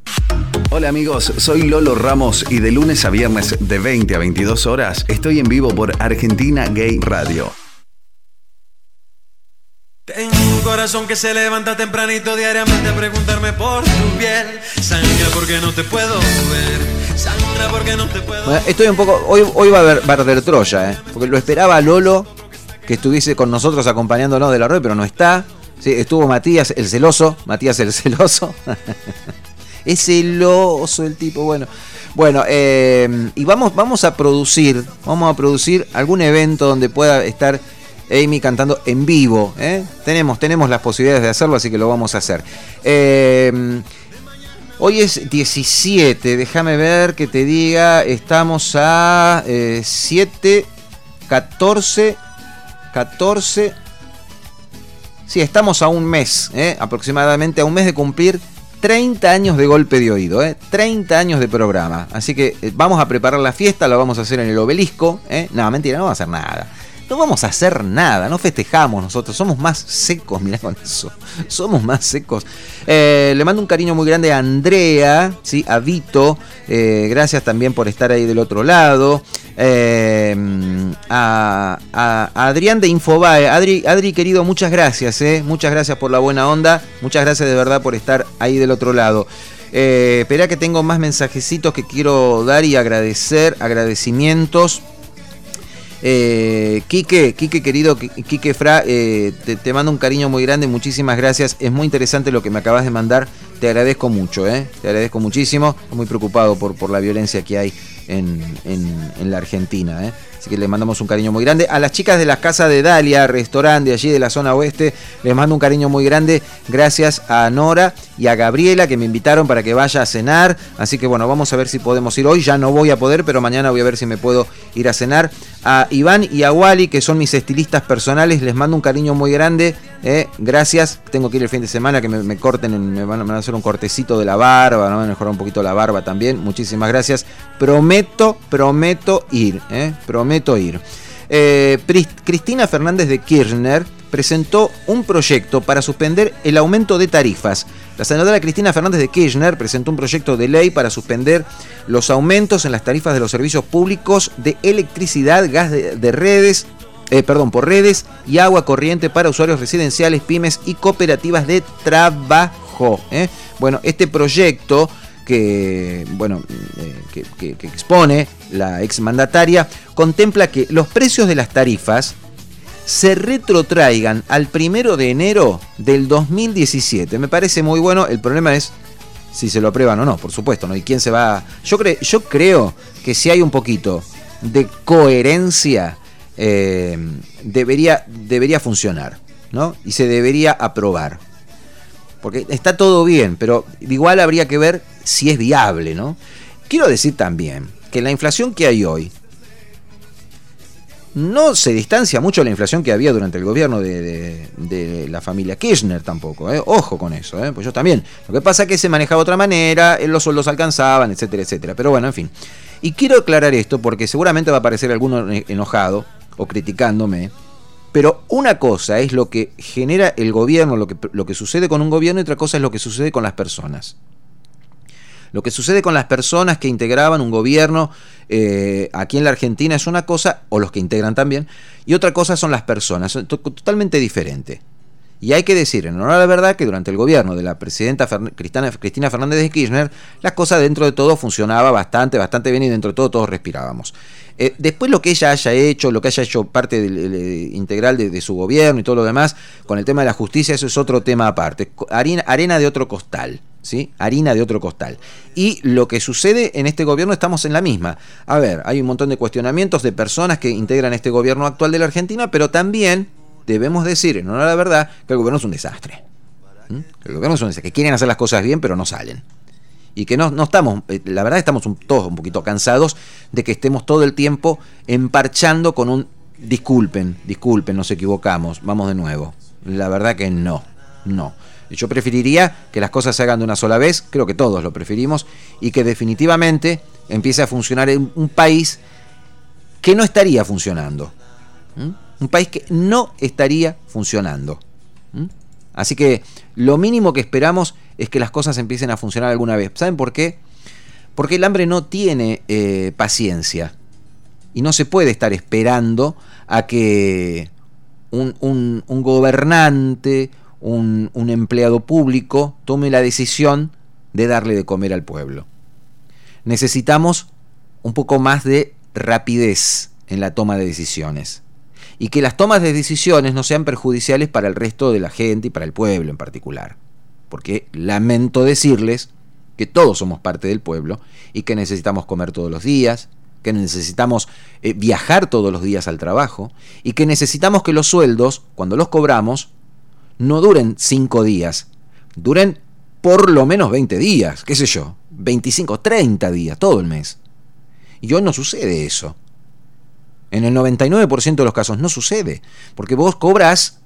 Hola amigos, soy Lolo Ramos y de lunes a viernes de veinte a veintidós horas estoy en vivo por Argentina Gay Radio. Tengo un corazón que se levanta tempranito diariamente a preguntarme por tu piel. Sangra porque no te puedo ver. Sangra porque no te puedo bueno, estoy un poco. Hoy, hoy va a haber Barder Troya, ¿eh? Porque lo esperaba Lolo que estuviese con nosotros acompañándonos de la red, pero no está. Sí, estuvo Matías el celoso. Matías el celoso. Es celoso el tipo, bueno. Bueno, eh, y vamos, vamos a producir. Vamos a producir algún evento donde pueda estar Amy cantando en vivo, ¿eh? Tenemos, tenemos las posibilidades de hacerlo, así que lo vamos a hacer. Eh, hoy es diecisiete, déjame ver que te diga, estamos a eh, siete, catorce, catorce, sí, estamos a un mes, ¿eh? aproximadamente a un mes de cumplir treinta años de Golpe de Oído, ¿eh? treinta años de programa, así que eh, vamos a preparar la fiesta, la vamos a hacer en el Obelisco, ¿eh? No, mentira, no vamos a hacer nada. No vamos a hacer nada, no festejamos nosotros, somos más secos, mirá con eso, somos más secos. Eh, le mando un cariño muy grande a Andrea, ¿sí? A Vito, eh, gracias también por estar ahí del otro lado. Eh, a, a, a Adrián de Infobae, Adri, Adri querido, muchas gracias, eh, muchas gracias por la buena onda, muchas gracias de verdad por estar ahí del otro lado. Eh, espera que tengo más mensajecitos que quiero dar y agradecer, agradecimientos. Eh, Quique, Quique querido, Quique Fra, eh, te, te mando un cariño muy grande, muchísimas gracias, es muy interesante lo que me acabas de mandar, te agradezco mucho, eh, te agradezco muchísimo, estoy muy preocupado por, por la violencia que hay en, en, en la Argentina, ¿eh? Así que les mandamos un cariño muy grande. A las chicas de la Casa de Dalia, restaurante allí de la zona oeste, les mando un cariño muy grande. Gracias a Nora y a Gabriela que me invitaron para que vaya a cenar. Así que bueno, vamos a ver si podemos ir hoy. Ya no voy a poder, pero mañana voy a ver si me puedo ir a cenar. A Iván y a Wally, que son mis estilistas personales, les mando un cariño muy grande. ¿eh? Gracias. Tengo que ir el fin de semana, que me, me corten, en, me, van, me van a hacer un cortecito de la barba, me van a mejorar un poquito la barba también. Muchísimas gracias. Prometo, prometo ir. ¿eh? Prometo ir. Eh, Cristina Fernández de Kirchner presentó un proyecto para suspender el aumento de tarifas. La senadora Cristina Fernández de Kirchner presentó un proyecto de ley para suspender los aumentos en las tarifas de los servicios públicos de electricidad, gas de, de redes, eh, perdón, por redes y agua corriente para usuarios residenciales, pymes y cooperativas de trabajo. ¿eh? Bueno, este proyecto que, bueno, eh, que, que, que expone la exmandataria contempla que los precios de las tarifas se retrotraigan al primero de enero del dos mil diecisiete. Me parece muy bueno. El problema es si se lo aprueban o no, por supuesto, ¿no? ¿Y quién se va a... Yo, cre... Yo creo que si hay un poquito de coherencia, eh, debería, debería funcionar, ¿no? Y se debería aprobar. Porque está todo bien, pero igual habría que ver si es viable, ¿no? Quiero decir también que la inflación que hay hoy no se distancia mucho de la inflación que había durante el gobierno de, de, de la familia Kirchner tampoco, ¿eh? Ojo con eso, ¿eh? Pues yo también. Lo que pasa es que se manejaba de otra manera, los sueldos alcanzaban, etcétera, etcétera. Pero bueno, en fin. Y quiero aclarar esto porque seguramente va a aparecer alguno enojado o criticándome. Pero una cosa es lo que genera el gobierno, lo que, lo que sucede con un gobierno, y otra cosa es lo que sucede con las personas. Lo que sucede con las personas que integraban un gobierno eh, aquí en la Argentina es una cosa, o los que integran también, y otra cosa son las personas, son to- totalmente diferente. Y hay que decir, en honor a la verdad, que durante el gobierno de la presidenta Fer- Cristina, Cristina Fernández de Kirchner, las cosas dentro de todo funcionaba bastante, bastante bien, y dentro de todo todos respirábamos. Eh, después lo que ella haya hecho, lo que haya hecho parte del, del, integral de, de su gobierno y todo lo demás, con el tema de la justicia, eso es otro tema aparte. Harina, arena de otro costal, ¿sí? Harina de otro costal. Y lo que sucede en este gobierno, estamos en la misma. A ver, hay un montón de cuestionamientos de personas que integran este gobierno actual de la Argentina, pero también debemos decir, en honor a la verdad, que el gobierno es un desastre. ¿Mm? El gobierno es un desastre, que quieren hacer las cosas bien, pero no salen. Y que no, no estamos, la verdad estamos un, todos un poquito cansados de que estemos todo el tiempo emparchando con un disculpen, disculpen, nos equivocamos, vamos de nuevo. La verdad que no, no. Yo preferiría que las cosas se hagan de una sola vez, creo que todos lo preferimos, y que definitivamente empiece a funcionar en un país que no estaría funcionando. ¿Mm? Un país que no estaría funcionando. ¿Mm? Así que lo mínimo que esperamos es que las cosas empiecen a funcionar alguna vez. ¿Saben por qué? Porque el hambre no tiene eh, paciencia. Y no se puede estar esperando a que un, un, un gobernante, un, un empleado público tome la decisión de darle de comer al pueblo. Necesitamos un poco más de rapidez en la toma de decisiones. Y que las tomas de decisiones no sean perjudiciales para el resto de la gente y para el pueblo en particular. Porque lamento decirles que todos somos parte del pueblo y que necesitamos comer todos los días, que necesitamos eh, viajar todos los días al trabajo y que necesitamos que los sueldos, cuando los cobramos, no duren cinco días, duren por lo menos veinte días, qué sé yo, veinticinco, treinta días, todo el mes. Y hoy no sucede eso. En el noventa y nueve por ciento de los casos no sucede, porque vos cobras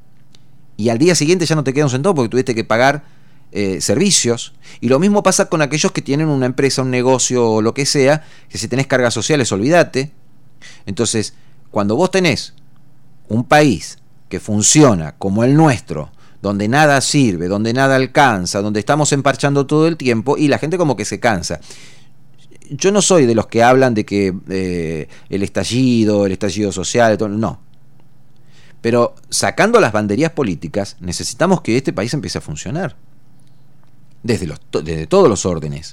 y al día siguiente ya no te queda un centavo porque tuviste que pagar eh, servicios. Y lo mismo pasa con aquellos que tienen una empresa, un negocio o lo que sea, que si tenés cargas sociales, olvídate. Entonces, cuando vos tenés un país que funciona como el nuestro, donde nada sirve, donde nada alcanza, donde estamos emparchando todo el tiempo y la gente como que se cansa. Yo no soy de los que hablan de que eh, el estallido, el estallido social, todo, no. Pero sacando las banderías políticas, necesitamos que este país empiece a funcionar. Desde, los, desde todos los órdenes.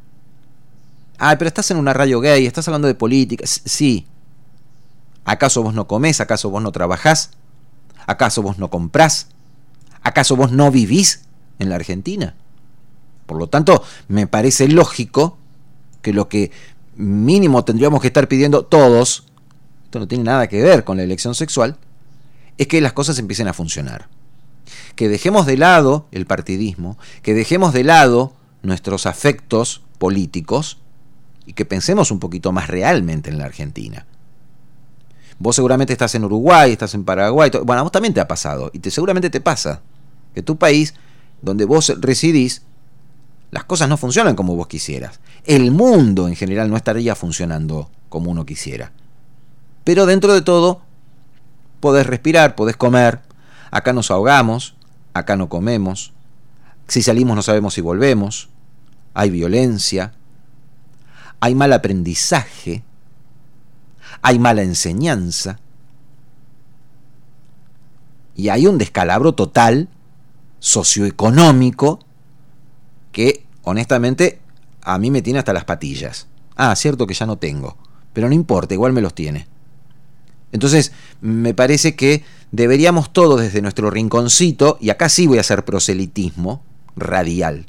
Ah, pero estás en una radio gay, estás hablando de política. Sí. ¿Acaso vos no comés? ¿Acaso vos no trabajás? ¿Acaso vos no comprás? ¿Acaso vos no vivís en la Argentina? Por lo tanto, me parece lógico que lo que mínimo tendríamos que estar pidiendo todos, esto no tiene nada que ver con la elección sexual, es que las cosas empiecen a funcionar. Que dejemos de lado el partidismo, que dejemos de lado nuestros afectos políticos y que pensemos un poquito más realmente en la Argentina. Vos seguramente estás en Uruguay, estás en Paraguay, bueno, a vos también te ha pasado, y te, seguramente te pasa, que tu país, donde vos residís, las cosas no funcionan como vos quisieras. El mundo en general no estaría funcionando como uno quisiera. Pero dentro de todo, podés respirar, podés comer, acá nos ahogamos, acá no comemos, si salimos no sabemos si volvemos, hay violencia, hay mal aprendizaje, hay mala enseñanza y hay un descalabro total socioeconómico que honestamente a mí me tiene hasta las patillas. Ah, cierto que ya no tengo, pero no importa, igual me los tiene. Entonces me parece que deberíamos todos desde nuestro rinconcito, y acá sí voy a hacer proselitismo radial,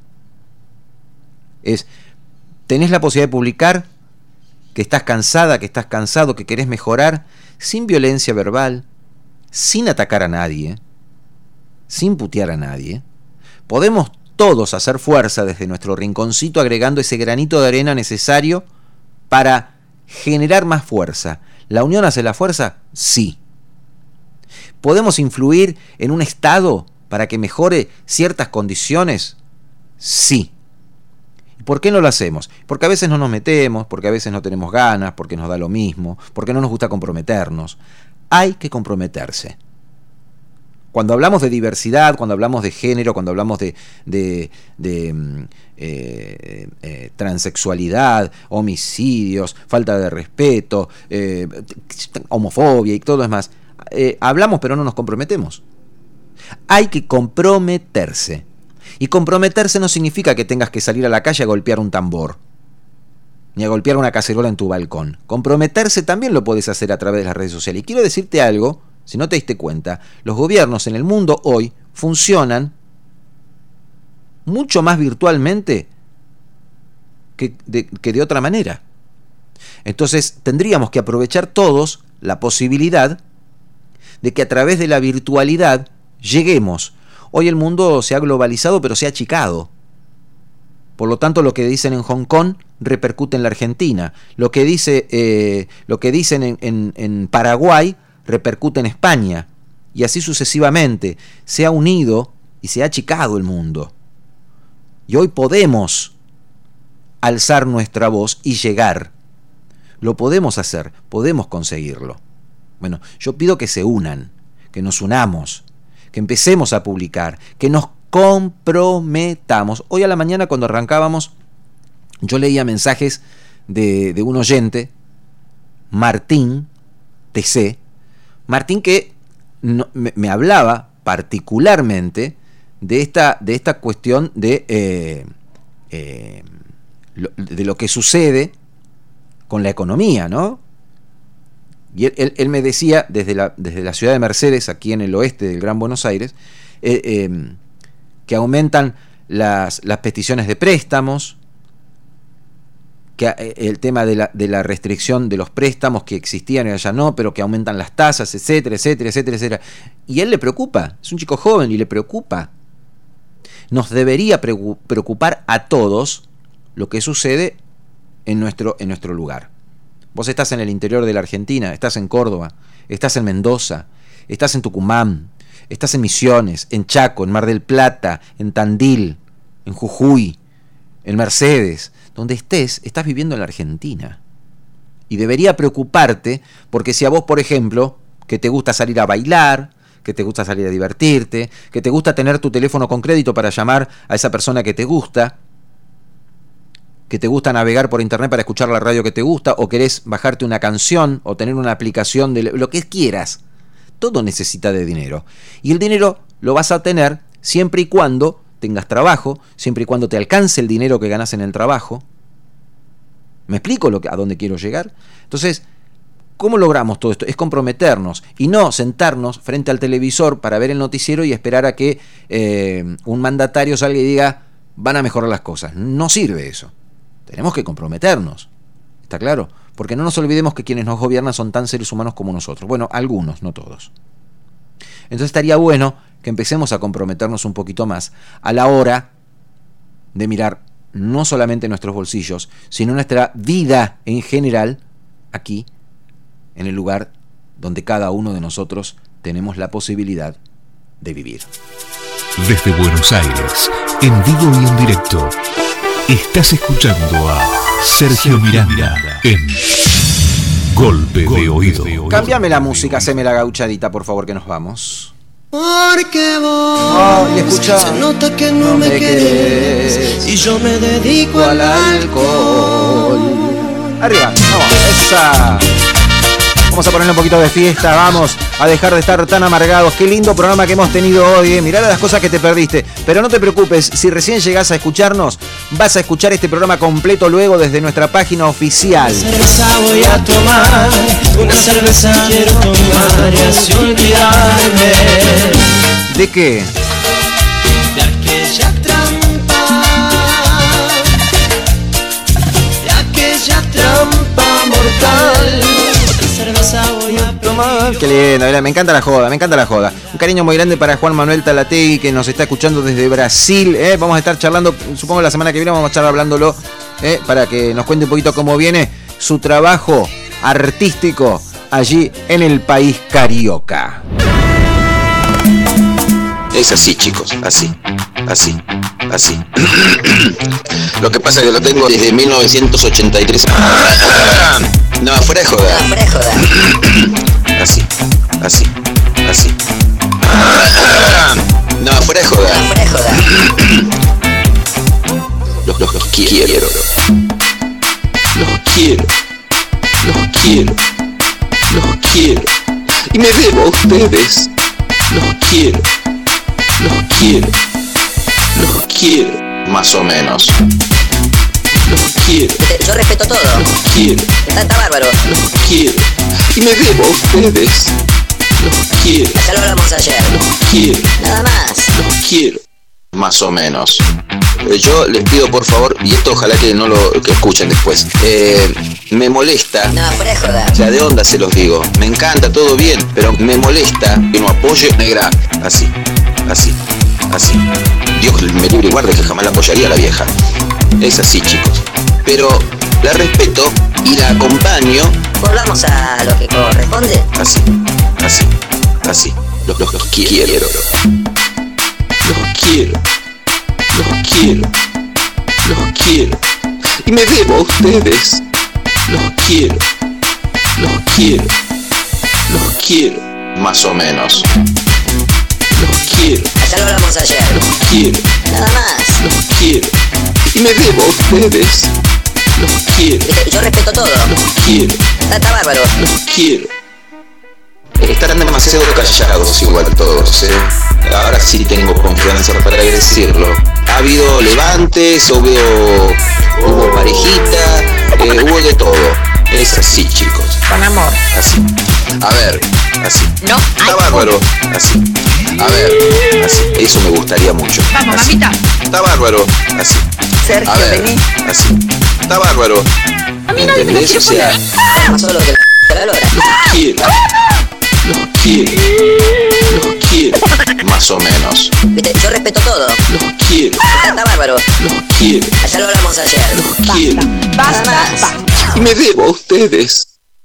es, tenés la posibilidad de publicar que estás cansada, que estás cansado, que querés mejorar, sin violencia verbal, sin atacar a nadie, sin putear a nadie. Podemos todos hacer fuerza desde nuestro rinconcito, agregando ese granito de arena necesario para generar más fuerza. ¿La unión hace la fuerza? Sí. ¿Podemos influir en un Estado para que mejore ciertas condiciones? Sí. ¿Por qué no lo hacemos? Porque a veces no nos metemos, porque a veces no tenemos ganas, porque nos da lo mismo, porque no nos gusta comprometernos. Hay que comprometerse. Cuando hablamos de diversidad, cuando hablamos de género, cuando hablamos de, de, de eh, eh, transexualidad, homicidios, falta de respeto, eh, homofobia y todo lo demás, eh, hablamos pero no nos comprometemos. Hay que comprometerse. Y comprometerse no significa que tengas que salir a la calle a golpear un tambor, ni a golpear una cacerola en tu balcón. Comprometerse también lo puedes hacer a través de las redes sociales. Y quiero decirte algo, si no te diste cuenta, los gobiernos en el mundo hoy funcionan mucho más virtualmente que de, que de otra manera. Entonces tendríamos que aprovechar todos la posibilidad de que a través de la virtualidad lleguemos. Hoy el mundo se ha globalizado, pero se ha achicado. Por lo tanto, lo que dicen en Hong Kong repercute en la Argentina. Lo que, dice, eh, lo que dicen en, en, en Paraguay repercute en España. Y así sucesivamente. Se ha unido y se ha achicado el mundo. Y hoy podemos alzar nuestra voz y llegar. Lo podemos hacer, podemos conseguirlo. Bueno, yo pido que se unan, que nos unamos, que empecemos a publicar, que nos comprometamos. Hoy a la mañana cuando arrancábamos, yo leía mensajes de, de un oyente, Martín T C, Martín que no, me, me hablaba particularmente de esta, de esta cuestión de, eh, eh, lo, de lo que sucede con la economía, ¿no? Y él, él, él me decía, desde la, desde la ciudad de Mercedes, aquí en el oeste del Gran Buenos Aires, eh, eh, que aumentan las, las peticiones de préstamos, que eh, el tema de la, de la restricción de los préstamos que existían y allá no, pero que aumentan las tasas, etcétera, etcétera, etcétera, etcétera. Y a él le preocupa, es un chico joven y le preocupa. Nos debería preocupar a todos lo que sucede en nuestro, en nuestro lugar. Vos estás en el interior de la Argentina, estás en Córdoba, estás en Mendoza, estás en Tucumán, estás en Misiones, en Chaco, en Mar del Plata, en Tandil, en Jujuy, en Mercedes. Donde estés, estás viviendo en la Argentina. Y debería preocuparte porque si a vos, por ejemplo, que te gusta salir a bailar, que te gusta salir a divertirte, que te gusta tener tu teléfono con crédito para llamar a esa persona que te gusta, que te gusta navegar por internet para escuchar la radio que te gusta, o querés bajarte una canción, o tener una aplicación de lo que quieras. Todo necesita de dinero. Y el dinero lo vas a tener siempre y cuando tengas trabajo, siempre y cuando te alcance el dinero que ganas en el trabajo. ¿Me explico lo que, a dónde quiero llegar? Entonces, ¿cómo logramos todo esto? Es comprometernos y no sentarnos frente al televisor para ver el noticiero y esperar a que eh, un mandatario salga y diga van a mejorar las cosas. No sirve eso. Tenemos que comprometernos. ¿Está claro? Porque no nos olvidemos que quienes nos gobiernan son tan seres humanos como nosotros. Bueno, algunos, no todos. Entonces estaría bueno que empecemos a comprometernos un poquito más a la hora de mirar no solamente nuestros bolsillos, sino nuestra vida en general aquí, en el lugar donde cada uno de nosotros tenemos la posibilidad de vivir. Desde Buenos Aires, en vivo y en directo, estás escuchando a Sergio Miranda en Golpe de Oído. Cámbiame la música, haceme la gauchadita, por favor, que nos vamos. Porque vos oh, y escucha, se nota que no, no me querés, querés y yo me dedico al alcohol. Arriba, vamos, esa. Vamos a ponerle un poquito de fiesta, vamos a dejar de estar tan amargados. Qué lindo programa que hemos tenido hoy, eh. Mirá las cosas que te perdiste. Pero no te preocupes, si recién llegás a escucharnos, vas a escuchar este programa completo luego desde nuestra página oficial. Una cerveza voy a tomar, una cerveza quiero tomar y así olvidarme. ¿De qué? De aquella trampa, de aquella trampa mortal. Voy a tomar. Qué lindo, me encanta la joda, me encanta la joda. Un cariño muy grande para Juan Manuel Talategui, que nos está escuchando desde Brasil. ¿eh? Vamos a estar charlando, supongo la semana que viene vamos a estar hablándolo, ¿eh? para que nos cuente un poquito cómo viene su trabajo artístico allí en el país carioca. Es así, chicos, así, así, así. Lo que pasa es que lo tengo desde mil novecientos ochenta y tres. No, fuera de joda. No, fuera de joda. Así, así, así. No, fuera de joda. No, fuera de joda. Los, los, los quiero. Los quiero. Los quiero. Los quiero. Y me debo a ustedes. Los quiero. Los quiero. Los quiero. Más o menos. Los quiero. Yo respeto todo. Los quiero. Está, está bárbaro. Los quiero. Y me debo a ustedes. Los quiero. Ya lo hablamos ayer. Los quiero. Nada más. Los quiero. Más o menos. Eh, yo les pido por favor, y esto ojalá que no lo que escuchen después. Eh, me molesta. No, fuera de joda. O sea, de onda se los digo. Me encanta, todo bien, pero me molesta que no apoye negra. Así, así, así. Dios me libre y guarde que jamás la apoyaría a la vieja. Es así, chicos. Pero la respeto y la acompaño. Volvamos a lo que corresponde. Así, así, así. Los, los, los quiero. Los quiero. Los quiero. Los quiero. Y me debo a ustedes. Los quiero. Los quiero. Los quiero. Más o menos. Los quiero. Ya lo hablamos ayer. Los quiero. Nada más. Los quiero. Y me debo a ustedes. Los quiero. Yo respeto todo. Los quiero. Está, está bárbaro. Los quiero. Estarán demasiado callados igual todos, ¿eh? Ahora sí tengo confianza para decirlo. Ha habido levantes, hubo, hubo parejita, eh, hubo de todo. Es así, chicos. Con amor. Así. A ver, así. No. Está bárbaro. Así. A ver, así. Eso me gustaría mucho. Vamos, así. mamita. Está bárbaro. Así. Sergio, a ver, vení. así. Está bárbaro. A mí nadie me ¿entendés? quiere O sea, poner. Más solo que la lora. los quiero. Los quiero. Los quiero. Más o menos. Viste, yo respeto todo. Los quiero. Está, está bárbaro. Los quiero. Ya lo hablamos ayer. Los quiero. Nada más. Y me debo a ustedes.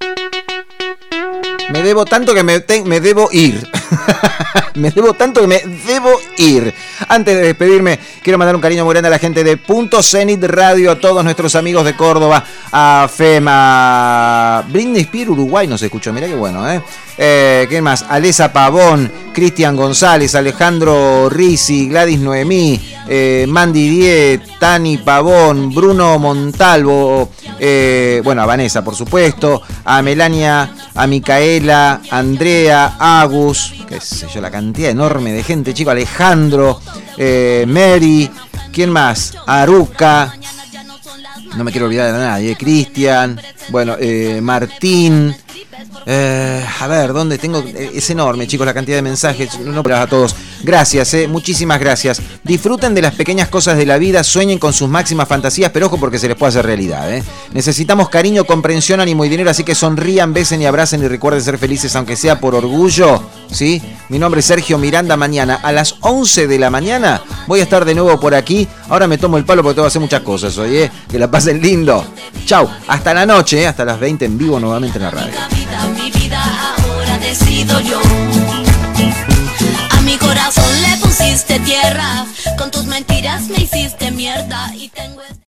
Me debo tanto que me, te, me debo ir. Me debo tanto que me debo ir. Antes de despedirme, quiero mandar un cariño muy grande a la gente de Punto Zenit Radio, a todos nuestros amigos de Córdoba, a FEMA, Britney Spears, Uruguay nos escuchó, mirá qué bueno, ¿eh? eh ¿Qué más? Alesa Pavón, Cristian González, Alejandro Risi, Gladys Noemí, eh, Mandy Die, Tani Pavón, Bruno Montalvo, eh, bueno, a Vanessa, por supuesto, a Melania, a Micaela, a Andrea, a Agus, qué sé yo, la cantidad enorme de gente, chico, Alejandro, eh, Mary, ¿quién más? Aruca, no me quiero olvidar de nadie, Cristian, bueno, eh, Martín, eh, a ver, ¿dónde tengo? Es enorme, chicos, la cantidad de mensajes, no por a todos. Gracias, eh, muchísimas gracias. Disfruten de las pequeñas cosas de la vida, sueñen con sus máximas fantasías, pero ojo porque se les puede hacer realidad. Eh. Necesitamos cariño, comprensión, ánimo y dinero, así que sonrían, besen y abracen y recuerden ser felices, aunque sea por orgullo. ¿Sí? Mi nombre es Sergio Miranda. Mañana a las once de la mañana voy a estar de nuevo por aquí. Ahora me tomo el palo porque tengo que hacer muchas cosas hoy, ¿eh? Que la pasen lindo. Chau, hasta la noche, ¿eh? Hasta las veinte en vivo nuevamente en la radio. Mi vida ahora decido yo. A mi corazón le pusiste tierra, con tus mentiras me hiciste mierda y tengo